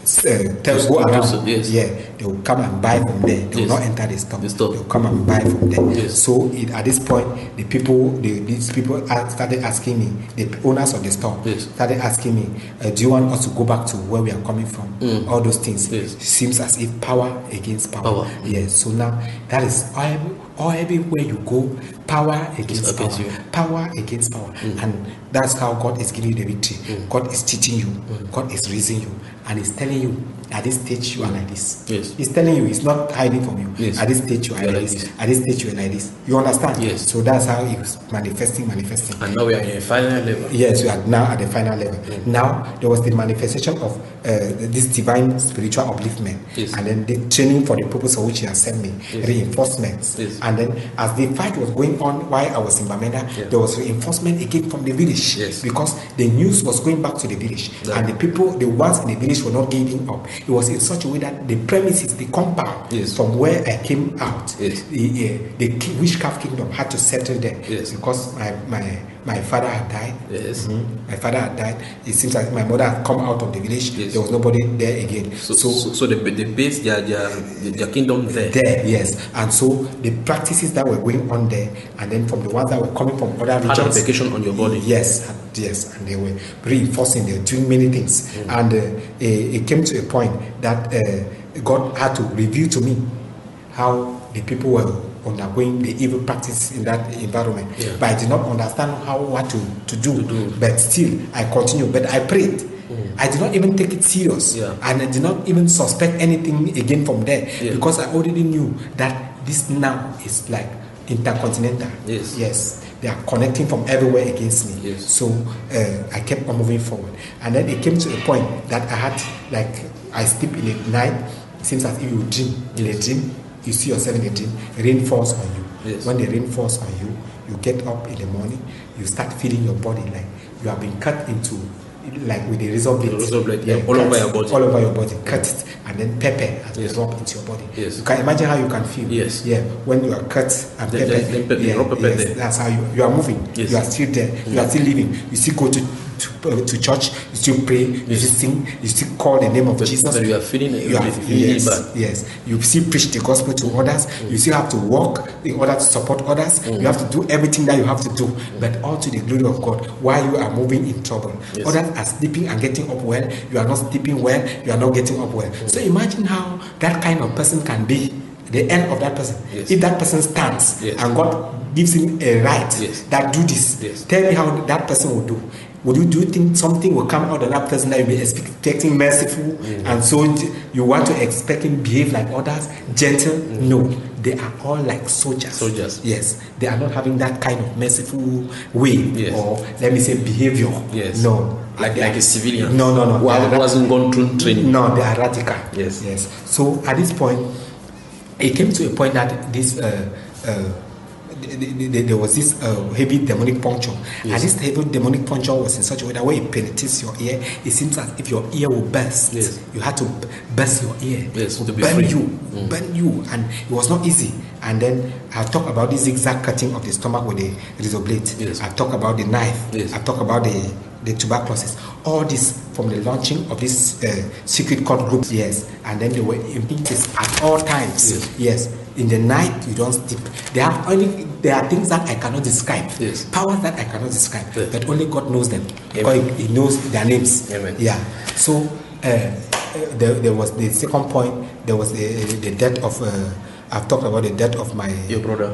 go around. They will come and buy from there. They will not enter the store. They will come and buy from there. So at this point, these people started asking me, the owners of the store started asking me, do you want us to go back to where we are coming from? All those things. It seems as if power against power. Yes. So now that is everywhere you go, power against power. Power against power. And that's how God is giving you the victory. God is teaching you. God is raising you. And He's telling you, at this stage you are like this. He's telling you, He's not hiding from you. At this stage you are like this. At this stage you are like this. You understand? So that's how He's manifesting. And now we are in a final level. Yes, we are now at the final level. Now there was the manifestation of this divine spiritual upliftment, and then the training for the purpose of which He has sent me, reinforcements. And then as the fight was going on while I was in Bamenda, there was reinforcement again from the village, because the news was going back to the village, and the ones in the village were not giving up. It was in such a way that the premises, the compound from where I came out, the witchcraft kingdom had to settle there, because my father had died. My father had died. It seems like my mother had come out of the village. There was nobody there again. So they based their kingdom there. And so the practices that were going on there, and then from the ones that were coming from other regions, had application on your body. Yes, and they were reinforcing. They were doing many things, and it came to a point that God had to reveal to me how the people were undergoing the evil practice in that environment. But I did not understand what to do. But still, I continued. But I prayed. I did not even take it serious, and I did not even suspect anything again from there, because I already knew that this now is like intercontinental. Yes, they are connecting from everywhere against me. So I kept on moving forward, and then it came to a point that I had, I sleep in the night. It seems as if you dream in a dream. You see yourself in a dream, rain falls on you. When the rain falls on you, you get up in the morning, you start feeling your body like you have been cut into like with a razor blade. All over your body. All over your body. Cut it, and then pepper and drop into your body. Yes. You can imagine how you can feel. Yes. Yeah. When you are cut and pepper. Yes. That's how you are moving. Yes. You are still there. You are still living. You still go to church. You still pray. You still sing. You still call the name of Jesus. But you are feeling bad. Yes. You still preach the gospel to others. You still have to walk in order to support others. You have to do everything that you have to do, but all to the glory of God. While you are moving in trouble, others are sleeping and getting up well. You are not sleeping well. You are not getting up well. So imagine how that kind of person can be. The end of that person. If that person stands and God gives him a right that do this, tell me how that person will do. Do you think something will come out of that person that you'll be expecting merciful, and so you want to expect him to behave like others, gentle? No, they are all like soldiers. Yes, they are not having that kind of merciful way, or let me say behavior. No, like a civilian. No. Who hasn't gone through training. No, they are radical. Yes. So at this point, it came to a point that this. There was this heavy demonic puncture, and this heavy demonic puncture was in such a way that when it penetrates your ear, it seems as if your ear will burst. You had to burst your ear, burn you, and it was not easy. And then I talk about the zigzag cutting of the stomach with the razor blade. I talk about the knife. I talk about the tuberculosis. All this from the launching of this secret cult group. And then they were in this at all times. In the night, you don't sleep. There are things that I cannot describe. Powers that I cannot describe. But only God knows them. Because He knows their names. Amen. So there was the second point. There was the death of. I've talked about the death of your brother.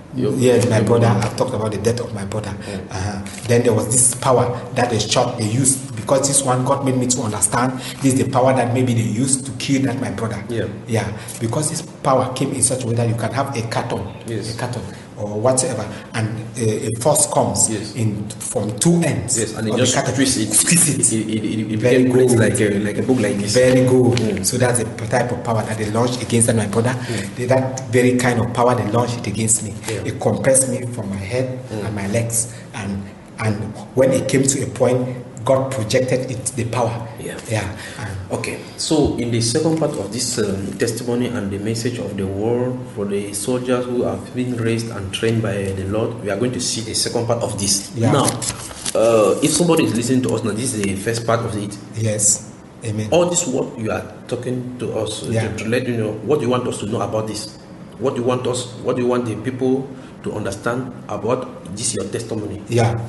My brother. I've talked about the death of my brother. Then there was this power that they used, because this one God made me to understand. This is the power that maybe they used to kill that my brother. Because this power came in such a way that you can have a carton, or whatever, and a force comes in from two ends. And it just squeeze it. It very good, like a book like this. Very good. So that's the type of power that they launched against my brother. That very kind of power they launched it against me. It compressed me from my head and my legs, and when it came to a point, God projected the power. Okay. So in the second part of this testimony and the message of the word for the soldiers who have been raised and trained by the Lord, we are going to see the second part of this. Now, if somebody is listening to us now, this is the first part of it. Yes. Amen. All this what you are talking to us to let you know what you want us to know about this. What do you want the people to understand about this your testimony?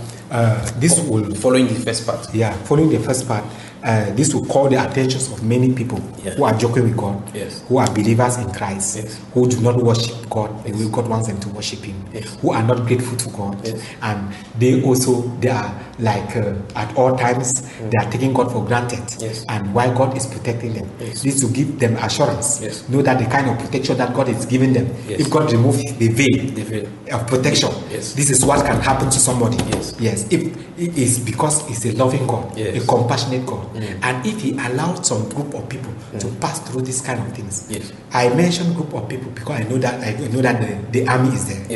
This will following the first part. Following the first part, this will call the attention of many people who are joking with God, who are believers in Christ, who do not worship God the way God wants them to worship Him, who are not grateful to God, and they are like at all times they are taking God for granted, and while God is protecting them, this will give them assurance, know that the kind of protection that God is giving them, if God removes the veil of protection, this is what can happen to somebody. If it is because He's a loving God, a compassionate God. And if He allowed some group of people to pass through this kind of things, I mention group of people because I know that the army is there,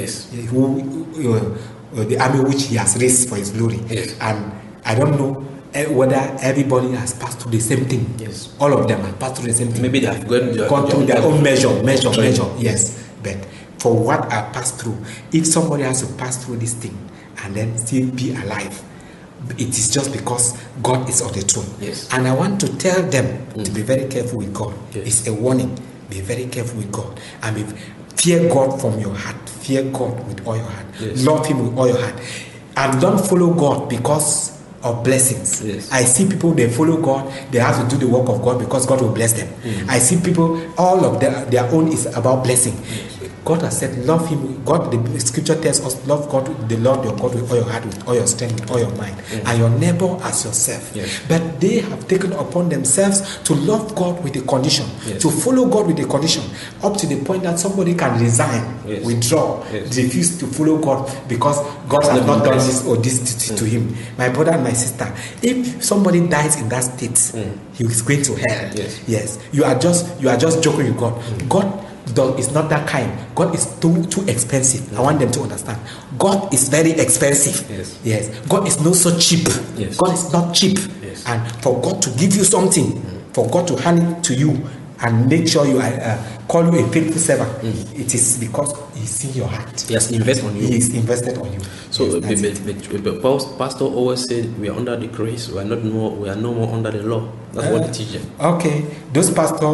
the army which He has raised for His glory, and I don't know whether everybody has passed through the same thing. All of them have passed through the same thing. Maybe they have gone through their own measure. But for what I passed through, if somebody has to pass through this thing and then still be alive, it is just because God is on the throne. And I want to tell them to be very careful with God. It's a warning. Be very careful with God. And fear God from your heart. Fear God with all your heart. Love Him with all your heart. And don't follow God because of blessings. I see people, they follow God, they have to do the work of God because God will bless them. I see people, all of their own is about blessing. God has said, love Him. God, the scripture tells us, love God, the Lord your God with all your heart, with all your strength, with all your mind, and your neighbor as yourself. But they have taken upon themselves to love God with a condition, to follow God with a condition, up to the point that somebody can resign, withdraw, refuse to follow God because God has not done this or this to him. My brother and my sister, if somebody dies in that state, he is going to hell. You are just joking with God. God is not that kind. God is too expensive. I want them to understand. God is very expensive. God is not so cheap. God is not cheap. Yes. And for God to give you something, for God to hand it to you and make sure you call you a faithful servant, it is because He's seen your heart. He has invested on you. He is invested on you. So, yes, the pastor always said, we are under the grace. We are no more under the law. That's what they teach them. Okay, those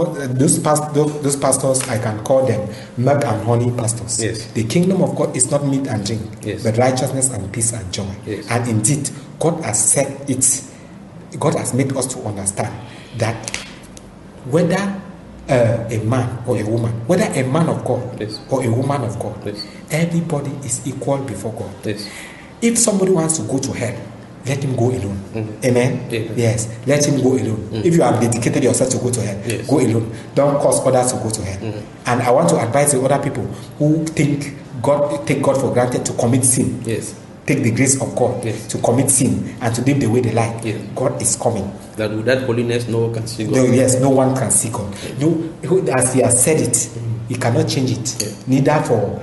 pastors, I can call them milk and honey pastors. Yes. The kingdom of God is not meat and drink, yes, but righteousness and peace and joy. Yes. And indeed, God has said it. God has made us to understand that whether a man or a woman, whether a man of God, yes, or a woman of God, yes, everybody is equal before God. Yes. If somebody wants to go to hell, let him go alone. Amen? Yes, let him go alone. If you have dedicated yourself to go to hell, yes, go alone. Don't cause others to go to hell. And I want to advise the other people who take God for granted to commit sin. Yes. Take the grace of God, yes, to commit sin and to live the way they like. Yes. God is coming. That without holiness, no one can see God. No, yes, no one can see God. No, as He has said it, He cannot change it. Yes. Neither for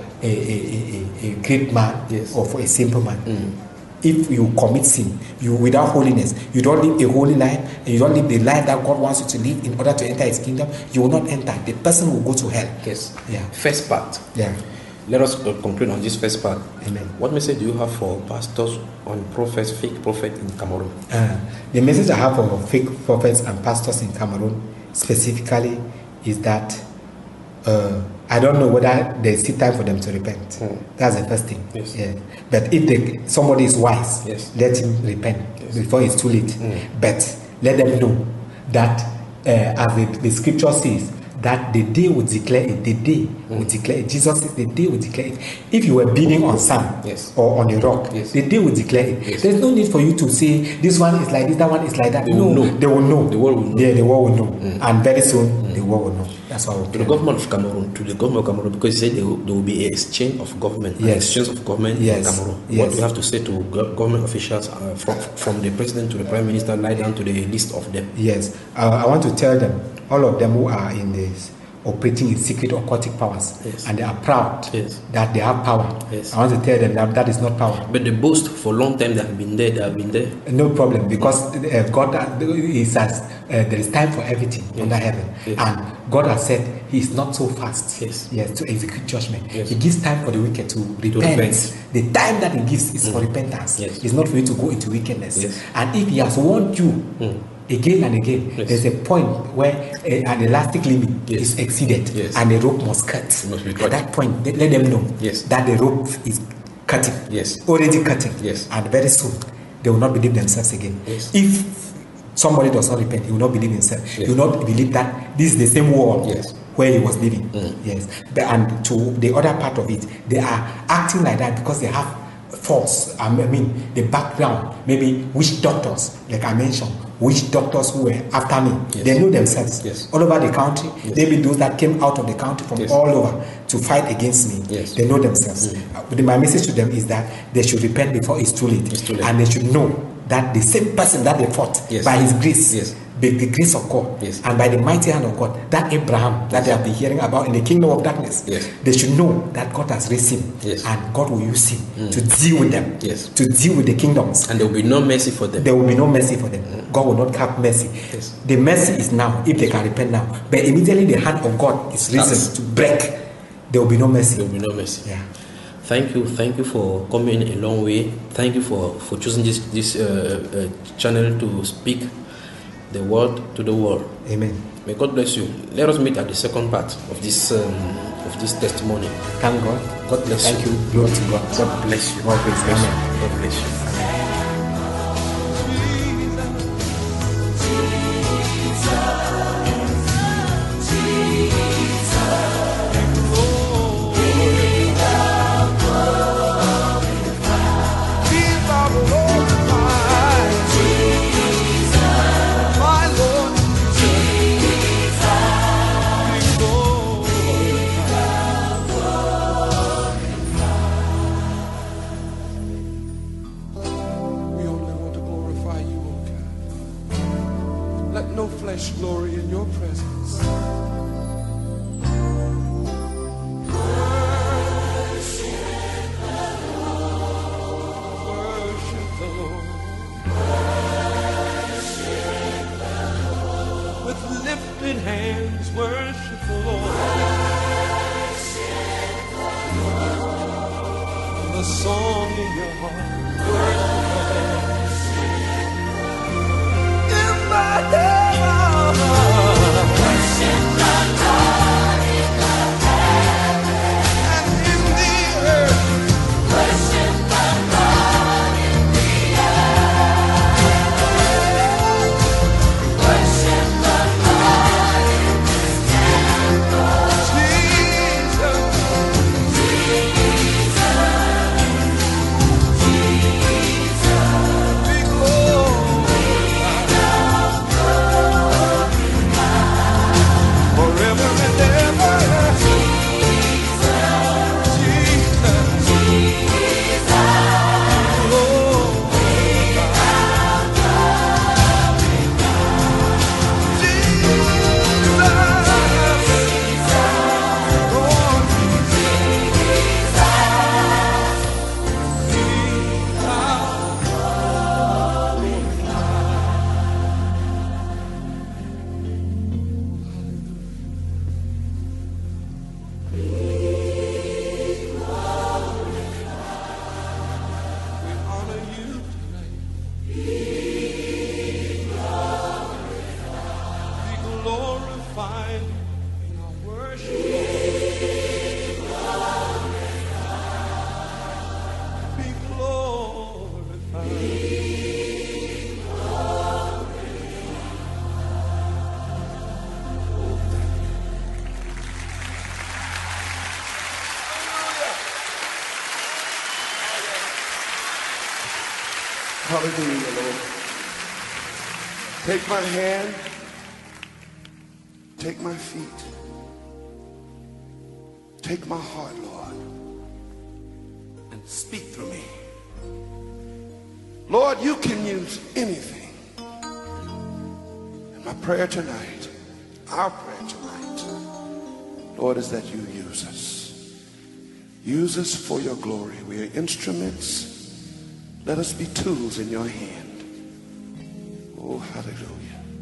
a great man, yes, or for a simple man. If you commit sin, you without holiness, you don't live a holy life, and you don't live the life that God wants you to live in order to enter His kingdom, you will not enter. The person will go to hell. Yes. Yeah. First part. Yeah. Let us conclude on this first part. Amen. What message do you have for pastors on prophets, fake prophets in Cameroon? The message I have for fake prophets and pastors in Cameroon specifically is that I don't know whether there's still time for them to repent. That's the first thing. Yes. Yeah. But if somebody is wise, yes, let him repent, yes, before it's too late. But let them know that, as the scripture says, that the day will declare it. The day will declare it. Jesus says the day will declare it. If you were building on sand, yes, or on a rock, yes, the day will declare it. Yes. There's no need for you to say this one is like this, that one is like that. They will know. They will know. The world will know. Yeah, the world will know. And very soon the world will know. That's what to the government of Cameroon, because he said there will be an exchange of government, yes, an exchange of government, yes, in Cameroon. Yes. What do you have to say to government officials from the president to the prime minister, lie down to the list of them? Yes, I want to tell them, all of them who are in this operating in secret occultic powers, yes, and they are proud, yes, that they have power. Yes. I want to tell them that is not power. But they boast for a long time they have been there. No problem, because God says there is time for everything, yes, under heaven, yes, and God has said He is not so fast, yes, yes, to execute judgment. Yes. He gives time for the wicked to repent. The time that He gives is for repentance. Yes. It's not for you to go into wickedness. Yes. And if He has warned you again and again, yes, there's a point where an elastic limit, yes, is exceeded, yes, and the rope must cut. At that point, let them know, yes, that the rope is cutting, yes, already cutting, yes, and very soon they will not believe themselves again. Yes. If somebody does not repent, he will not believe himself. Yes. He will not believe that this is the same world, yes, where he was living. Yes. And to the other part of it, they are acting like that because they have force. I mean, the background, maybe witch doctors, like I mentioned, witch doctors who were after me, yes, they know themselves, yes, all over the country. Yes. Maybe those that came out of the country from, yes, all over to fight against me, yes, they know themselves. My message to them is that they should repent before it's too late, and they should know that the same person that they fought, yes, by His grace, yes, by the grace of God, yes, and by the mighty hand of God, that Abraham that they have been hearing about in the kingdom of darkness, yes, they should know that God has raised him, yes, and God will use him to deal with them, yes, to deal with the kingdoms, and there will be no mercy for them. There will be no mercy for them. God will not have mercy. Yes. The mercy is now, if they can repent now, but immediately the hand of God is risen to break, there will be no mercy. There will be no mercy. Yeah. Thank you for coming a long way. Thank you for choosing this channel to speak the word to the world. Amen. May God bless you. Let us meet at the second part of this testimony. Thank God. God bless you. Thank you. Glory to God. God bless you. God bless you. God bless you. Glory in your presence. Worship the Lord. hands, worship the Lord. The song in your heart, worship in my heart. Worship the Lord in the heavens and in the earth. Worship the Lord in the earth. Worship the Lord in His temple. Jesus, Jesus, be glorified forever and ever. Jesus, Jesus, hallelujah, Lord. Take my hand, take my feet, take my heart, Lord, and speak through me. Lord, you can use anything. And my prayer tonight, our prayer tonight, Lord, is that you use us. Use us for your glory. We are instruments. Let us be tools in your hand. Oh, hallelujah.